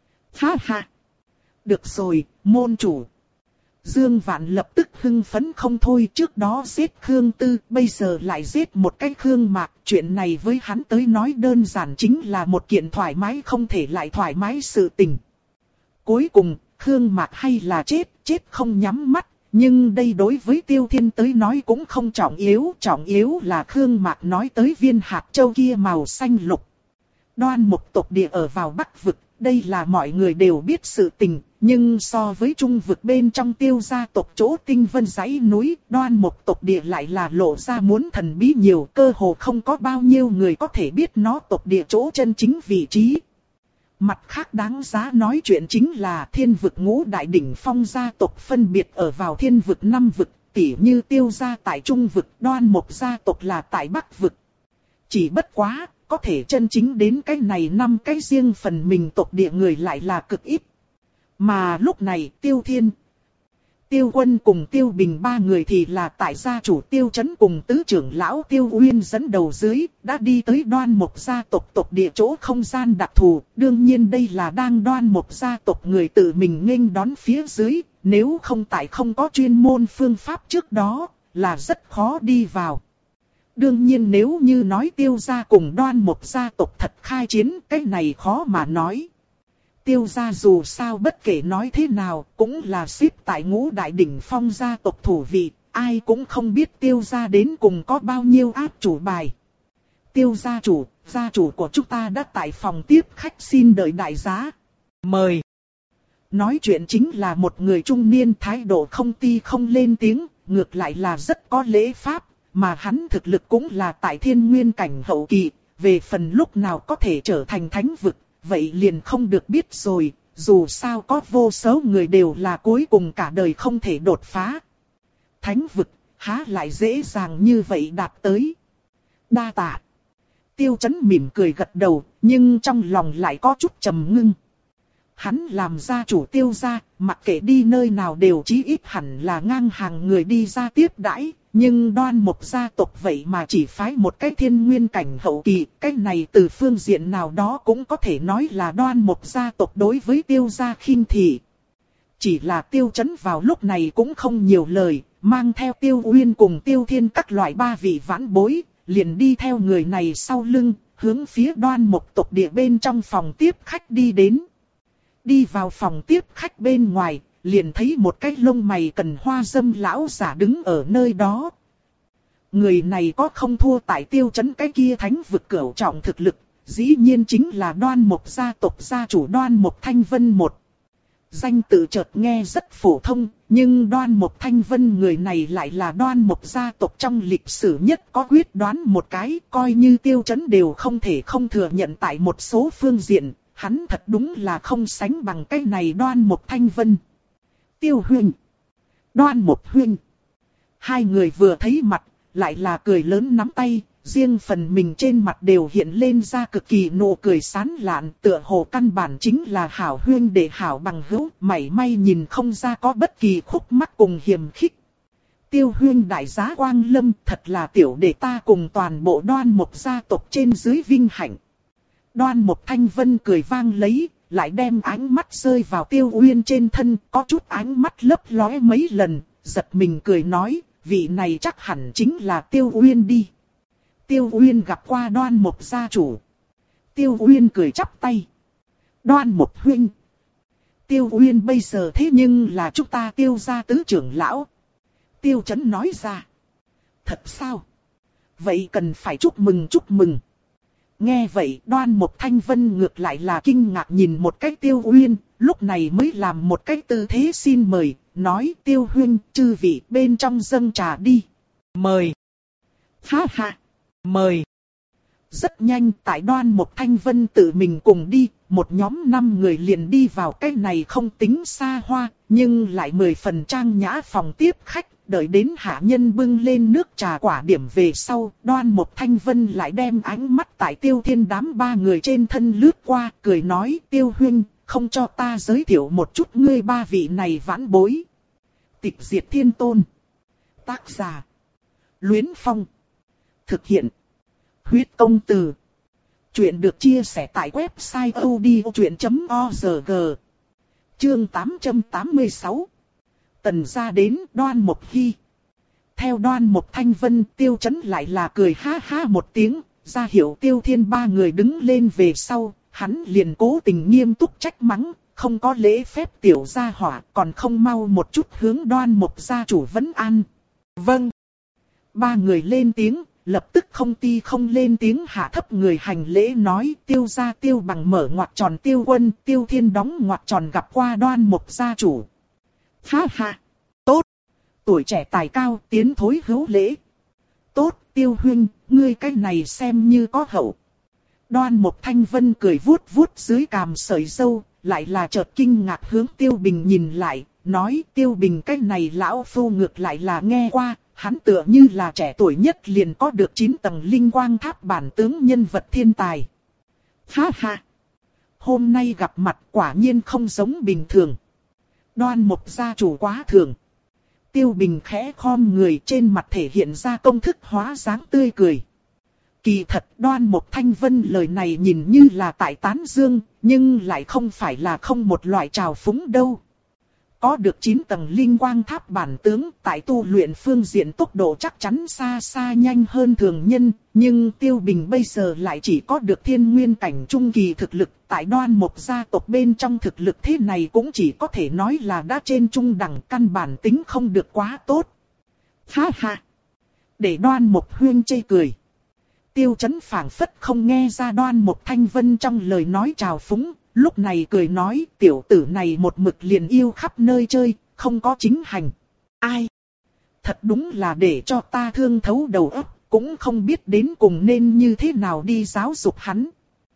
Ha ha. Được rồi, môn chủ. Dương Vạn lập tức hưng phấn không thôi, trước đó giết Khương Tư, bây giờ lại giết một cái Khương Mạc. Chuyện này với hắn tới nói đơn giản chính là một kiện thoải mái không thể lại thoải mái sự tình. Cuối cùng, Khương Mạc hay là chết, chết không nhắm mắt. Nhưng đây đối với Tiêu Thiên tới nói cũng không trọng yếu. Trọng yếu là Khương Mạc nói tới viên hạt châu kia màu xanh lục. Đoan Mục tộc địa ở vào Bắc vực. Đây là mọi người đều biết sự tình, nhưng so với Trung vực bên trong Tiêu gia tộc chỗ tinh vân dãy núi, Đoan Mục tộc địa lại là lộ ra muốn thần bí nhiều, cơ hồ không có bao nhiêu người có thể biết nó tộc địa chỗ chân chính vị trí. Mặt khác đáng giá nói chuyện chính là thiên vực ngũ đại đỉnh phong gia tộc phân biệt ở vào thiên vực năm vực, tỉ như Tiêu gia tại Trung vực, Đoan Mục gia tộc là tại Bắc vực. Chỉ bất quá, có thể chân chính đến cái này năm cái riêng phần mình tộc địa người lại là cực ít. Mà lúc này Tiêu Thiên, Tiêu Quân cùng Tiêu Bình ba người thì là tại gia chủ Tiêu Chấn cùng tứ trưởng lão Tiêu Uyên dẫn đầu dưới, đã đi tới Đoan Mục gia tộc tộc địa chỗ không gian đặc thù. Đương nhiên đây là đang Đoan Mục gia tộc người tự mình nghênh đón phía dưới, nếu không tại không có chuyên môn phương pháp trước đó, là rất khó đi vào. Đương nhiên nếu như nói Tiêu gia cùng Đoan Mục gia tộc thật khai chiến, cái này khó mà nói. Tiêu gia dù sao bất kể nói thế nào, cũng là xếp tại ngũ đại đỉnh phong gia tộc thủ vị, ai cũng không biết Tiêu gia đến cùng có bao nhiêu áp chủ bài. Tiêu gia chủ, gia chủ của chúng ta đã tại phòng tiếp khách xin đợi đại giá. Mời. Nói chuyện chính là một người trung niên, thái độ không ti không lên tiếng, ngược lại là rất có lễ phép. Mà hắn thực lực cũng là tại thiên nguyên cảnh hậu kỳ, về phần lúc nào có thể trở thành thánh vực, vậy liền không được biết rồi, dù sao có vô số người đều là cuối cùng cả đời không thể đột phá. Thánh vực, há lại dễ dàng như vậy đạt tới. Đa tạ. Tiêu Chấn mỉm cười gật đầu, nhưng trong lòng lại có chút trầm ngưng. Hắn làm gia chủ Tiêu gia, mặc kệ đi nơi nào đều chí ít hẳn là ngang hàng người đi ra tiếp đãi. Nhưng Đoan Mục gia tộc vậy mà chỉ phái một cái thiên nguyên cảnh hậu kỳ, cái này từ phương diện nào đó cũng có thể nói là Đoan Mục gia tộc đối với Tiêu gia khinh thị. Chỉ là Tiêu Chấn vào lúc này cũng không nhiều lời, mang theo Tiêu Uyên cùng Tiêu Thiên các loại ba vị vãn bối, liền đi theo người này sau lưng, hướng phía Đoan Mộc tộc địa bên trong phòng tiếp khách đi đến. Đi vào phòng tiếp khách bên ngoài, liền thấy một cái lông mày cần hoa dâm lão giả đứng ở nơi đó. Người này có không thua tại Tiêu trấn cái kia thánh vực cửu trọng thực lực, dĩ nhiên chính là Đoan Mộc gia tộc gia chủ Đoan Mộc Thanh Vân một. Danh tự chợt nghe rất phổ thông, nhưng Đoan Mộc Thanh Vân người này lại là Đoan Mộc gia tộc trong lịch sử nhất có quyết đoán một cái, coi như Tiêu trấn đều không thể không thừa nhận tại một số phương diện, hắn thật đúng là không sánh bằng cái này Đoan Mộc Thanh Vân. Tiêu huynh, Đoan Mộc huynh. Hai người vừa thấy mặt, lại là cười lớn nắm tay, riêng phần mình trên mặt đều hiện lên ra cực kỳ nụ cười sán lạn, tựa hồ căn bản chính là hảo huynh đệ hảo bằng hữu, mảy may nhìn không ra có bất kỳ khúc mắc cùng hiềm khích. Tiêu huynh đại giá quang lâm, thật là tiểu đệ ta cùng toàn bộ Đoan Mộc gia tộc trên dưới vinh hạnh. Đoan Mộc Thanh Vân cười vang lấy, lại đem ánh mắt rơi vào Tiêu Uyên trên thân, có chút ánh mắt lấp lóe mấy lần, giật mình cười nói, vị này chắc hẳn chính là Tiêu Uyên đi. Tiêu Uyên gặp qua Đoan Mộc gia chủ. Tiêu Uyên cười chắp tay. Đoan Mộc huynh. Tiêu Uyên bây giờ thế nhưng là chúng ta Tiêu gia tứ trưởng lão. Tiêu Chấn nói ra. Thật sao? Vậy cần phải chúc mừng chúc mừng. Nghe vậy Đoan Mộc Thanh Vân ngược lại là kinh ngạc nhìn một cái Tiêu Uyên, lúc này mới làm một cái tư thế xin mời, nói Tiêu huynh, chư vị bên trong dâng trà đi. Mời. Ha ha. Mời. Rất nhanh tại Đoan Mộc Thanh Vân tự mình cùng đi, một nhóm năm người liền đi vào cái này không tính xa hoa, nhưng lại mười phần trang nhã phòng tiếp khách, đợi đến hạ nhân bưng lên nước trà quả điểm về sau, Đoan Mộc Thanh Vân lại đem ánh mắt tại Tiêu Thiên đám ba người trên thân lướt qua, cười nói Tiêu huynh, không cho ta giới thiệu một chút ngươi ba vị này vãn bối. Tịch Diệt Thiên Tôn. Tác giả. Luyến Phong. Thực hiện. Huyết Công Từ. Chuyện được chia sẻ tại website odchuyện chấm org. Chương tám trăm tám mươi sáu. Tần gia đến Đoan Mộc Hy. Theo Đoan Mộc Thanh Vân, Tiêu Chấn lại là cười ha ha một tiếng, ra hiệu Tiêu Thiên ba người đứng lên về sau, hắn liền cố tình nghiêm túc trách mắng, không có lễ phép tiểu gia hỏa, còn không mau một chút hướng Đoan Mộc gia chủ vấn an. Vâng. Ba người lên tiếng, lập tức không ti không lên tiếng hạ thấp người hành lễ nói Tiêu gia Tiêu Bằng mở ngoặc tròn Tiêu Quân, Tiêu Thiên đóng ngoặc tròn gặp qua Đoan Mộc gia chủ. Ha ha, tốt, tuổi trẻ tài cao tiến thối hữu lễ. Tốt, Tiêu huynh, ngươi cái này xem như có hậu. Đoan Mộc Thanh Vân cười vuốt vuốt dưới cằm sợi râu, lại là chợt kinh ngạc hướng Tiêu Bình nhìn lại, nói Tiêu Bình cái này lão phu ngược lại là nghe qua, hắn tựa như là trẻ tuổi nhất liền có được chín tầng linh quang tháp bản tướng nhân vật thiên tài. Ha ha, hôm nay gặp mặt quả nhiên không giống bình thường. Đoan Mộc gia chủ quá thường. Tiêu Bình khẽ khom người, trên mặt thể hiện ra công thức hóa dáng tươi cười. Kỳ thật Đoan Mộc Thanh Vân lời này nhìn như là tại tán dương, nhưng lại không phải là không một loại trào phúng đâu. Có được chín tầng linh quang tháp bản tướng, tại tu luyện phương diện tốc độ chắc chắn xa xa nhanh hơn thường nhân, nhưng Tiêu Bình bây giờ lại chỉ có được thiên nguyên cảnh trung kỳ thực lực, tại Đoan Mộc gia tộc bên trong thực lực thế này cũng chỉ có thể nói là đã trên trung đẳng, căn bản tính không được quá tốt. Ha ha! Để Đoan Mộc huyên chê cười. Tiêu Chấn phảng phất không nghe ra Đoan Mộc Thanh Vân trong lời nói trào phúng. Lúc này cười nói tiểu tử này một mực liền yêu khắp nơi chơi, không có chính hành. Ai? Thật đúng là để cho ta thương thấu đầu óc, cũng không biết đến cùng nên như thế nào đi giáo dục hắn.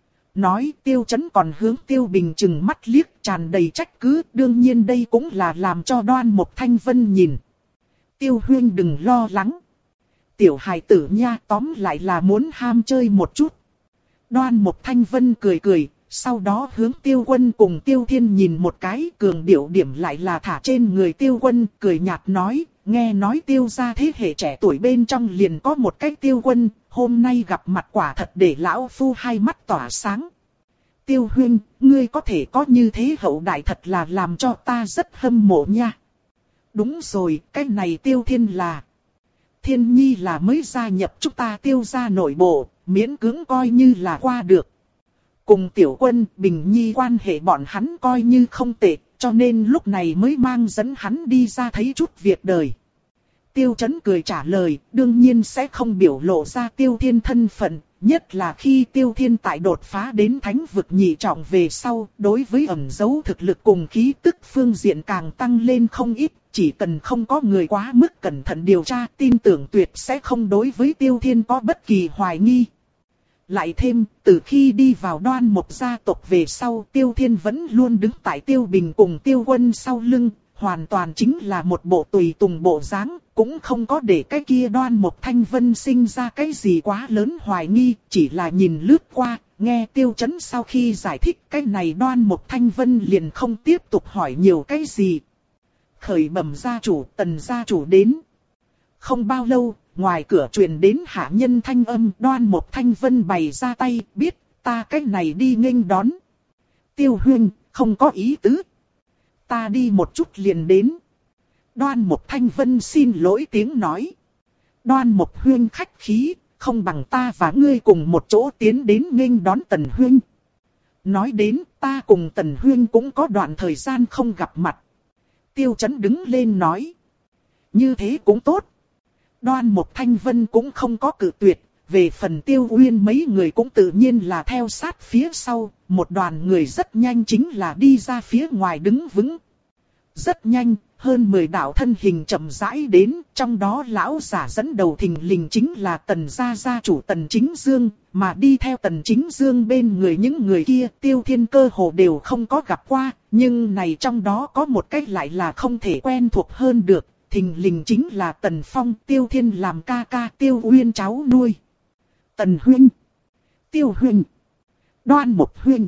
Nói Tiêu Chấn còn hướng Tiêu Bình chừng mắt liếc tràn đầy trách cứ, đương nhiên đây cũng là làm cho Đoan Mộc Thanh Vân nhìn. Tiêu huynh đừng lo lắng. Tiểu hài tử nha, tóm lại là muốn ham chơi một chút. Đoan Mộc Thanh Vân cười cười. Sau đó hướng Tiêu Quân cùng Tiêu Thiên nhìn một cái, cường điệu điểm lại là thả trên người Tiêu Quân, cười nhạt nói, nghe nói Tiêu gia thế hệ trẻ tuổi bên trong liền có một cái Tiêu Quân, hôm nay gặp mặt quả thật để lão phu hai mắt tỏa sáng. Tiêu huynh, ngươi có thể có như thế hậu đại thật là làm cho ta rất hâm mộ nha. Đúng rồi, cái này Tiêu Thiên là... Thiên Nhi là mới gia nhập chúng ta Tiêu gia nội bộ, miễn cưỡng coi như là qua được. Cùng Tiểu Quân, Bình Nhi quan hệ bọn hắn coi như không tệ, cho nên lúc này mới mang dẫn hắn đi ra thấy chút việc đời. Tiêu Chấn cười trả lời, đương nhiên sẽ không biểu lộ ra Tiêu Thiên thân phận, nhất là khi Tiêu Thiên tại đột phá đến thánh vực nhị trọng về sau, đối với ẩn dấu thực lực cùng khí tức phương diện càng tăng lên không ít, chỉ cần không có người quá mức cẩn thận điều tra, tin tưởng tuyệt sẽ không đối với Tiêu Thiên có bất kỳ hoài nghi. Lại thêm, từ khi đi vào Đoan Mộc gia tộc về sau, Tiêu Thiên vẫn luôn đứng tại Tiêu Bình cùng Tiêu Quân sau lưng, hoàn toàn chính là một bộ tùy tùng bộ dáng, cũng không có để cái kia Đoan Mộc Thanh Vân sinh ra cái gì quá lớn hoài nghi, chỉ là nhìn lướt qua, nghe Tiêu Chấn sau khi giải thích cái này Đoan Mộc Thanh Vân liền không tiếp tục hỏi nhiều cái gì. Khởi bẩm gia chủ, Tần gia chủ đến. Không bao lâu, ngoài cửa truyền đến hạ nhân thanh âm, Đoan Mộc Thanh Vân bày ra tay, biết, ta cái này đi nghênh đón. Tiêu huynh, không có ý tứ. Ta đi một chút liền đến. Đoan Mộc Thanh Vân xin lỗi tiếng nói. Đoan Mộc huynh khách khí, không bằng ta và ngươi cùng một chỗ tiến đến nghênh đón Tần huynh. Nói đến, ta cùng Tần huynh cũng có đoạn thời gian không gặp mặt. Tiêu Chấn đứng lên nói. Như thế cũng tốt. Đoan Mộc Thanh Vân cũng không có cự tuyệt, về phần Tiêu Uyên mấy người cũng tự nhiên là theo sát phía sau, một đoàn người rất nhanh chính là đi ra phía ngoài đứng vững. Rất nhanh, hơn mười đạo thân hình chậm rãi đến, trong đó lão giả dẫn đầu thình lình chính là Tần gia gia chủ Tần Chính Dương, mà đi theo Tần Chính Dương bên người những người kia Tiêu Thiên cơ hồ đều không có gặp qua, nhưng này trong đó có một cách lại là không thể quen thuộc hơn được. Thình lình chính là Tần Phong, Tiêu Thiên làm ca ca Tiêu Uyên cháu nuôi. Tần huynh, Tiêu huynh, Đoan Mộc huynh.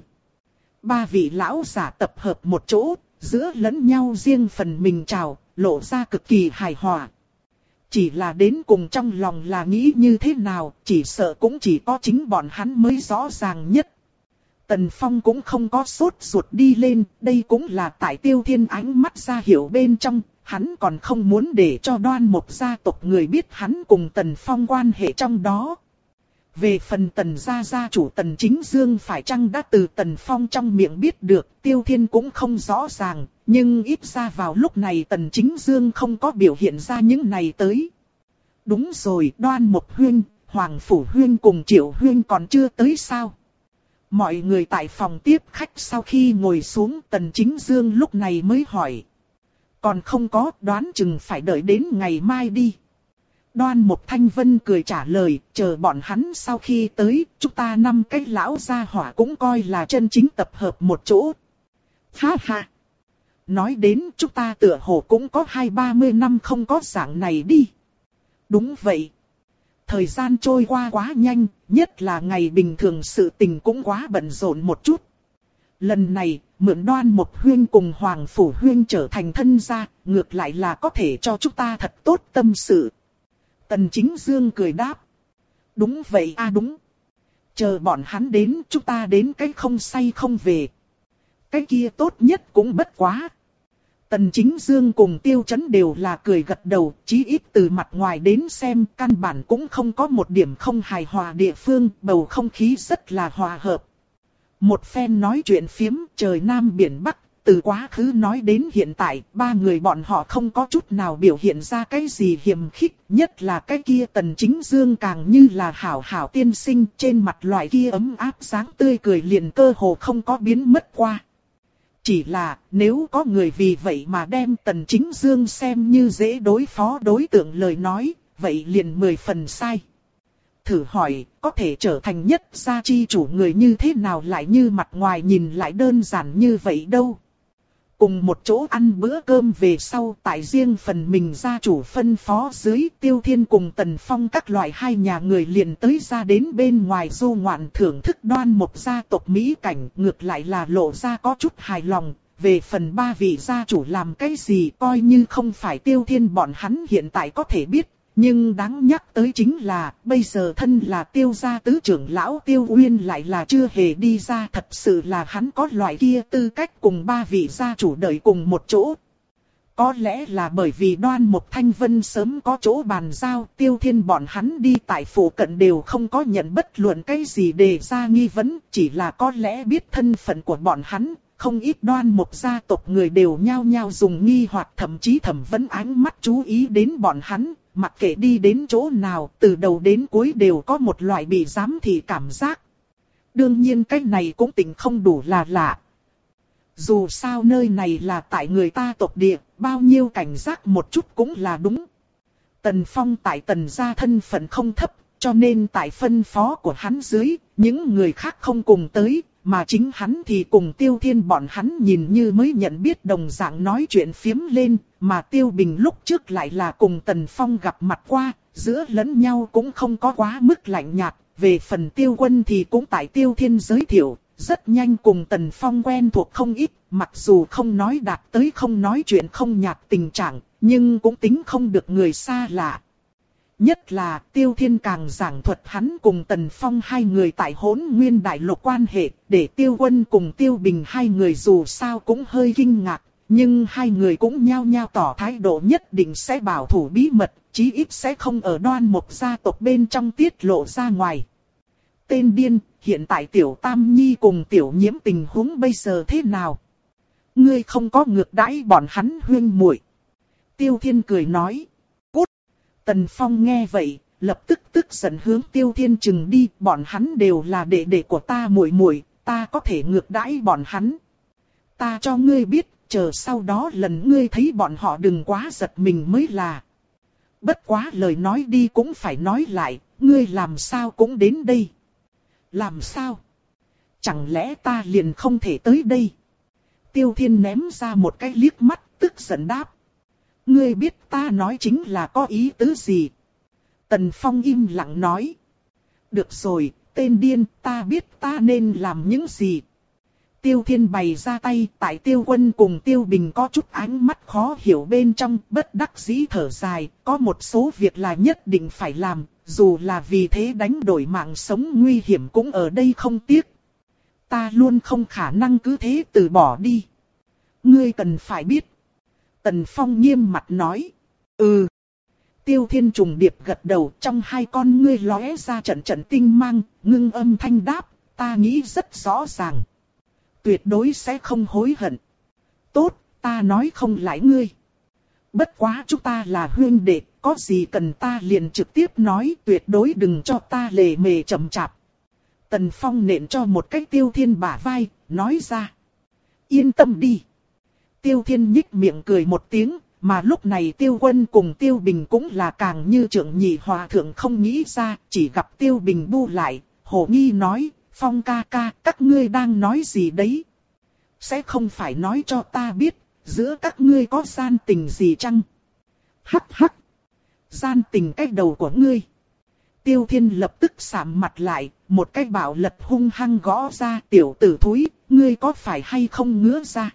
Ba vị lão giả tập hợp một chỗ, giữa lẫn nhau riêng phần mình chào, lộ ra cực kỳ hài hòa. Chỉ là đến cùng trong lòng là nghĩ như thế nào, chỉ sợ cũng chỉ có chính bọn hắn mới rõ ràng nhất. Tần Phong cũng không có sốt ruột đi lên, đây cũng là tại Tiêu Thiên ánh mắt ra hiểu bên trong. Hắn còn không muốn để cho Đoan Mộc gia tộc người biết hắn cùng Tần Phong quan hệ trong đó. Về phần Tần gia gia chủ Tần Chính Dương phải chăng đã từ Tần Phong trong miệng biết được, Tiêu Thiên cũng không rõ ràng, nhưng ít ra vào lúc này Tần Chính Dương không có biểu hiện ra những này tới. Đúng rồi, Đoan Mộc huynh, Hoàng Phủ huynh cùng Triệu huynh còn chưa tới sao? Mọi người tại phòng tiếp khách sau khi ngồi xuống, Tần Chính Dương lúc này mới hỏi. Còn không có, đoán chừng phải đợi đến ngày mai đi. Đoan Mộc Thanh Vân cười trả lời, chờ bọn hắn sau khi tới, chúng ta năm cái lão gia hỏa cũng coi là chân chính tập hợp một chỗ. Ha ha! Nói đến chúng ta tựa hồ cũng có hai ba mươi năm không có dạng này đi. Đúng vậy. Thời gian trôi qua quá nhanh, nhất là ngày bình thường sự tình cũng quá bận rộn một chút. Lần này, mượn Đoan Mộc huynh cùng Hoàng Phủ huynh trở thành thân gia, ngược lại là có thể cho chúng ta thật tốt tâm sự. Tần Chính Dương cười đáp. Đúng vậy a à đúng. Chờ bọn hắn đến, chúng ta đến cái không say không về. Cái kia tốt nhất cũng bất quá. Tần Chính Dương cùng Tiêu Chấn đều là cười gật đầu, chí ít từ mặt ngoài đến xem căn bản cũng không có một điểm không hài hòa địa phương, bầu không khí rất là hòa hợp. Một phen nói chuyện phiếm, trời Nam biển Bắc, từ quá khứ nói đến hiện tại, ba người bọn họ không có chút nào biểu hiện ra cái gì hiềm khích, nhất là cái kia Tần Chính Dương càng như là hảo hảo tiên sinh, trên mặt loại kia ấm áp dáng tươi cười liền cơ hồ không có biến mất qua. Chỉ là, nếu có người vì vậy mà đem Tần Chính Dương xem như dễ đối phó đối tượng lời nói, vậy liền mười phần sai. Thử hỏi, có thể trở thành nhất gia chi chủ người như thế nào lại như mặt ngoài nhìn lại đơn giản như vậy đâu. Cùng một chỗ ăn bữa cơm về sau, tại riêng phần mình gia chủ phân phó dưới, Tiêu Thiên cùng Tần Phong các loại hai nhà người liền tới ra đến bên ngoài du ngoạn thưởng thức Đoan Mộc gia tộc mỹ cảnh, ngược lại là lộ ra có chút hài lòng. Về phần ba vị gia chủ làm cái gì coi như không phải Tiêu Thiên bọn hắn hiện tại có thể biết. Nhưng đáng nhắc tới chính là, bây giờ thân là Tiêu gia tứ trưởng lão Tiêu Uyên lại là chưa hề đi ra, thật sự là hắn có loại kia tư cách cùng ba vị gia chủ đợi cùng một chỗ. Có lẽ là bởi vì Đoan Mục Thanh Vân sớm có chỗ bàn giao, Tiêu Thiên bọn hắn đi tại phủ cận đều không có nhận bất luận cái gì đề ra nghi vấn, chỉ là có lẽ biết thân phận của bọn hắn, không ít Đoan Mục gia tộc người đều nhao nhao dùng nghi hoặc thậm chí thẩm vấn ánh mắt chú ý đến bọn hắn, mặc kệ đi đến chỗ nào, từ đầu đến cuối đều có một loại bị giám thị cảm giác. Đương nhiên cái này cũng tính không đủ là lạ. Dù sao nơi này là tại người ta tộc địa, bao nhiêu cảnh giác một chút cũng là đúng. Tần Phong tại Tần gia thân phận không thấp, cho nên tại phân phó của hắn dưới, những người khác không cùng tới, mà chính hắn thì cùng Tiêu Thiên bọn hắn nhìn như mới nhận biết đồng dạng nói chuyện phiếm lên, mà Tiêu Bình lúc trước lại là cùng Tần Phong gặp mặt qua, giữa lẫn nhau cũng không có quá mức lạnh nhạt, về phần Tiêu Quân thì cũng tại Tiêu Thiên giới thiệu. Rất nhanh cùng Tần Phong quen thuộc không ít, mặc dù không nói đạt tới không nói chuyện không nhạt tình trạng, nhưng cũng tính không được người xa lạ. Nhất là Tiêu Thiên càng giảng thuật hắn cùng Tần Phong hai người tại Hỗn Nguyên Đại Lục quan hệ, để Tiêu Quân cùng Tiêu Bình hai người dù sao cũng hơi kinh ngạc, nhưng hai người cũng nhao nhao tỏ thái độ nhất định sẽ bảo thủ bí mật, chí ít sẽ không ở Đoan Mục gia tộc bên trong tiết lộ ra ngoài. Tên điên, hiện tại Tiểu Tam Nhi cùng Tiểu Nhiễm tình huống bây giờ thế nào? Ngươi không có ngược đãi bọn hắn huyên muội. Tiêu Thiên cười nói. Cút! Tần Phong nghe vậy, lập tức tức giận hướng Tiêu Thiên chừng đi. Bọn hắn đều là đệ đệ của ta muội muội, ta có thể ngược đãi bọn hắn. Ta cho ngươi biết, chờ sau đó lần ngươi thấy bọn họ đừng quá giật mình mới là. Bất quá lời nói đi cũng phải nói lại, ngươi làm sao cũng đến đây. Làm sao? Chẳng lẽ ta liền không thể tới đây? Tiêu Thiên ném ra một cái liếc mắt, tức giận đáp. Ngươi biết ta nói chính là có ý tứ gì? Tần Phong im lặng nói. Được rồi, tên điên, ta biết ta nên làm những gì. Tiêu Thiên bày ra tay, tại Tiêu Quân cùng Tiêu Bình có chút ánh mắt khó hiểu bên trong, bất đắc dĩ thở dài, có một số việc là nhất định phải làm, dù là vì thế đánh đổi mạng sống nguy hiểm cũng ở đây không tiếc. Ta luôn không khả năng cứ thế từ bỏ đi. Ngươi cần phải biết. Tần Phong nghiêm mặt nói. Ừ. Tiêu Thiên trùng điệp gật đầu, trong hai con ngươi lóe ra trận trận tinh mang, ngưng âm thanh đáp, ta nghĩ rất rõ ràng. Tuyệt đối sẽ không hối hận. Tốt, ta nói không lại ngươi. Bất quá chúng ta là huynh đệ, có gì cần ta liền trực tiếp nói, tuyệt đối đừng cho ta lề mề chậm chạp. Tần Phong nện cho một cái Tiêu Thiên bả vai, nói ra. Yên tâm đi. Tiêu Thiên nhích miệng cười một tiếng, mà lúc này Tiêu Quân cùng Tiêu Bình cũng là càng như trưởng nhị hòa thượng không nghĩ ra, chỉ gặp Tiêu Bình bu lại, hồ nghi nói, Phong ca ca, các ngươi đang nói gì đấy? Sẽ không phải nói cho ta biết, giữa các ngươi có gian tình gì chăng? Hắc hắc. Gian tình cái đầu của ngươi. Tiêu Thiên lập tức sạm mặt lại, một cái bạo lật hung hăng gõ ra, tiểu tử thúi, ngươi có phải hay không ngứa ra?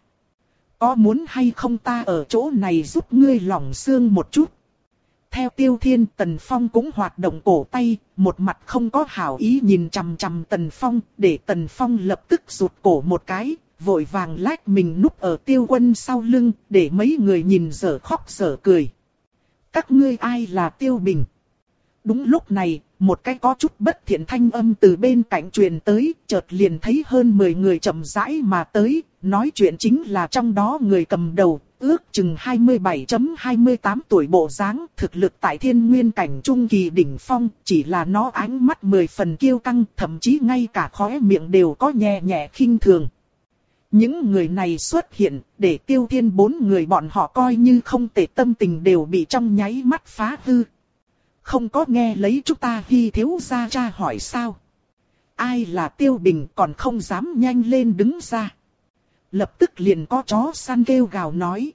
Có muốn hay không ta ở chỗ này giúp ngươi lỏng xương một chút? Theo Tiêu Thiên, Tần Phong cũng hoạt động cổ tay, một mặt không có hảo ý nhìn chằm chằm Tần Phong, để Tần Phong lập tức rụt cổ một cái, vội vàng lách mình núp ở Tiêu Quân sau lưng, để mấy người nhìn dở khóc dở cười. Các ngươi ai là Tiêu Bình? Đúng lúc này, một cái có chút bất thiện thanh âm từ bên cạnh truyền tới, chợt liền thấy hơn mười người chậm rãi mà tới, nói chuyện chính là trong đó người cầm đầu, ước chừng hai mươi bảy hai mươi tám tuổi bộ dáng, thực lực tại thiên nguyên cảnh trung kỳ đỉnh phong, chỉ là nó ánh mắt mười phần kiêu căng, thậm chí ngay cả khóe miệng đều có nhẹ nhẹ khinh thường. Những người này xuất hiện, để Tiêu Thiên bốn người bọn họ coi như không tệ, tâm tình đều bị trong nháy mắt phá hư. Không có nghe lấy chúng ta Hy thiếu gia tra hỏi sao? Ai là Tiêu Bình còn không dám nhanh lên đứng ra. Lập tức liền có chó săn kêu gào nói.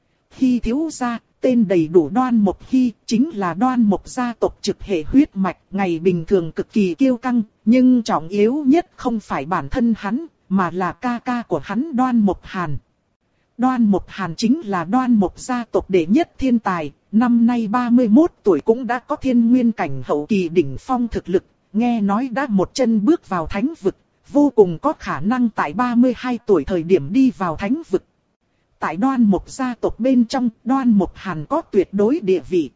Hy thiếu gia, tên đầy đủ Đoan Mục Hy, chính là Đoan Mục gia tộc trực hệ huyết mạch, ngày bình thường cực kỳ kiêu căng, nhưng trọng yếu nhất không phải bản thân hắn, mà là ca ca của hắn Đoan Mục Hàn. Đoan Mục Hàn chính là Đoan Mục gia tộc đệ nhất thiên tài, năm nay ba mươi mốt tuổi cũng đã có thiên nguyên cảnh hậu kỳ đỉnh phong thực lực, nghe nói đã một chân bước vào thánh vực, vô cùng có khả năng tại ba mươi hai tuổi thời điểm đi vào thánh vực. tại Đoan Mộc gia tộc bên trong, Đoan Mộc Hàn có tuyệt đối địa vị.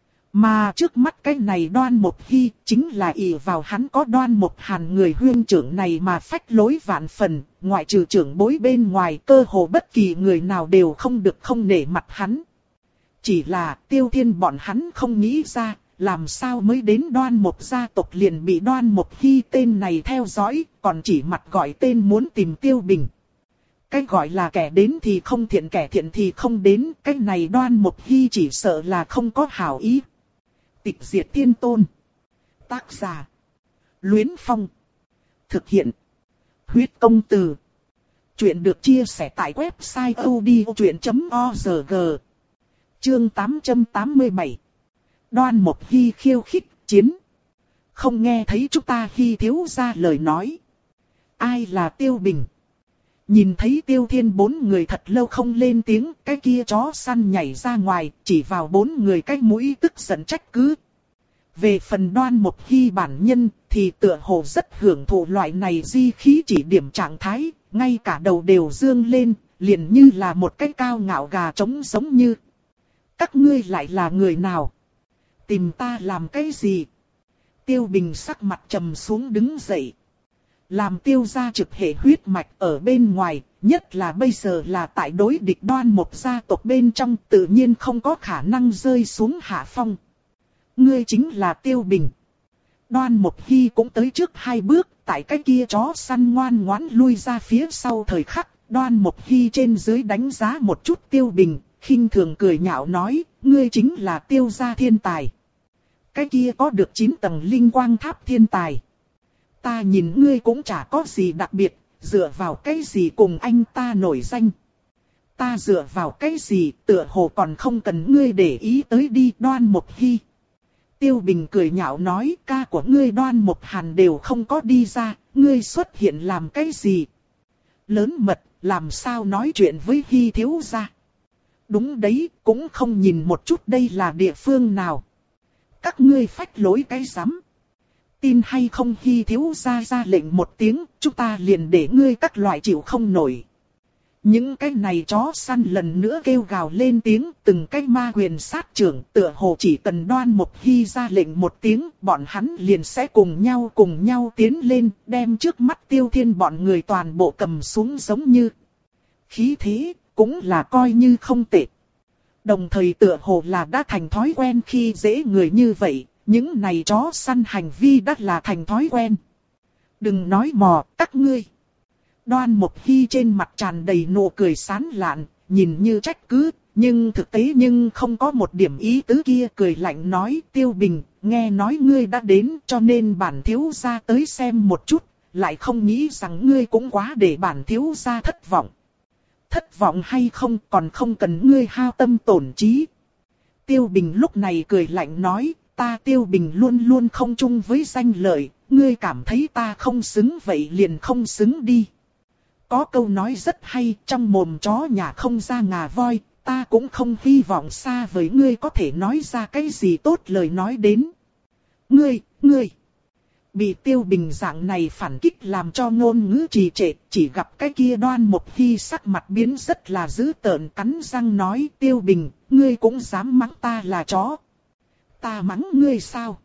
Mà trước mắt cái này Đoan Mộc Hy chính là ỷ vào hắn có Đoan Mộc Hàn người huynh trưởng này mà phách lối vạn phần, ngoại trừ trưởng bối bên ngoài cơ hồ bất kỳ người nào đều không được không nể mặt hắn. Chỉ là Tiêu Thiên bọn hắn không nghĩ ra, làm sao mới đến Đoan Mộc gia tộc liền bị Đoan Mộc Hy tên này theo dõi, còn chỉ mặt gọi tên muốn tìm Tiêu Bình. Cái gọi là kẻ đến thì không thiện, kẻ thiện thì không đến, cái này Đoan Mộc Hy chỉ sợ là không có hảo ý. Tịch Diệt Thiên Tôn. Tác giả: Luyến Phong. Thực hiện: Huyết Công Từ. Chuyện được chia sẻ tại website odchuyện chấm org. Chương tám trăm tám mươi bảy. Đoan Mộc Hy khiêu khích chiến. Không nghe thấy chúng ta Hy thiếu gia lời nói. Ai là Tiêu Bình? Nhìn thấy Tiêu Thiên bốn người thật lâu không lên tiếng, cái kia chó săn nhảy ra ngoài, chỉ vào bốn người cái mũi tức giận trách cứ. Về phần Đoan Mộc Hy bản nhân, thì tựa hồ rất hưởng thụ loại này di khí chỉ điểm trạng thái, ngay cả đầu đều dương lên, liền như là một cái cao ngạo gà trống giống như. Các ngươi lại là người nào? Tìm ta làm cái gì? Tiêu Bình sắc mặt trầm xuống đứng dậy. Làm Tiêu gia trực hệ huyết mạch ở bên ngoài, nhất là bây giờ là tại đối địch Đoan Mộc gia tộc bên trong, tự nhiên không có khả năng rơi xuống hạ phong. Ngươi chính là Tiêu Bình. Đoan Mộc Hy cũng tới trước hai bước, tại cái kia chó săn ngoan ngoãn lui ra phía sau thời khắc, Đoan Mộc Hy trên dưới đánh giá một chút Tiêu Bình, khinh thường cười nhạo nói, ngươi chính là Tiêu gia thiên tài. Cái kia có được chín tầng linh quang tháp thiên tài. Ta nhìn ngươi cũng chả có gì đặc biệt, dựa vào cái gì cùng anh ta nổi danh. Ta dựa vào cái gì, tựa hồ còn không cần ngươi để ý tới đi. Đoan Mộc Hy. Tiêu Bình cười nhạo nói, ca của ngươi Đoan Mộc Hàn đều không có đi ra, ngươi xuất hiện làm cái gì? Lớn mật, làm sao nói chuyện với Hy thiếu gia? Đúng đấy, cũng không nhìn một chút đây là địa phương nào. Các ngươi phách lối cái rắm. Tin hay không Hy thiếu gia ra lệnh một tiếng, chúng ta liền để ngươi các loại chịu không nổi. Những cái này chó săn lần nữa kêu gào lên tiếng, từng cái ma quyền sát trưởng, tựa hồ chỉ cần Đoan Mộc Hy ra lệnh một tiếng, bọn hắn liền sẽ cùng nhau cùng nhau tiến lên, đem trước mắt Tiêu Thiên bọn người toàn bộ cầm xuống giống như. Khí thế, cũng là coi như không tệ. Đồng thời tựa hồ là đã thành thói quen khi dễ người như vậy, những này chó săn hành vi đã là thành thói quen. Đừng nói mò, các ngươi. Đoan Mộc Hy trên mặt tràn đầy nụ cười sán lạn, nhìn như trách cứ, nhưng thực tế nhưng không có một điểm ý tứ kia, cười lạnh nói, Tiêu Bình, nghe nói ngươi đã đến cho nên bản thiếu gia tới xem một chút, lại không nghĩ rằng ngươi cũng quá để bản thiếu gia thất vọng. Thất vọng hay không còn không cần ngươi hao tâm tổn trí. Tiêu Bình lúc này cười lạnh nói, ta Tiêu Bình luôn luôn không chung với danh lợi, ngươi cảm thấy ta không xứng vậy liền không xứng đi. Có câu nói rất hay, trong mồm chó nhà không ra ngà voi, ta cũng không hy vọng xa với ngươi có thể nói ra cái gì tốt lời nói đến. Ngươi, ngươi, bị Tiêu Bình dạng này phản kích làm cho ngôn ngữ trì trệ, chỉ gặp cái kia Đoan Mộc Hy sắc mặt biến rất là dữ tợn, cắn răng nói, Tiêu Bình, ngươi cũng dám mắng ta là chó. Ta mắng ngươi sao?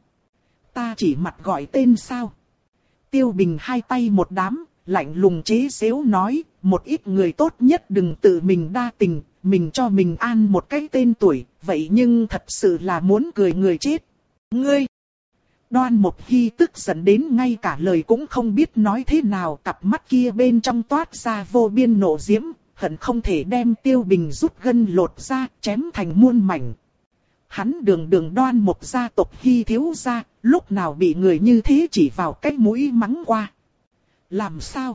Ta chỉ mặt gọi tên sao? Tiêu Bình hai tay một đám, lạnh lùng chế giễu nói, một ít người tốt nhất đừng tự mình đa tình, mình cho mình an một cái tên tuổi, vậy nhưng thật sự là muốn cười người chết. Ngươi! Đoan Mộc Hy tức giận đến ngay cả lời cũng không biết nói thế nào, cặp mắt kia bên trong toát ra vô biên nộ diễm, hận không thể đem Tiêu Bình rút gân lột ra, chém thành muôn mảnh. Hắn đường đường Đoan Mộc gia tộc Hy thiếu gia, lúc nào bị người như thế chỉ vào cái mũi mắng qua. Làm sao?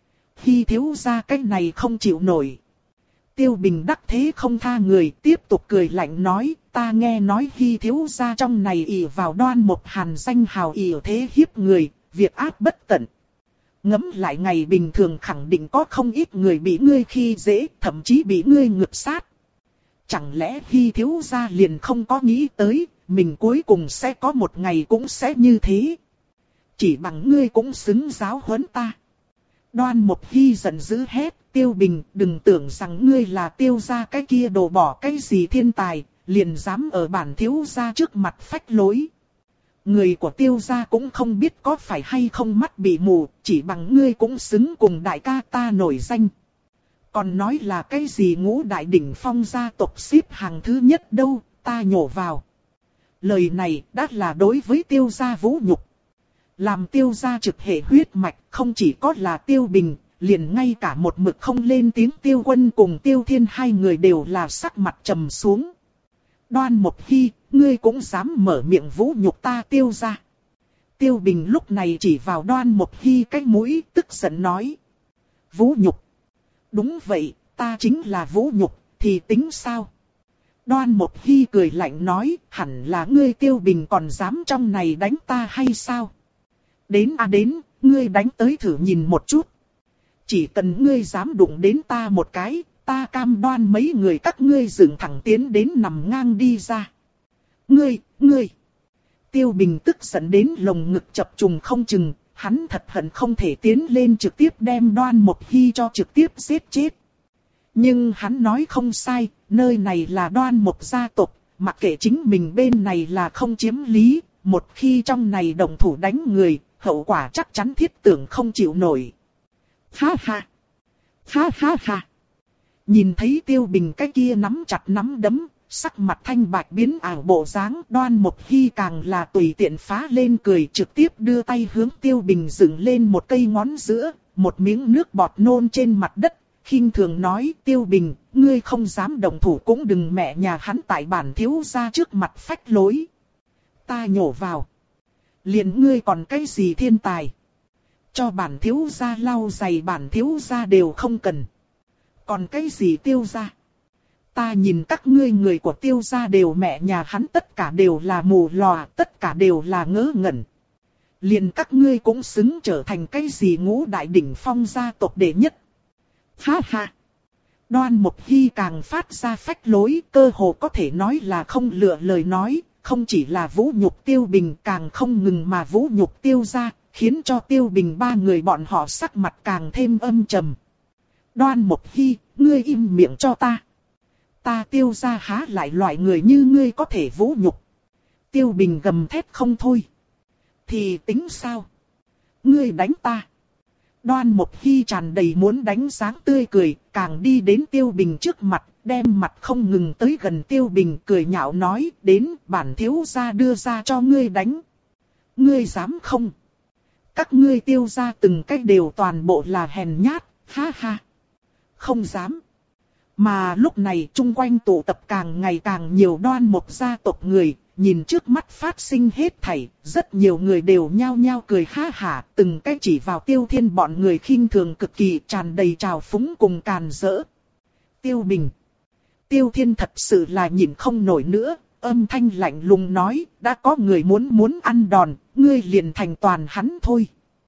Hy thiếu gia cái này không chịu nổi. Tiêu Bình đắc thế không tha người, tiếp tục cười lạnh nói, ta nghe nói Hy thiếu gia trong này ỷ vào Đoan Mộc Hàn danh hào ỷ thế hiếp người, việc ác bất tận. Ngẫm lại ngày bình thường khẳng định có không ít người bị ngươi khi dễ, thậm chí bị ngươi ngược sát. Chẳng lẽ Hy thiếu gia liền không có nghĩ tới, mình cuối cùng sẽ có một ngày cũng sẽ như thế. Chỉ bằng ngươi cũng xứng giáo huấn ta. Đoan Mục Hy giận dữ hét, Tiêu Bình, đừng tưởng rằng ngươi là Tiêu gia cái kia đồ bỏ cái gì thiên tài, liền dám ở bản thiếu gia trước mặt phách lối. Người của Tiêu gia cũng không biết có phải hay không mắt bị mù, chỉ bằng ngươi cũng xứng cùng đại ca ta nổi danh. Còn nói là cái gì ngũ đại đỉnh phong gia tộc xếp hàng thứ nhất đâu, ta nhổ vào. Lời này đã là đối với Tiêu gia vũ nhục. Làm Tiêu gia trực hệ huyết mạch, không chỉ có là Tiêu Bình, liền ngay cả một mực không lên tiếng Tiêu Quân cùng Tiêu Thiên hai người đều là sắc mặt trầm xuống. Đoan Mục Hy, ngươi cũng dám mở miệng vũ nhục ta Tiêu gia. Tiêu Bình lúc này chỉ vào Đoan Mục Hy cái mũi, tức giận nói. Vũ nhục. Đúng vậy, ta chính là vũ nhục, thì tính sao? Đoan Mục Hy cười lạnh nói, hẳn là ngươi Tiêu Bình còn dám trong này đánh ta hay sao? Đến à đến, ngươi đánh tới thử nhìn một chút. Chỉ cần ngươi dám đụng đến ta một cái, ta cam đoan mấy người các ngươi dựng thẳng tiến đến nằm ngang đi ra. Ngươi, ngươi. Tiêu Bình tức giận đến lồng ngực chập trùng không chừng, hắn thật hận không thể tiến lên trực tiếp đem Đoan Mục Hy cho trực tiếp giết chết. Nhưng hắn nói không sai, nơi này là Đoan Mục gia tộc, mặc kệ chính mình bên này là không chiếm lý, một khi trong này đồng thủ đánh người, hậu quả chắc chắn thiết tưởng không chịu nổi. Ha ha! Ha ha ha! Nhìn thấy Tiêu Bình cái kia nắm chặt nắm đấm, sắc mặt thanh bạch biến ảo bộ dáng, Đoan Mục Hy càng là tùy tiện phá lên cười, trực tiếp đưa tay hướng Tiêu Bình dựng lên một cây ngón giữa, một miếng nước bọt nôn trên mặt đất, khinh thường nói, Tiêu Bình, ngươi không dám động thủ cũng đừng mẹ nhà hắn tại bản thiếu gia trước mặt phách lối. Ta nhổ vào. Liền ngươi còn cái gì thiên tài? Cho bản thiếu gia lau giày bản thiếu gia đều không cần. Còn cái gì Tiêu gia? Ta nhìn các ngươi người của Tiêu gia đều mẹ nhà hắn tất cả đều là mù lòa, tất cả đều là ngớ ngẩn. Liền các ngươi cũng xứng trở thành cái gì ngũ đại đỉnh phong gia tộc đệ nhất. Ha ha! Đoan Mục Hy càng phát ra phách lối, cơ hồ có thể nói là không lựa lời nói, không chỉ là vũ nhục Tiêu Bình càng không ngừng mà vũ nhục Tiêu gia, khiến cho Tiêu Bình ba người bọn họ sắc mặt càng thêm âm trầm. Đoan Mục Hy, ngươi im miệng cho ta. Ta Tiêu gia há lại loại người như ngươi có thể vũ nhục. Tiêu Bình gầm thét không thôi. Thì tính sao? Ngươi đánh ta. Đoan Mục Hy tràn đầy muốn đánh sáng tươi cười, càng đi đến Tiêu Bình trước mặt, đem mặt không ngừng tới gần Tiêu Bình cười nhạo nói, đến bản thiếu gia đưa ra cho ngươi đánh. Ngươi dám không? Các ngươi Tiêu gia từng cách đều toàn bộ là hèn nhát, ha ha. Không dám. Mà lúc này chung quanh tụ tập càng ngày càng nhiều Đoan Mục gia tộc người, nhìn trước mắt phát sinh hết thảy, rất nhiều người đều nhao nhao cười ha hả, từng cái chỉ vào Tiêu Thiên bọn người khinh thường cực kỳ tràn đầy trào phúng cùng càn rỡ. Tiêu Bình. Tiêu Thiên thật sự là nhìn không nổi nữa, âm thanh lạnh lùng nói, đã có người muốn muốn ăn đòn, ngươi liền thành toàn hắn thôi.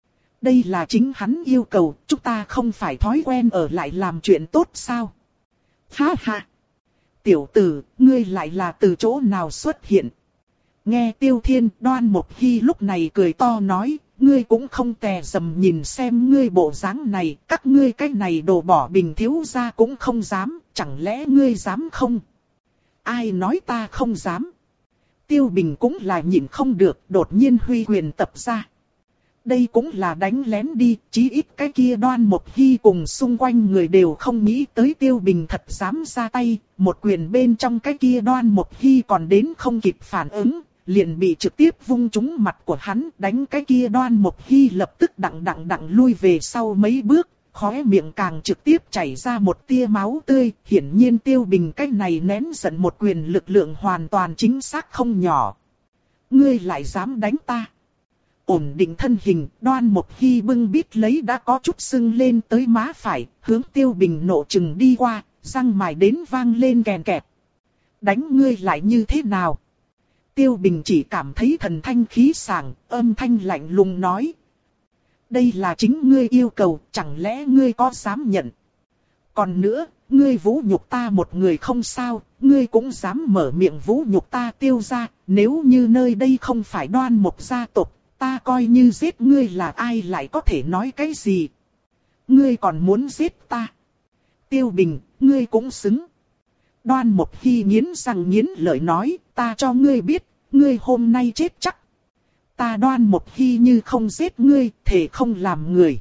Đây là chính hắn yêu cầu, chúng ta không phải thói quen ở lại làm chuyện tốt sao? Ha ha! Tiểu tử, ngươi lại là từ chỗ nào xuất hiện? Nghe Tiêu Thiên, Đoan Mục Hy lúc này cười to nói, ngươi cũng không tè dầm nhìn xem ngươi bộ dáng này, các ngươi cái này đồ bỏ Bình thiếu gia cũng không dám, chẳng lẽ ngươi dám không? Ai nói ta không dám? Tiêu Bình cũng là nhìn không được, đột nhiên huy quyền tập ra. Đây cũng là đánh lén đi, chí ít cái kia Đoan Mục Hy cùng xung quanh người đều không nghĩ tới Tiêu Bình thật dám ra tay, một quyền bên trong cái kia Đoan Mục Hy còn đến không kịp phản ứng, liền bị trực tiếp vung trúng mặt của hắn, đánh cái kia Đoan Mục Hy lập tức đặng đặng đặng lui về sau mấy bước, khóe miệng càng trực tiếp chảy ra một tia máu tươi, hiển nhiên Tiêu Bình cái này nén giận một quyền lực lượng hoàn toàn chính xác không nhỏ. Ngươi lại dám đánh ta? Ổn định thân hình, Đoan Mục Hy bưng bít lấy đã có chút sưng lên tới má phải, hướng Tiêu Bình nộ chừng đi qua, răng mài đến vang lên kèn kẹt. Đánh ngươi lại như thế nào? Tiêu Bình chỉ cảm thấy thần thanh khí sảng, âm thanh lạnh lùng nói. Đây là chính ngươi yêu cầu, chẳng lẽ ngươi có dám nhận? Còn nữa, ngươi vũ nhục ta một người không sao, ngươi cũng dám mở miệng vũ nhục ta Tiêu gia, nếu như nơi đây không phải Đoan Mục gia tộc, ta coi như giết ngươi là ai lại có thể nói cái gì? ngươi còn muốn giết ta. Tiêu Bình, ngươi cũng xứng. Đoan Mộc Hy nghiến răng nghiến lợi nói, ta cho ngươi biết, ngươi hôm nay chết chắc. Ta Đoan Mộc Hy như không giết ngươi, thể không làm người.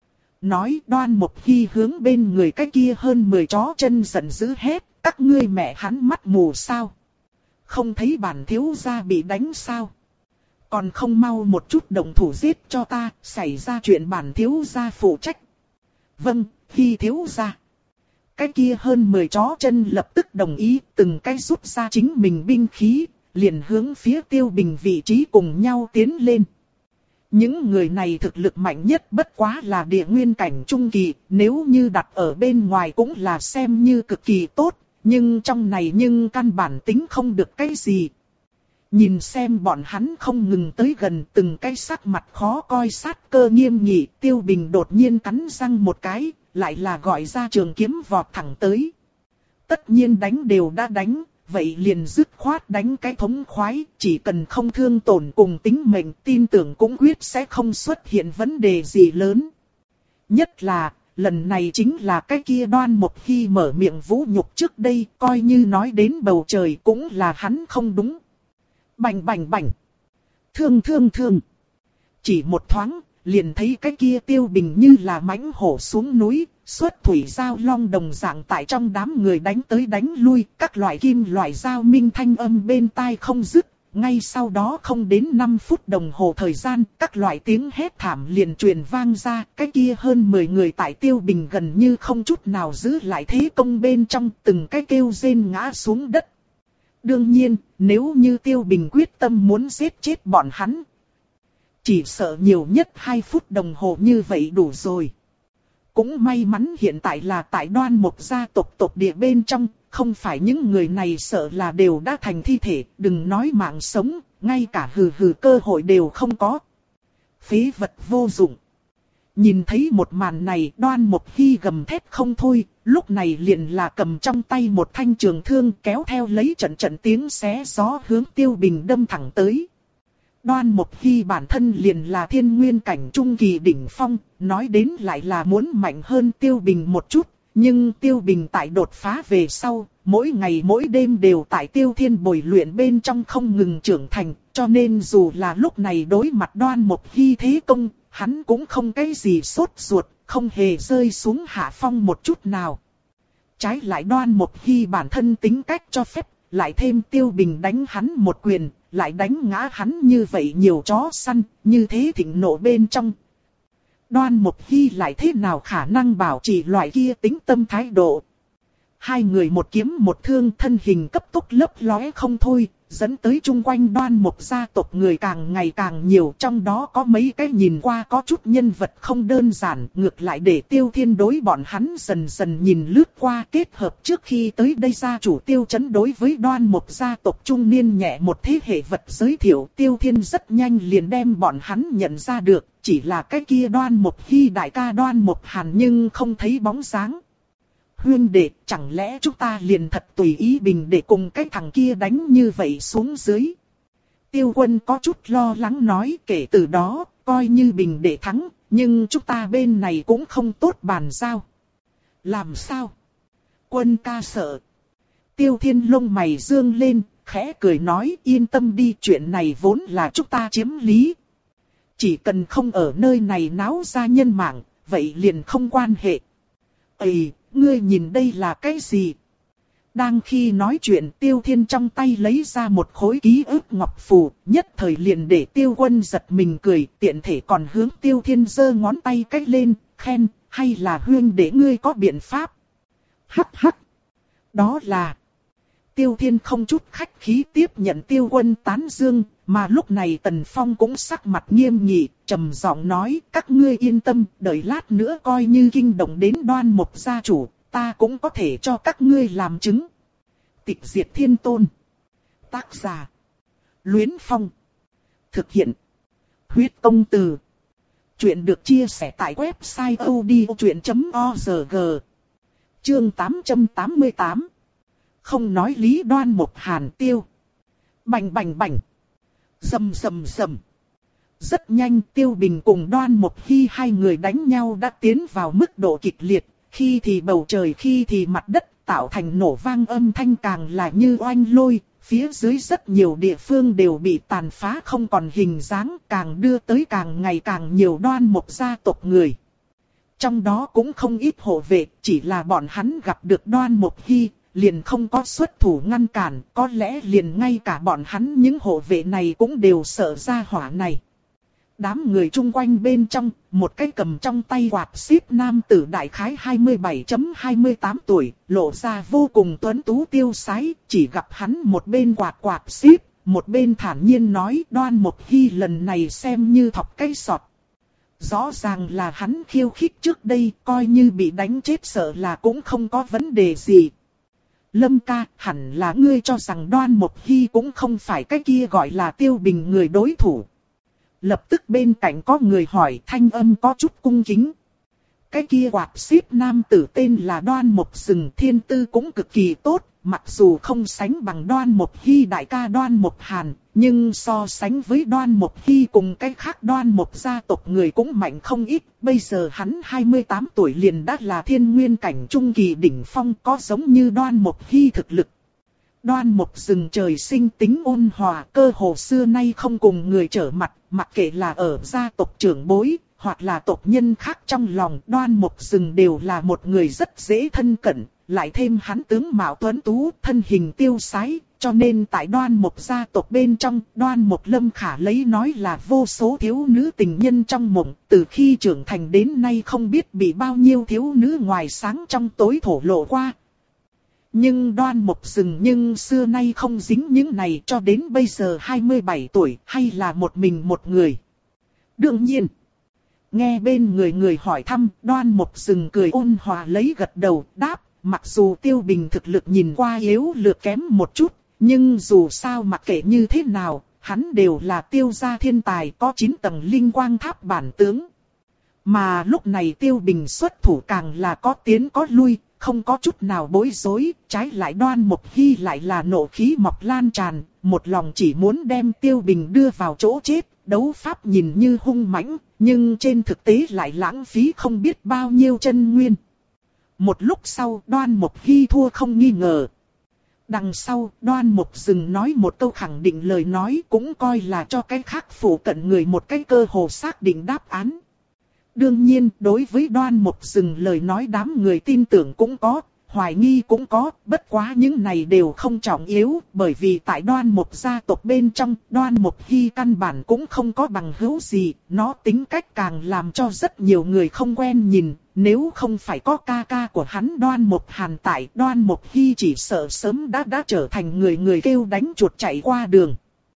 Nói Đoan Mộc Hy hướng bên người cái kia hơn mười chó chân giận dữ hét, các ngươi mẹ hắn mắt mù sao? Không thấy bản thiếu gia bị đánh sao? Còn không mau một chút động thủ giết cho ta, xảy ra chuyện bản thiếu gia phụ trách. Vâng, Hy thiếu gia. Cái kia hơn mười chó chân lập tức đồng ý, từng cái rút ra chính mình binh khí, liền hướng phía Tiêu Bình vị trí cùng nhau tiến lên. Những người này thực lực mạnh nhất bất quá là địa nguyên cảnh trung kỳ, nếu như đặt ở bên ngoài cũng là xem như cực kỳ tốt, nhưng trong này nhưng căn bản tính không được cái gì. Nhìn xem bọn hắn không ngừng tới gần, từng cái sắc mặt khó coi sát cơ nghiêm nghị, Tiêu Bình đột nhiên cắn răng một cái, lại là gọi ra trường kiếm vọt thẳng tới. Tất nhiên đánh đều đã đánh, vậy liền dứt khoát đánh cái thống khoái, chỉ cần không thương tổn cùng tính mệnh, tin tưởng cũng quyết sẽ không xuất hiện vấn đề gì lớn. Nhất là, lần này chính là cái kia Đoan Mộc Hy mở miệng vũ nhục trước đây, coi như nói đến bầu trời cũng là hắn không đúng. Bành bành bành. Thương thương thương. Chỉ một thoáng, liền thấy cái kia Tiêu Bình như là mãnh hổ xuống núi, xuất thủy giao long đồng dạng tại trong đám người đánh tới đánh lui, các loại kim loại giao minh thanh âm bên tai không dứt. Ngay sau đó không đến năm phút đồng hồ thời gian, các loại tiếng hét thảm liền truyền vang ra, cái kia hơn mười người tại Tiêu Bình gần như không chút nào giữ lại thế công bên trong, từng cái kêu rên ngã xuống đất. Đương nhiên, nếu như Tiêu Bình quyết tâm muốn giết chết bọn hắn, chỉ sợ nhiều nhất hai phút đồng hồ như vậy đủ rồi. Cũng may mắn hiện tại là tại Đoan Mộc gia tộc tộc địa bên trong, không phải những người này sợ là đều đã thành thi thể, đừng nói mạng sống, ngay cả hừ hừ cơ hội đều không có. Phế vật vô dụng. Nhìn thấy một màn này, Đoan Mộc Hy gầm thét không thôi, lúc này liền là cầm trong tay một thanh trường thương kéo theo lấy trận trận tiếng xé gió hướng Tiêu Bình đâm thẳng tới. Đoan Mộc Hy bản thân liền là thiên nguyên cảnh trung kỳ đỉnh phong, nói đến lại là muốn mạnh hơn Tiêu Bình một chút, nhưng Tiêu Bình tại đột phá về sau, mỗi ngày mỗi đêm đều tại Tiêu Thiên bồi luyện bên trong không ngừng trưởng thành, cho nên dù là lúc này đối mặt Đoan Mộc Hy thế công, hắn cũng không cái gì sốt ruột, không hề rơi xuống hạ phong một chút nào. Trái lại Đoan Mộc Hy bản thân tính cách cho phép, lại thêm Tiêu Bình đánh hắn một quyền, lại đánh ngã hắn như vậy nhiều chó săn, như thế thịnh nộ bên trong. Đoan Mộc Hy lại thế nào khả năng bảo trì loại kia tính tâm thái độ. Hai người một kiếm một thương, thân hình cấp tốc lấp lóe không thôi, dẫn tới chung quanh Đoan Mộc gia tộc người càng ngày càng nhiều, trong đó có mấy cái nhìn qua có chút nhân vật không đơn giản, ngược lại để Tiêu Thiên đối bọn hắn dần dần nhìn lướt qua, kết hợp trước khi tới đây gia chủ Tiêu Chấn đối với Đoan Mộc gia tộc trung niên nhẹ một thế hệ vật giới thiệu, Tiêu Thiên rất nhanh liền đem bọn hắn nhận ra được, chỉ là cái kia Đoan Mộc Hy đại ca Đoan Mộc Hàn nhưng không thấy bóng dáng. Huyên đệ, chẳng lẽ chúng ta liền thật tùy ý Bình để cùng cái thằng kia đánh như vậy xuống dưới? Tiêu Quân có chút lo lắng nói, kể từ đó, coi như Bình để thắng, nhưng chúng ta bên này cũng không tốt bàn giao. Làm sao? Quân ca sợ. Tiêu Thiên lông mày dương lên, khẽ cười nói, yên tâm đi, chuyện này vốn là chúng ta chiếm lý. Chỉ cần không ở nơi này náo ra nhân mạng, vậy liền không quan hệ. Ây! Ngươi nhìn đây là cái gì? Đang khi nói chuyện, Tiêu Thiên trong tay lấy ra một khối ký ức ngọc phù, nhất thời liền để Tiêu Quân giật mình cười, tiện thể còn hướng Tiêu Thiên giơ ngón tay cách lên, khen, hay là huyên để ngươi có biện pháp? Hắc hắc! Đó là... Tiêu Thiên không chút khách khí tiếp nhận Tiêu Quân tán dương, mà lúc này Tần Phong cũng sắc mặt nghiêm nghị, trầm giọng nói, các ngươi yên tâm, đợi lát nữa coi như kinh động đến Đoan Mộc gia chủ, ta cũng có thể cho các ngươi làm chứng. Tịch diệt thiên tôn. Tác giả. Luyến Phong. Thực hiện. Huyết công từ. Chuyện được chia sẻ tại website odchuyện chấm org. Chương tám trăm tám mươi tám. Không nói lý Đoan Mộc Hàn tiêu. Bành bành bành. Sầm sầm sầm. Rất nhanh Tiêu Bình cùng Đoan Mộc Hy hai người đánh nhau đã tiến vào mức độ kịch liệt, khi thì bầu trời khi thì mặt đất tạo thành nổ vang âm thanh càng là như oanh lôi, phía dưới rất nhiều địa phương đều bị tàn phá không còn hình dáng, càng đưa tới càng ngày càng nhiều Đoan Mộc gia tộc người. Trong đó cũng không ít hộ vệ, chỉ là bọn hắn gặp được Đoan Mộc Hy, liền không có xuất thủ ngăn cản, có lẽ liền ngay cả bọn hắn những hộ vệ này cũng đều sợ ra hỏa này. Đám người chung quanh bên trong, một cái cầm trong tay quạt xíp nam tử đại khái hai mươi bảy hai mươi tám tuổi, lộ ra vô cùng tuấn tú tiêu sái, chỉ gặp hắn một bên quạt quạt xíp, một bên thản nhiên nói Đoan Mộc Hy lần này xem như thọc cây sọt. Rõ ràng là hắn khiêu khích trước đây, coi như bị đánh chết sợ là cũng không có vấn đề gì. Lâm ca, hẳn là ngươi cho rằng Đoan Mộc Hy cũng không phải cái kia gọi là Tiêu Bình người đối thủ. Lập tức bên cạnh có người hỏi, thanh âm có chút cung kính. Cái kia quạt xíp nam tử tên là Đoan Mộc Sừng, thiên tư cũng cực kỳ tốt, mặc dù không sánh bằng Đoan Mộc Hy đại ca Đoan Mộc Hàn, nhưng so sánh với Đoan Mộc Hy cùng cái khác Đoan Mộc gia tộc người cũng mạnh không ít. Bây giờ hắn hai mươi tám tuổi liền đã là thiên nguyên cảnh trung kỳ đỉnh phong, có giống như Đoan Mộc Hy thực lực. Đoan Mộc Sừng trời sinh tính ôn hòa, cơ hồ xưa nay không cùng người trở mặt, mặc kệ là ở gia tộc trưởng bối, hoặc là tộc nhân khác trong lòng, Đoan Mộc Sừng đều là một người rất dễ thân cận, lại thêm hắn tướng mạo tuấn tú, thân hình tiêu sái, cho nên tại Đoan Mộc gia tộc bên trong, Đoan Mộc Lâm Khả lấy nói là vô số thiếu nữ tình nhân trong mộng, từ khi trưởng thành đến nay không biết bị bao nhiêu thiếu nữ ngoài sáng trong tối thổ lộ qua. Nhưng Đoan Mộc Sừng nhưng xưa nay không dính những này, cho đến bây giờ hai mươi bảy tuổi, hay là một mình một người. Đương nhiên, nghe bên người người hỏi thăm, Đoan Mộc Sừng cười ôn hòa lấy gật đầu, đáp, mặc dù Tiêu Bình thực lực nhìn qua yếu lược kém một chút, nhưng dù sao mặc kệ như thế nào, hắn đều là Tiêu gia thiên tài, có chín tầng linh quang tháp bản tướng. Mà lúc này Tiêu Bình xuất thủ càng là có tiến có lui, không có chút nào bối rối, trái lại Đoan Mộc Hy lại là nộ khí mọc lan tràn, một lòng chỉ muốn đem Tiêu Bình đưa vào chỗ chết, đấu pháp nhìn như hung mãnh, nhưng trên thực tế lại lãng phí không biết bao nhiêu chân nguyên. Một lúc sau Đoan Mộc Hy thua không nghi ngờ. Đằng sau Đoan Mộc Sừng nói một câu khẳng định lời nói, cũng coi là cho cái khác phủ cận người một cái cơ hồ xác định đáp án. Đương nhiên, đối với Đoan Mộc Sừng lời nói đám người tin tưởng cũng có, hoài nghi cũng có, bất quá những này đều không trọng yếu, bởi vì tại Đoan Mộc gia tộc bên trong, Đoan Mộc Hy căn bản cũng không có bằng hữu gì, nó tính cách càng làm cho rất nhiều người không quen nhìn, nếu không phải có ca ca của hắn Đoan Mộc Hàn tại, Đoan Mộc Hy chỉ sợ sớm đã đã trở thành người người kêu đánh chuột chạy qua đường.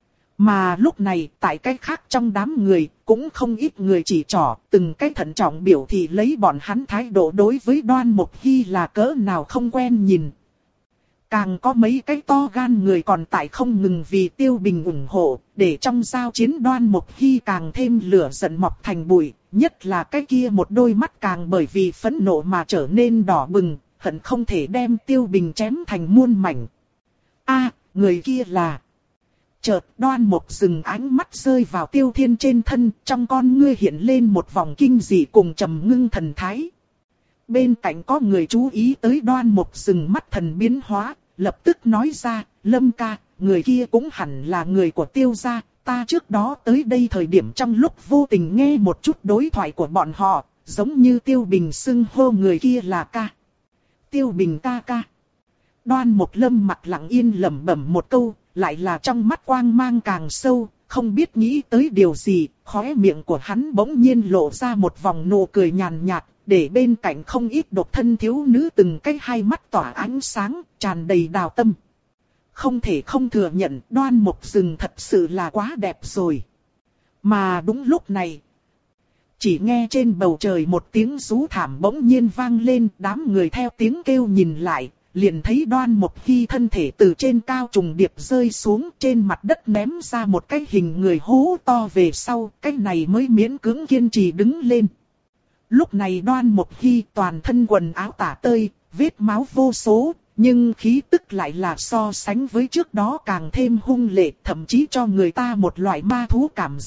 Mà lúc này, tại cái khác trong đám người, cũng không ít người chỉ trỏ, từng cái thận trọng biểu thị lấy bọn hắn thái độ đối với Đoan Mộc Hy là cỡ nào không quen nhìn. Càng có mấy cái to gan người còn tại không ngừng vì Tiêu Bình ủng hộ, để trong giao chiến Đoan Mộc Hy càng thêm lửa giận mọc thành bụi, nhất là cái kia một đôi mắt càng bởi vì phẫn nộ mà trở nên đỏ bừng, hận không thể đem Tiêu Bình chém thành muôn mảnh. A, người kia là... Chợt Đoan Mộc Sừng ánh mắt rơi vào Tiêu Thiên trên thân, trong con ngươi hiện lên một vòng kinh dị cùng trầm ngưng thần thái. Bên cạnh có người chú ý tới Đoan Mộc Sừng mắt thần biến hóa, lập tức nói ra, Lâm ca, người kia cũng hẳn là người của Tiêu gia, ta trước đó tới đây thời điểm trong lúc vô tình nghe một chút đối thoại của bọn họ, giống như Tiêu Bình xưng hô người kia là ca. Tiêu Bình ca ca. Đoan Mộc Lâm mặt lặng yên lẩm bẩm một câu, lại là trong mắt quang mang càng sâu, không biết nghĩ tới điều gì, khóe miệng của hắn bỗng nhiên lộ ra một vòng nụ cười nhàn nhạt, để bên cạnh không ít độc thân thiếu nữ từng cái hai mắt tỏa ánh sáng, tràn đầy đào tâm. Không thể không thừa nhận Đoan Mộc Sừng thật sự là quá đẹp rồi. Mà đúng lúc này, chỉ nghe trên bầu trời một tiếng rú thảm bỗng nhiên vang lên, đám người theo tiếng kêu nhìn lại, liền thấy Đoan Mộc Hy thân thể từ trên cao trùng điệp rơi xuống, trên mặt đất ném ra một cái hình người hố to về sau, cái này mới miễn cưỡng kiên trì đứng lên. Lúc này Đoan Mộc Hy toàn thân quần áo tả tơi, vết máu vô số, nhưng khí tức lại là so sánh với trước đó càng thêm hung lệ, thậm chí cho người ta một loại ma thú cảm giác,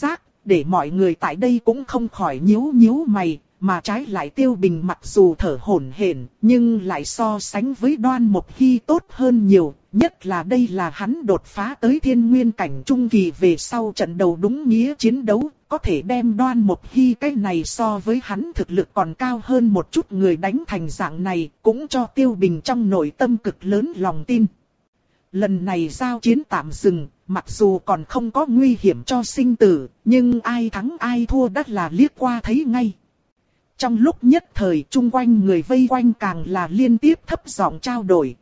để mọi người tại đây cũng không khỏi nhíu nhíu mày, mà trái lại Tiêu Bình mặc dù thở hổn hển, nhưng lại so sánh với Đoan Mộc Hy tốt hơn nhiều, nhất là đây là hắn đột phá tới thiên nguyên cảnh trung kỳ về sau trận đầu đúng nghĩa chiến đấu, có thể đem Đoan Mộc Hy cái này so với hắn thực lực còn cao hơn một chút người đánh thành dạng này, cũng cho Tiêu Bình trong nội tâm cực lớn lòng tin. Lần này giao chiến tạm dừng, mặc dù còn không có nguy hiểm cho sinh tử, nhưng ai thắng ai thua đắt là liếc qua thấy ngay. Trong lúc nhất thời chung quanh người vây quanh càng là liên tiếp thấp giọng trao đổi.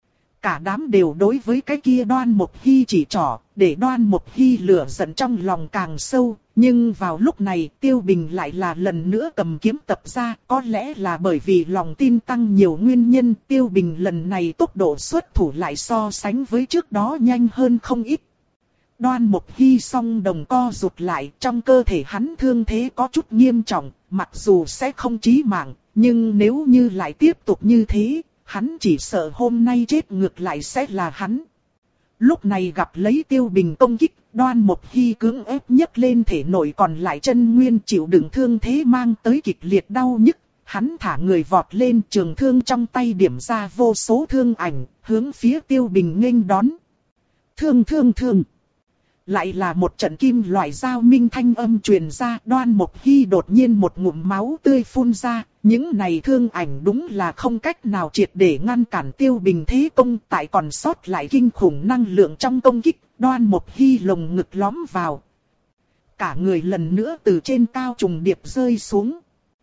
Cả đám đều đối với cái kia Đoan Mộc Hy chỉ trỏ, để Đoan Mộc Hy lửa giận trong lòng càng sâu. Nhưng vào lúc này Tiêu Bình lại là lần nữa cầm kiếm tập ra, có lẽ là bởi vì lòng tin tăng nhiều nguyên nhân. Tiêu Bình lần này tốc độ xuất thủ lại so sánh với trước đó nhanh hơn không ít. Đoan Mộc Hy song đồng co rụt lại, trong cơ thể hắn thương thế có chút nghiêm trọng, mặc dù sẽ không chí mạng, nhưng nếu như lại tiếp tục như thế, hắn chỉ sợ hôm nay chết ngược lại sẽ là hắn. Lúc này gặp lấy Tiêu Bình công kích, Đoan Mộc Hy cưỡng ép nhấc lên thể nội còn lại chân nguyên chịu đựng thương thế mang tới kịch liệt đau nhức. Hắn thả người vọt lên, trường thương trong tay điểm ra vô số thương ảnh, hướng phía Tiêu Bình nghênh đón. Thương thương thương. Lại là một trận kim loại giao minh thanh âm truyền ra, Đoan Mộc Hy đột nhiên một ngụm máu tươi phun ra, những này thương ảnh đúng là không cách nào triệt để ngăn cản Tiêu Bình thế công, tại còn sót lại kinh khủng năng lượng trong công kích, Đoan Mộc Hy lồng ngực lõm vào. Cả người lần nữa từ trên cao trùng điệp rơi xuống.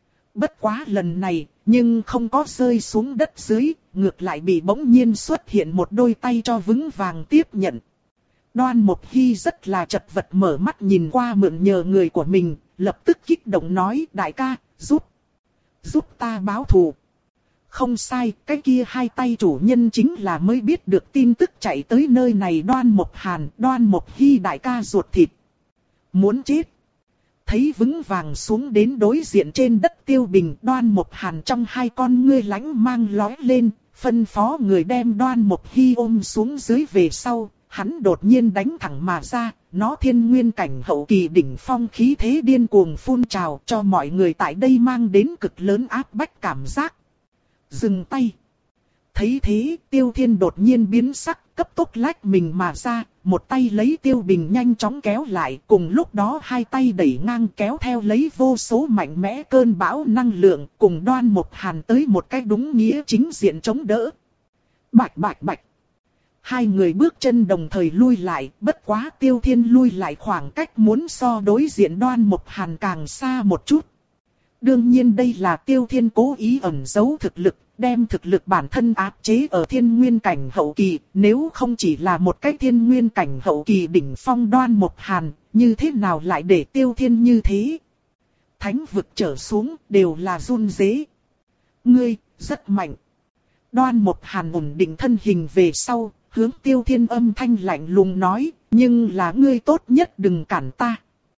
Bất quá lần này, nhưng không có rơi xuống đất dưới, ngược lại bị bỗng nhiên xuất hiện một đôi tay cho vững vàng tiếp nhận. Đoan Mộc Hy rất là chật vật mở mắt nhìn qua mượn nhờ người của mình, lập tức kích động nói đại ca, giúp, giúp ta báo thù. Không sai, cái kia hai tay chủ nhân chính là mới biết được tin tức chạy tới nơi này Đoan Mộc Hàn, Đoan Mộc Hy đại ca ruột thịt. Muốn chết. Thấy vững vàng xuống đến đối diện trên đất Tiêu Bình, Đoan Mộc Hàn trong hai con ngươi lánh mang lóe lên, phân phó người đem Đoan Mộc Hy ôm xuống dưới về sau. Hắn đột nhiên đánh thẳng mà ra, nó thiên nguyên cảnh hậu kỳ đỉnh phong khí thế điên cuồng phun trào cho mọi người tại đây mang đến cực lớn áp bách cảm giác. Dừng tay. Thấy thế, Tiêu Thiên đột nhiên biến sắc, cấp tốc lách mình mà ra, một tay lấy Tiêu Bình nhanh chóng kéo lại, cùng lúc đó hai tay đẩy ngang kéo theo lấy vô số mạnh mẽ cơn bão năng lượng, cùng Đoan Mộc Hàn tới một cách đúng nghĩa chính diện chống đỡ. Bạch bạch bạch. Hai người bước chân đồng thời lui lại, bất quá Tiêu Thiên lui lại khoảng cách muốn so đối diện Đoan Mộc Hàn càng xa một chút. Đương nhiên đây là Tiêu Thiên cố ý ẩn giấu thực lực, đem thực lực bản thân áp chế ở thiên nguyên cảnh hậu kỳ, nếu không chỉ là một cái thiên nguyên cảnh hậu kỳ đỉnh phong Đoan Mộc Hàn, như thế nào lại để Tiêu Thiên như thế? Thánh vực trở xuống đều là run rế. Ngươi, rất mạnh. Đoan Mộc Hàn ổn định thân hình về sau, hướng Tiêu Thiên âm thanh lạnh lùng nói, nhưng là ngươi tốt nhất đừng cản ta.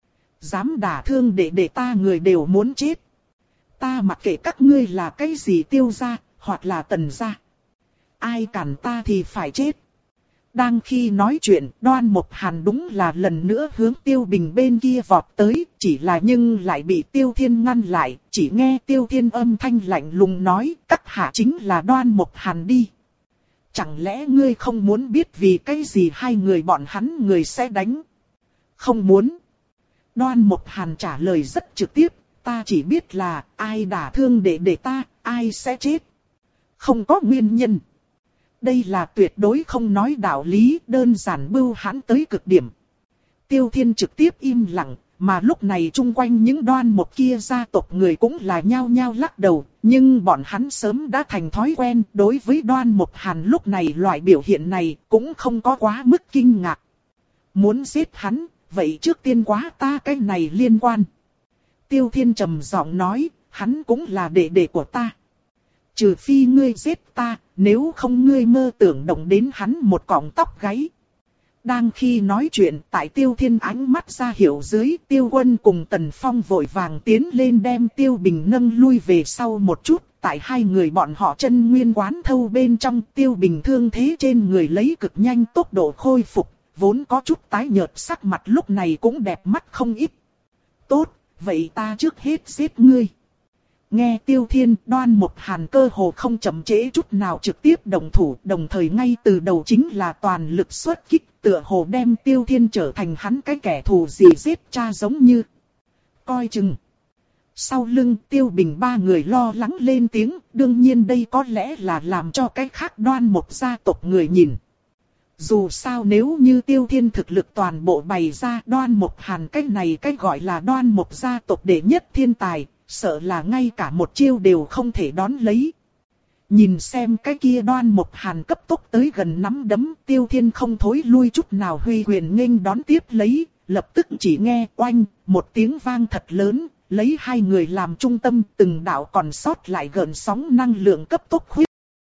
Dám đả thương để để ta người đều muốn chết. Ta mặc kệ các ngươi là cái gì Tiêu gia, hoặc là Tần gia. Ai cản ta thì phải chết. Đang khi nói chuyện, Đoan Mộc Hàn đúng là lần nữa hướng Tiêu Bình bên kia vọt tới, chỉ là nhưng lại bị Tiêu Thiên ngăn lại, chỉ nghe Tiêu Thiên âm thanh lạnh lùng nói, các hạ chính là Đoan Mộc Hàn đi. Chẳng lẽ ngươi không muốn biết vì cái gì hai người bọn hắn người sẽ đánh? Không muốn. Đoan Mộc Hàn trả lời rất trực tiếp, ta chỉ biết là ai đả thương để để ta, ai sẽ chết. Không có nguyên nhân. Đây là tuyệt đối không nói đạo lý, đơn giản bưu hãn tới cực điểm. Tiêu Thiên trực tiếp im lặng, mà lúc này chung quanh những Đoan Mộc kia gia tộc người cũng là nhao nhao lắc đầu, nhưng bọn hắn sớm đã thành thói quen, đối với Đoan Mộc Hàn lúc này loại biểu hiện này cũng không có quá mức kinh ngạc. Muốn giết hắn, vậy trước tiên quá ta cái này liên quan. Tiêu Thiên trầm giọng nói, hắn cũng là đệ đệ của ta. Trừ phi ngươi giết ta, nếu không ngươi mơ tưởng động đến hắn một cọng tóc gáy. Đang khi nói chuyện, tại Tiêu Thiên ánh mắt ra hiệu dưới, Tiêu Quân cùng Tần Phong vội vàng tiến lên đem Tiêu Bình nâng lui về sau một chút. Tại hai người bọn họ chân nguyên quán thâu bên trong, Tiêu Bình thương thế trên người lấy cực nhanh tốc độ khôi phục, vốn có chút tái nhợt sắc mặt lúc này cũng đẹp mắt không ít. Tốt, vậy ta trước hết giết ngươi. Nghe Tiêu Thiên, Đoan Mục Hàn cơ hồ không chậm trễ chút nào trực tiếp động thủ, đồng thời ngay từ đầu chính là toàn lực xuất kích, tựa hồ đem Tiêu Thiên trở thành hắn cái kẻ thù gì giết cha giống như. Coi chừng. Sau lưng Tiêu Bình ba người lo lắng lên tiếng, đương nhiên đây có lẽ là làm cho cái khác Đoan Mục gia tộc người nhìn. Dù sao nếu như Tiêu Thiên thực lực toàn bộ bày ra, Đoan Mục Hàn cái này cái gọi là Đoan Mục gia tộc đệ nhất thiên tài, sợ là ngay cả một chiêu đều không thể đón lấy. Nhìn xem cái kia Đoan Mục Hàn cấp tốc tới gần nắm đấm, Tiêu Thiên không thối lui chút nào huy quyền nghênh đón tiếp lấy, lập tức chỉ nghe oanh, một tiếng vang thật lớn, lấy hai người làm trung tâm, từng đạo còn sót lại gợn sóng năng lượng cấp tốc khuyết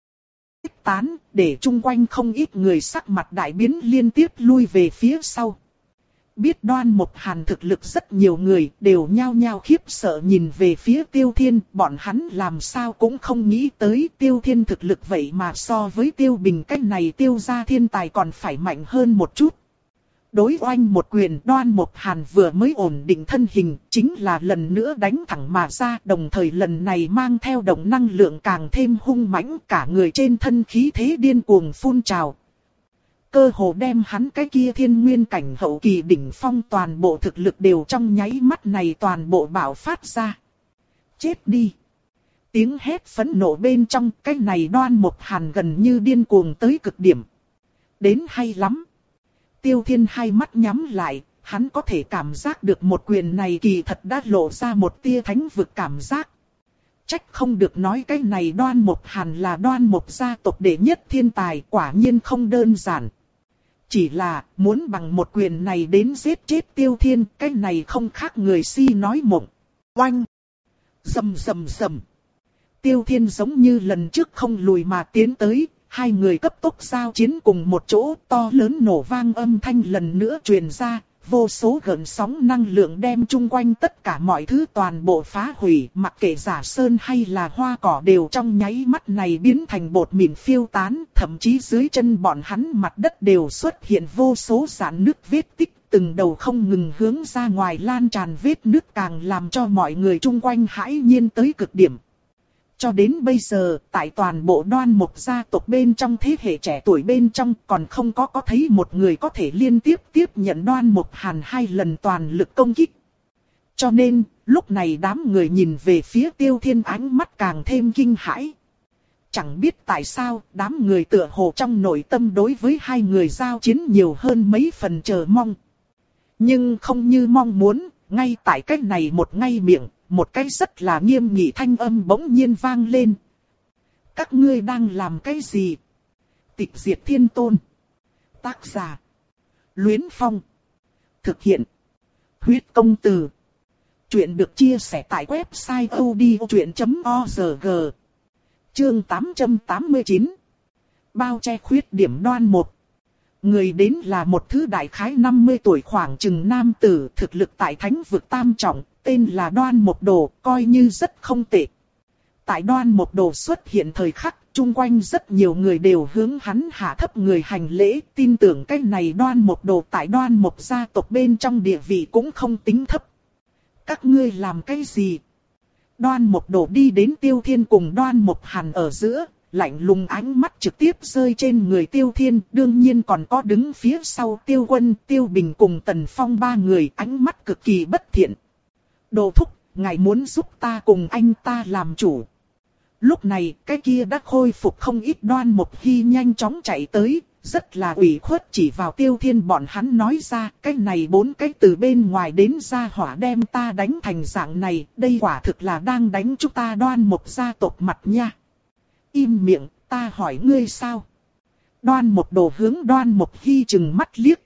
tán, để chung quanh không ít người sắc mặt đại biến liên tiếp lui về phía sau. Biết Đoan Mục Hàn thực lực rất nhiều người đều nhao nhao khiếp sợ nhìn về phía Tiêu Thiên, bọn hắn làm sao cũng không nghĩ tới Tiêu Thiên thực lực vậy mà so với Tiêu Bình cách này Tiêu gia thiên tài còn phải mạnh hơn một chút. Đối oanh một quyền, Đoan Mục Hàn vừa mới ổn định thân hình, chính là lần nữa đánh thẳng mà ra, đồng thời lần này mang theo động năng lượng càng thêm hung mãnh, cả người trên thân khí thế điên cuồng phun trào. Cơ hồ đem hắn cái kia thiên nguyên cảnh hậu kỳ đỉnh phong toàn bộ thực lực đều trong nháy mắt này toàn bộ bạo phát ra. Chết đi! Tiếng hét phẫn nộ bên trong, cái này Đoan Mục Hàn gần như điên cuồng tới cực điểm. Đến hay lắm! Tiêu Thiên hai mắt nhắm lại, hắn có thể cảm giác được một quyền này kỳ thật đã lộ ra một tia thánh vực cảm giác. Trách không được nói cái này Đoan Mục Hàn là Đoan Mục gia tộc đệ nhất thiên tài, quả nhiên không đơn giản. Chỉ là muốn bằng một quyền này đến giết chết Tiêu Thiên, cái này không khác người si nói mộng. Oanh! Rầm rầm rầm! Tiêu Thiên giống như lần trước không lùi mà tiến tới. Hai người cấp tốc giao chiến cùng một chỗ, to lớn nổ vang âm thanh lần nữa truyền ra, vô số gợn sóng năng lượng đem chung quanh tất cả mọi thứ toàn bộ phá hủy, mặc kệ giả sơn hay là hoa cỏ đều trong nháy mắt này biến thành bột mịn phiêu tán, thậm chí dưới chân bọn hắn mặt đất đều xuất hiện vô số rạn nứt vết tích, từng đầu không ngừng hướng ra ngoài lan tràn vết nứt càng làm cho mọi người chung quanh hãi nhiên tới cực điểm. Cho đến bây giờ, tại toàn bộ Đoan Mục gia tộc bên trong thế hệ trẻ tuổi bên trong còn không có có thấy một người có thể liên tiếp tiếp nhận Đoan Mục Hàn hai lần toàn lực công kích. Cho nên, lúc này đám người nhìn về phía Tiêu Thiên ánh mắt càng thêm kinh hãi. Chẳng biết tại sao, đám người tựa hồ trong nội tâm đối với hai người giao chiến nhiều hơn mấy phần chờ mong. Nhưng không như mong muốn, ngay tại cách này một ngay miệng. Một cái rất là nghiêm nghị thanh âm bỗng nhiên vang lên. Các ngươi đang làm cái gì? Tịch diệt thiên tôn. Tác giả. Luyến Phong. Thực hiện. Huyết công từ. Chuyện được chia sẻ tại website odchuyện chấm org. Chương tám trăm tám mươi chín. Bao che khuyết điểm Đoan Mục. Người đến là một thứ đại khái năm mươi tuổi khoảng chừng nam tử, thực lực tại thánh vực tam trọng, tên là Đoan Mục Đồ, coi như rất không tệ. Tại Đoan Mục Đồ xuất hiện thời khắc, chung quanh rất nhiều người đều hướng hắn hạ thấp người hành lễ, tin tưởng cái này Đoan Mục Đồ tại Đoan Mục gia tộc bên trong địa vị cũng không tính thấp. Các ngươi làm cái gì? Đoan Mục Đồ đi đến Tiêu Thiên cùng Đoan Mục Hàn ở giữa. Lạnh lùng ánh mắt trực tiếp rơi trên người Tiêu Thiên, đương nhiên còn có đứng phía sau Tiêu Quân, Tiêu Bình cùng Tần Phong ba người, ánh mắt cực kỳ bất thiện. Đồ thúc, ngài muốn giúp ta cùng anh ta làm chủ. Lúc này, cái kia đã khôi phục không ít Đoan Mục Hy nhanh chóng chạy tới, rất là ủy khuất chỉ vào Tiêu Thiên bọn hắn nói ra, cái này bốn cái từ bên ngoài đến ra hỏa đem ta đánh thành dạng này, đây quả thực là đang đánh chúng ta Đoan Mục gia tộc mặt nha. Im miệng, ta hỏi ngươi sao? Đoan Mục Đồ hướng Đoan Mục Hy chừng mắt liếc.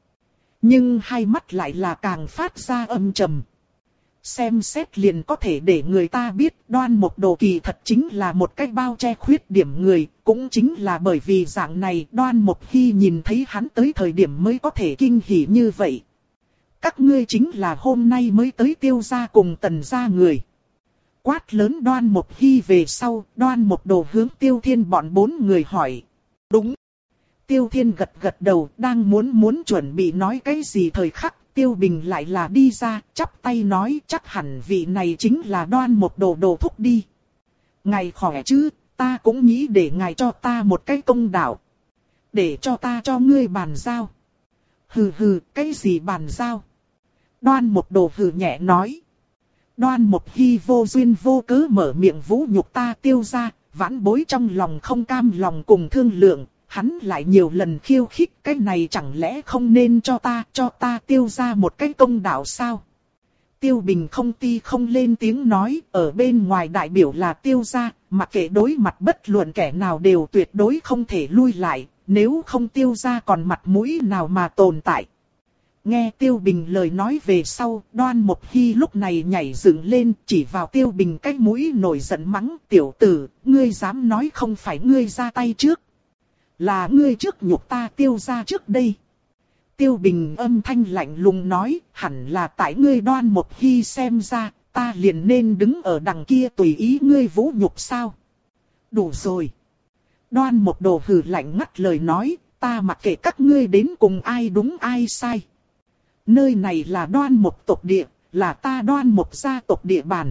Nhưng hai mắt lại là càng phát ra âm trầm. Xem xét liền có thể để người ta biết Đoan Mục Đồ kỳ thật chính là một cái bao che khuyết điểm người. Cũng chính là bởi vì dạng này Đoan Mục Hy nhìn thấy hắn tới thời điểm mới có thể kinh hỉ như vậy. Các ngươi chính là hôm nay mới tới Tiêu gia cùng Tần gia người. Quát lớn Đoan Mục Hy về sau, Đoan Mục Đồ hướng Tiêu Thiên bọn bốn người hỏi. Đúng. Tiêu Thiên gật gật đầu, đang muốn muốn chuẩn bị nói cái gì thời khắc, Tiêu Bình lại là đi ra, chắp tay nói chắc hẳn vị này chính là Đoan Một Đồ đồ thúc đi. Ngài khỏe chứ, ta cũng nghĩ để ngài cho ta một cái công đạo. Để cho ta cho ngươi bàn giao. Hừ hừ, cái gì bàn giao? Đoan Một Đồ hừ nhẹ nói. Đoan Một Hi vô duyên vô cớ mở miệng vũ nhục ta Tiêu gia, vãn bối trong lòng không cam lòng cùng thương lượng, hắn lại nhiều lần khiêu khích, cái này chẳng lẽ không nên cho ta, cho ta Tiêu gia một cái công đạo sao? Tiêu Bình không ti không lên tiếng nói, ở bên ngoài đại biểu là Tiêu gia, mặc kệ đối mặt bất luận kẻ nào đều tuyệt đối không thể lui lại, nếu không Tiêu gia còn mặt mũi nào mà tồn tại. Nghe Tiêu Bình lời nói về sau, Đoan Một Hi lúc này nhảy dựng lên, chỉ vào Tiêu Bình cái mũi nổi giận mắng, tiểu tử, ngươi dám nói không phải ngươi ra tay trước. Là ngươi trước nhục ta Tiêu gia trước đây. Tiêu Bình âm thanh lạnh lùng nói, hẳn là tại ngươi Đoan Một Hi xem ra, ta liền nên đứng ở đằng kia tùy ý ngươi vũ nhục sao. Đủ rồi. Đoan Một Đồ hừ lạnh ngắt lời nói, ta mặc kệ các ngươi đến cùng ai đúng ai sai. Nơi này là Đoan Một tộc địa, là ta Đoan Một gia tộc địa bàn.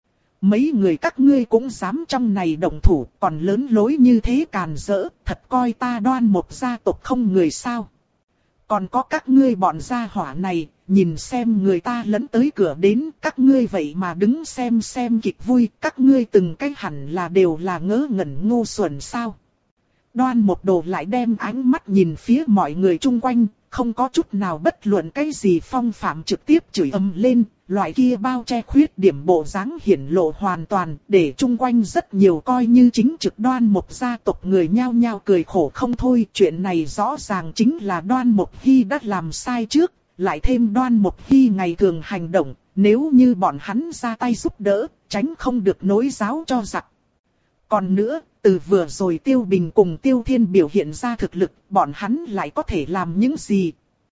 Mấy người các ngươi cũng dám trong này động thủ, còn lớn lối như thế càn rỡ, thật coi ta Đoan Một gia tộc không người sao. Còn có các ngươi bọn gia hỏa này, nhìn xem người ta lẫn tới cửa đến, các ngươi vậy mà đứng xem xem kịch vui, các ngươi từng cái hẳn là đều là ngớ ngẩn ngu xuẩn sao. Đoan Một Đồ lại đem ánh mắt nhìn phía mọi người chung quanh, không có chút nào bất luận cái gì phong phạm trực tiếp chửi ầm lên, loại kia bao che khuyết điểm bộ dáng hiển lộ hoàn toàn, để chung quanh rất nhiều coi như chính trực Đoan Một gia tộc người nhao nhao cười khổ không thôi. Chuyện này rõ ràng chính là Đoan Một Hi đã làm sai trước, lại thêm Đoan Một Hi ngày thường hành động, nếu như bọn hắn ra tay giúp đỡ, tránh không được nối giáo cho giặc. Còn nữa, từ vừa rồi Tiêu Bình cùng Tiêu Thiên biểu hiện ra thực lực, bọn hắn lại có thể làm những gì?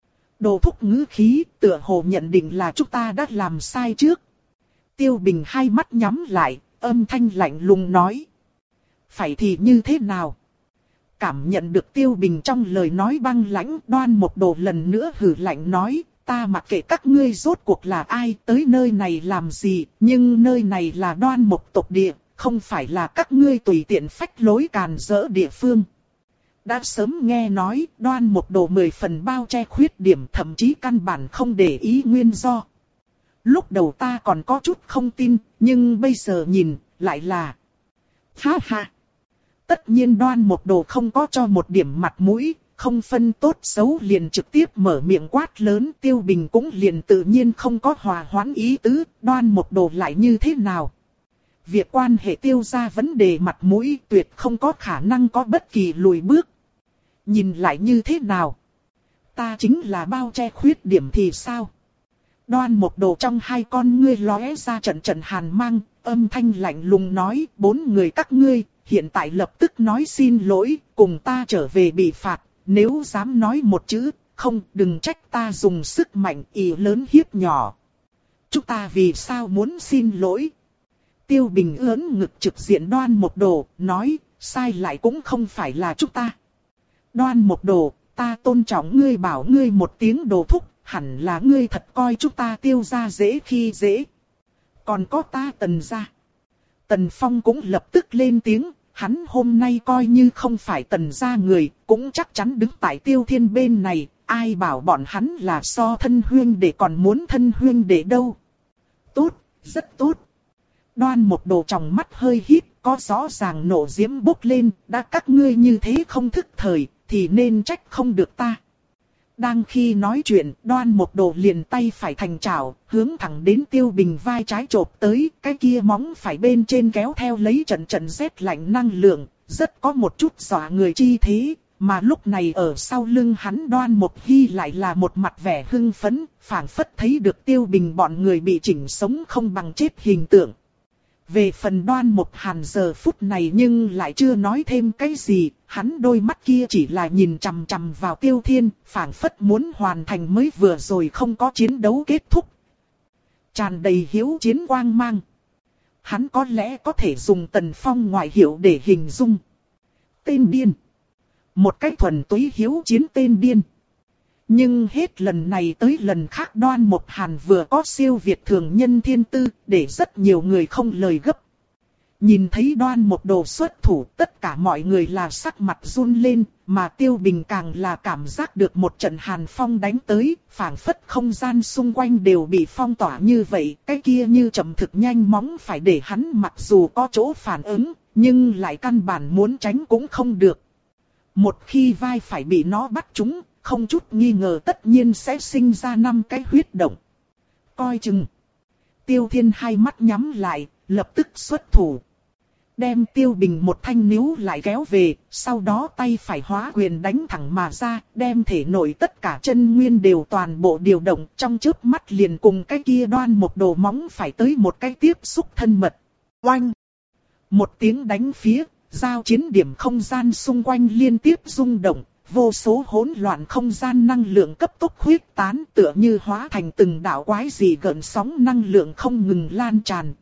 Đồ thúc ngữ khí, tựa hồ nhận định là chúng ta đã làm sai trước. Tiêu Bình hai mắt nhắm lại, âm thanh lạnh lùng nói. Phải thì như thế nào? Cảm nhận được Tiêu Bình trong lời nói băng lãnh, Đoan Một Đồ lần nữa hừ lạnh nói, ta mặc kệ các ngươi rốt cuộc là ai, tới nơi này làm gì, nhưng nơi này là Đoan Một tộc địa. Không phải là các ngươi tùy tiện phách lối càn rỡ địa phương. Đã sớm nghe nói Đoan Một Đồ mười phần bao che khuyết điểm, thậm chí căn bản không để ý nguyên do. Lúc đầu ta còn có chút không tin, nhưng bây giờ nhìn, lại là... Ha ha! Tất nhiên Đoan Một Đồ không có cho một điểm mặt mũi, không phân tốt xấu liền trực tiếp mở miệng quát lớn. Tiêu Bình cũng liền tự nhiên không có hòa hoãn ý tứ, Đoan Một Đồ lại như thế nào? Việc quan hệ Tiêu gia vấn đề mặt mũi tuyệt không có khả năng có bất kỳ lùi bước. Nhìn lại như thế nào? Ta chính là bao che khuyết điểm thì sao? Đoan Một Đồ trong hai con ngươi lóe ra trận trận hàn mang, âm thanh lạnh lùng nói, bốn người các ngươi, hiện tại lập tức nói xin lỗi, cùng ta trở về bị phạt, nếu dám nói một chữ, không, đừng trách ta dùng sức mạnh ỷ lớn hiếp nhỏ. Chúng ta vì sao muốn xin lỗi? Tiêu Bình ưỡn ngực trực diện Đoan Một Đồ, nói, sai lại cũng không phải là chúng ta. Đoan Một Đồ, ta tôn trọng ngươi bảo ngươi một tiếng đồ thúc, hẳn là ngươi thật coi chúng ta Tiêu gia dễ khi dễ. Còn có ta Tần gia. Tần Phong cũng lập tức lên tiếng, hắn hôm nay coi như không phải Tần gia người, cũng chắc chắn đứng tại Tiêu Thiên bên này, ai bảo bọn hắn là so thân huyên để còn muốn thân huyên để đâu. Tốt, rất tốt. Đoan Một Đồ trong mắt hơi híp, có rõ ràng nộ diễm bốc lên, đã các ngươi như thế không thức thời, thì nên trách không được ta. Đang khi nói chuyện, Đoan Một Đồ liền tay phải thành chảo, hướng thẳng đến Tiêu Bình vai trái chộp tới, cái kia móng phải bên trên kéo theo lấy trận trận rét lạnh năng lượng, rất có một chút dọa người chi thế, mà lúc này ở sau lưng hắn Đoan Một Hi lại là một mặt vẻ hưng phấn, phảng phất thấy được Tiêu Bình bọn người bị chỉnh sống không bằng chết hình tượng. Về phần Đoan Một Hàn giờ phút này nhưng lại chưa nói thêm cái gì, hắn đôi mắt kia chỉ là nhìn chằm chằm vào Tiêu Thiên, phảng phất muốn hoàn thành mới vừa rồi không có chiến đấu kết thúc. Tràn đầy hiếu chiến quang mang. Hắn có lẽ có thể dùng Tần Phong ngoại hiệu để hình dung. Tên điên. Một cách thuần túy hiếu chiến tên điên. Nhưng hết lần này tới lần khác Đoan Mộc Hàn vừa có siêu việt thường nhân thiên tư, để rất nhiều người không lời gấp. Nhìn thấy Đoan Mộc Đồ xuất thủ, tất cả mọi người là sắc mặt run lên, mà Tiêu Bình càng là cảm giác được một trận hàn phong đánh tới, phảng phất không gian xung quanh đều bị phong tỏa như vậy, cái kia như chậm thực nhanh móng phải để hắn mặc dù có chỗ phản ứng, nhưng lại căn bản muốn tránh cũng không được. Một khi vai phải bị nó bắt trúng, không chút nghi ngờ tất nhiên sẽ sinh ra năm cái huyết động. Coi chừng. Tiêu Thiên hai mắt nhắm lại, lập tức xuất thủ. Đem Tiêu Bình một thanh níu lại kéo về, sau đó tay phải hóa quyền đánh thẳng mà ra, đem thể nội tất cả chân nguyên đều toàn bộ điều động, trong chớp mắt liền cùng cái kia Đoan Mộc Đồ móng phải tới một cái tiếp xúc thân mật. Oanh! Một tiếng đánh phía, giao chiến điểm không gian xung quanh liên tiếp rung động, vô số hỗn loạn không gian năng lượng cấp tốc huyết tán, tựa như hóa thành từng đạo quái dị gợn sóng năng lượng không ngừng lan tràn.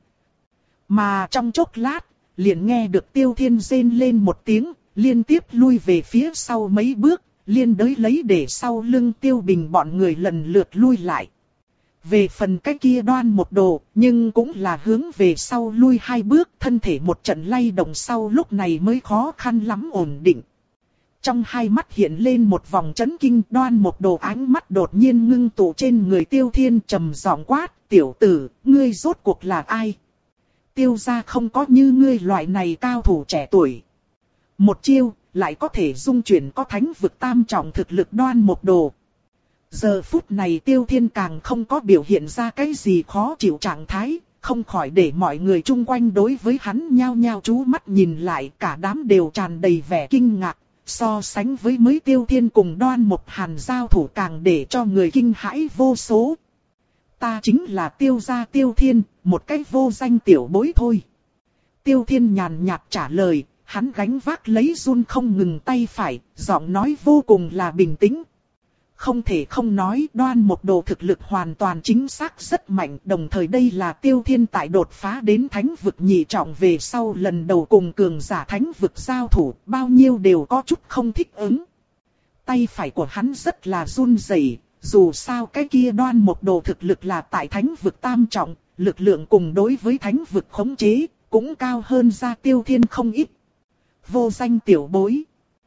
Mà trong chốc lát, liền nghe được Tiêu Thiên rên lên một tiếng, liên tiếp lui về phía sau mấy bước, liên đới lấy để sau lưng Tiêu Bình bọn người lần lượt lui lại. Về phần cái kia Đoan Mộc Đồ, nhưng cũng là hướng về sau lui hai bước, thân thể một trận lay động sau lúc này mới khó khăn lắm ổn định. Trong hai mắt hiện lên một vòng chấn kinh, Đoan Mộc Đồ ánh mắt đột nhiên ngưng tụ trên người Tiêu Thiên, trầm giọng quát, tiểu tử, ngươi rốt cuộc là ai? Tiêu gia không có như ngươi loại này cao thủ trẻ tuổi. Một chiêu, lại có thể dung chuyển có thánh vực tam trọng thực lực Đoan Mộc Đồ. Giờ phút này Tiêu Thiên càng không có biểu hiện ra cái gì khó chịu trạng thái, không khỏi để mọi người chung quanh đối với hắn nhao nhao chú mắt nhìn lại, cả đám đều tràn đầy vẻ kinh ngạc. So sánh với mới Tiêu Thiên cùng Đoan Mộc Hàn giao thủ càng để cho người kinh hãi vô số. Ta chính là Tiêu gia Tiêu Thiên, một cái vô danh tiểu bối thôi. Tiêu Thiên nhàn nhạt trả lời, hắn gánh vác lấy run không ngừng tay phải, giọng nói vô cùng là bình tĩnh. Không thể không nói Đoan Mộc Đồ thực lực hoàn toàn chính xác rất mạnh, đồng thời đây là Tiêu Thiên tại đột phá đến thánh vực nhị trọng về sau lần đầu cùng cường giả thánh vực giao thủ, bao nhiêu đều có chút không thích ứng. Tay phải của hắn rất là run rẩy, dù sao cái kia Đoan Mộc Đồ thực lực là tại thánh vực tam trọng, lực lượng cùng đối với thánh vực khống chế, cũng cao hơn ra Tiêu Thiên không ít. Vô danh tiểu bối.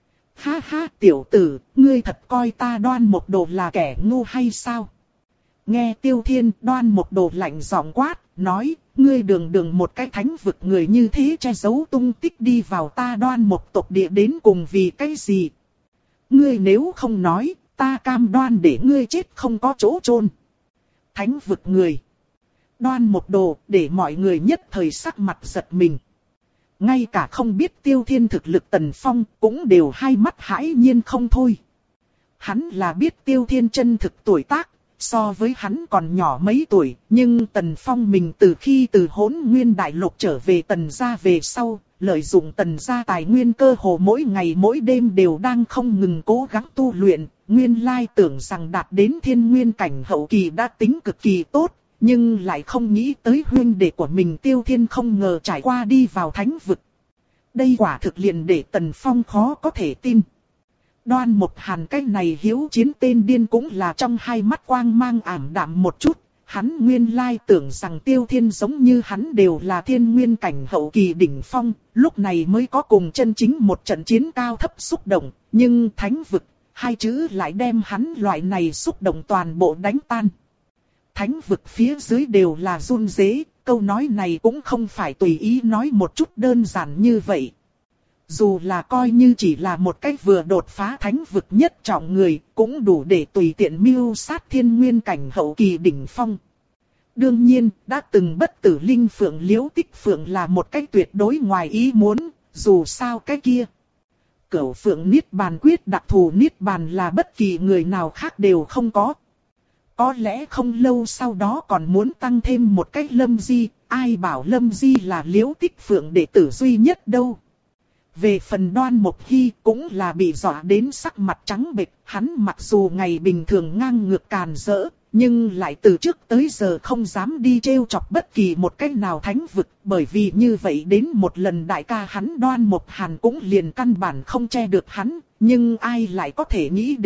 Ha ha tiểu tử, ngươi thật coi ta Đoan Mộc Đồ là kẻ ngu hay sao? Nghe Tiêu Thiên, Đoan Mộc Đồ lạnh giọng quát, nói, ngươi đường đường một cái thánh vực người như thế che giấu tung tích đi vào ta Đoan Mộc tộc địa đến cùng vì cái gì? Ngươi nếu không nói, ta cam đoan để ngươi chết không có chỗ chôn. Thánh vực người. Đoan Mộc Đồ, để mọi người nhất thời sắc mặt giật mình. Ngay cả không biết Tiêu Thiên thực lực Tần Phong cũng đều hai mắt hãi nhiên không thôi. Hắn là biết Tiêu Thiên chân thực tuổi tác, so với hắn còn nhỏ mấy tuổi, nhưng Tần Phong mình từ khi từ Hỗn Nguyên Đại Lục trở về Tần gia về sau, lợi dụng Tần gia tài nguyên cơ hồ mỗi ngày mỗi đêm đều đang không ngừng cố gắng tu luyện, nguyên lai tưởng rằng đạt đến thiên nguyên cảnh hậu kỳ đã tính cực kỳ tốt. Nhưng lại không nghĩ tới huynh đệ của mình Tiêu Thiên không ngờ trải qua đi vào thánh vực. Đây quả thực liền để Tần Phong khó có thể tin. Đoan Mộc Hàn cái này hiếu chiến tên điên cũng là trong hai mắt quang mang ảm đạm một chút. Hắn nguyên lai tưởng rằng Tiêu Thiên giống như hắn đều là thiên nguyên cảnh hậu kỳ đỉnh phong. Lúc này mới có cùng chân chính một trận chiến cao thấp xúc động. Nhưng thánh vực, hai chữ lại đem hắn loại này xúc động toàn bộ đánh tan. Thánh vực phía dưới đều là run rế, câu nói này cũng không phải tùy ý nói một chút đơn giản như vậy. Dù là coi như chỉ là một cách vừa đột phá thánh vực nhất trọng người, cũng đủ để tùy tiện mưu sát thiên nguyên cảnh hậu kỳ đỉnh phong. Đương nhiên, đã từng bất tử linh phượng Liễu Tích Phượng là một cách tuyệt đối ngoài ý muốn, dù sao cái kia. Cửu Phượng Niết Bàn quyết đặc thù Niết Bàn là bất kỳ người nào khác đều không có. Có lẽ không lâu sau đó còn muốn tăng thêm một cách Lâm Di, ai bảo Lâm Di là Liễu Tích Phượng đệ tử duy nhất đâu. Về phần Đoan Mộc Hy cũng là bị dọa đến sắc mặt trắng bệch, hắn mặc dù ngày bình thường ngang ngược càn rỡ, nhưng lại từ trước tới giờ không dám đi trêu chọc bất kỳ một cách nào thánh vực, bởi vì như vậy đến một lần đại ca hắn Đoan Mộc Hàn cũng liền căn bản không che được hắn, nhưng ai lại có thể nghĩ đến.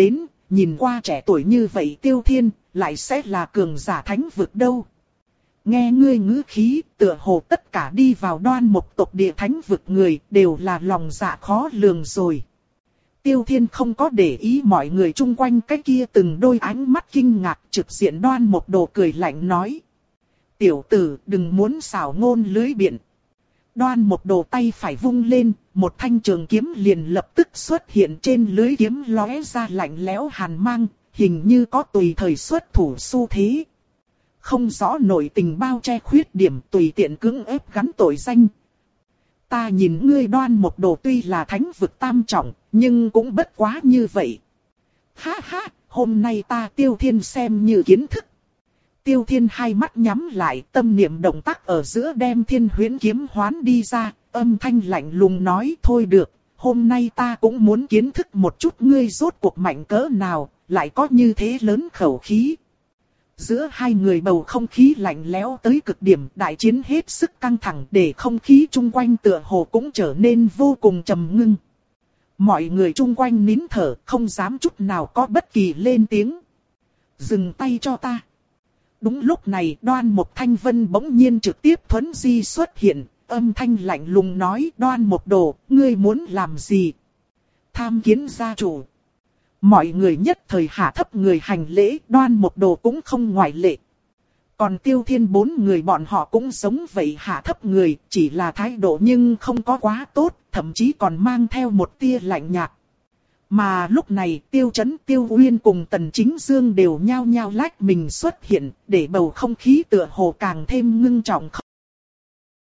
nhìn qua trẻ tuổi như vậy Tiêu Thiên, lại sẽ là cường giả thánh vực đâu. Nghe ngươi ngữ khí, tựa hồ tất cả đi vào Đoan Mộc tộc địa thánh vực người đều là lòng dạ khó lường rồi. Tiêu Thiên không có để ý mọi người chung quanh cái kia từng đôi ánh mắt kinh ngạc, trực diện Đoan Mộc Đồ cười lạnh nói. Tiểu tử, đừng muốn xảo ngôn lưới biện. Đoan Mộc Đồ tay phải vung lên, một thanh trường kiếm liền lập tức xuất hiện trên lưới kiếm, lóe ra lạnh lẽo hàn mang, hình như có tùy thời xuất thủ xu thế. Không rõ nội tình bao che khuyết điểm, tùy tiện cưỡng ép gắn tội danh. Ta nhìn ngươi Đoan Mộc Đồ tuy là thánh vực tam trọng, nhưng cũng bất quá như vậy. Ha ha, hôm nay ta Tiêu Thiên xem như kiến thức. Tiêu Thiên hai mắt nhắm lại, tâm niệm động tác ở giữa đem Thiên Huyễn kiếm hoán đi ra, âm thanh lạnh lùng nói thôi được, hôm nay ta cũng muốn kiến thức một chút ngươi rốt cuộc mạnh cỡ nào, lại có như thế lớn khẩu khí. Giữa hai người bầu không khí lạnh lẽo tới cực điểm, đại chiến hết sức căng thẳng, để không khí chung quanh tựa hồ cũng trở nên vô cùng trầm ngưng. Mọi người chung quanh nín thở, không dám chút nào có bất kỳ lên tiếng. Dừng tay cho ta. Đúng lúc này Đoan Mộc Thanh Vân bỗng nhiên trực tiếp thuấn di xuất hiện, âm thanh lạnh lùng nói Đoan Mộc Đồ, ngươi muốn làm gì? Tham kiến gia chủ. Mọi người nhất thời hạ thấp người hành lễ, Đoan Mộc Đồ cũng không ngoại lệ. Còn Tiêu Thiên bốn người bọn họ cũng giống vậy hạ thấp người, chỉ là thái độ nhưng không có quá tốt, thậm chí còn mang theo một tia lạnh nhạt. Mà lúc này Tiêu Chấn, Tiêu Uyên cùng Tần Chính Dương đều nhao nhao lách mình xuất hiện, để bầu không khí tựa hồ càng thêm ngưng trọng.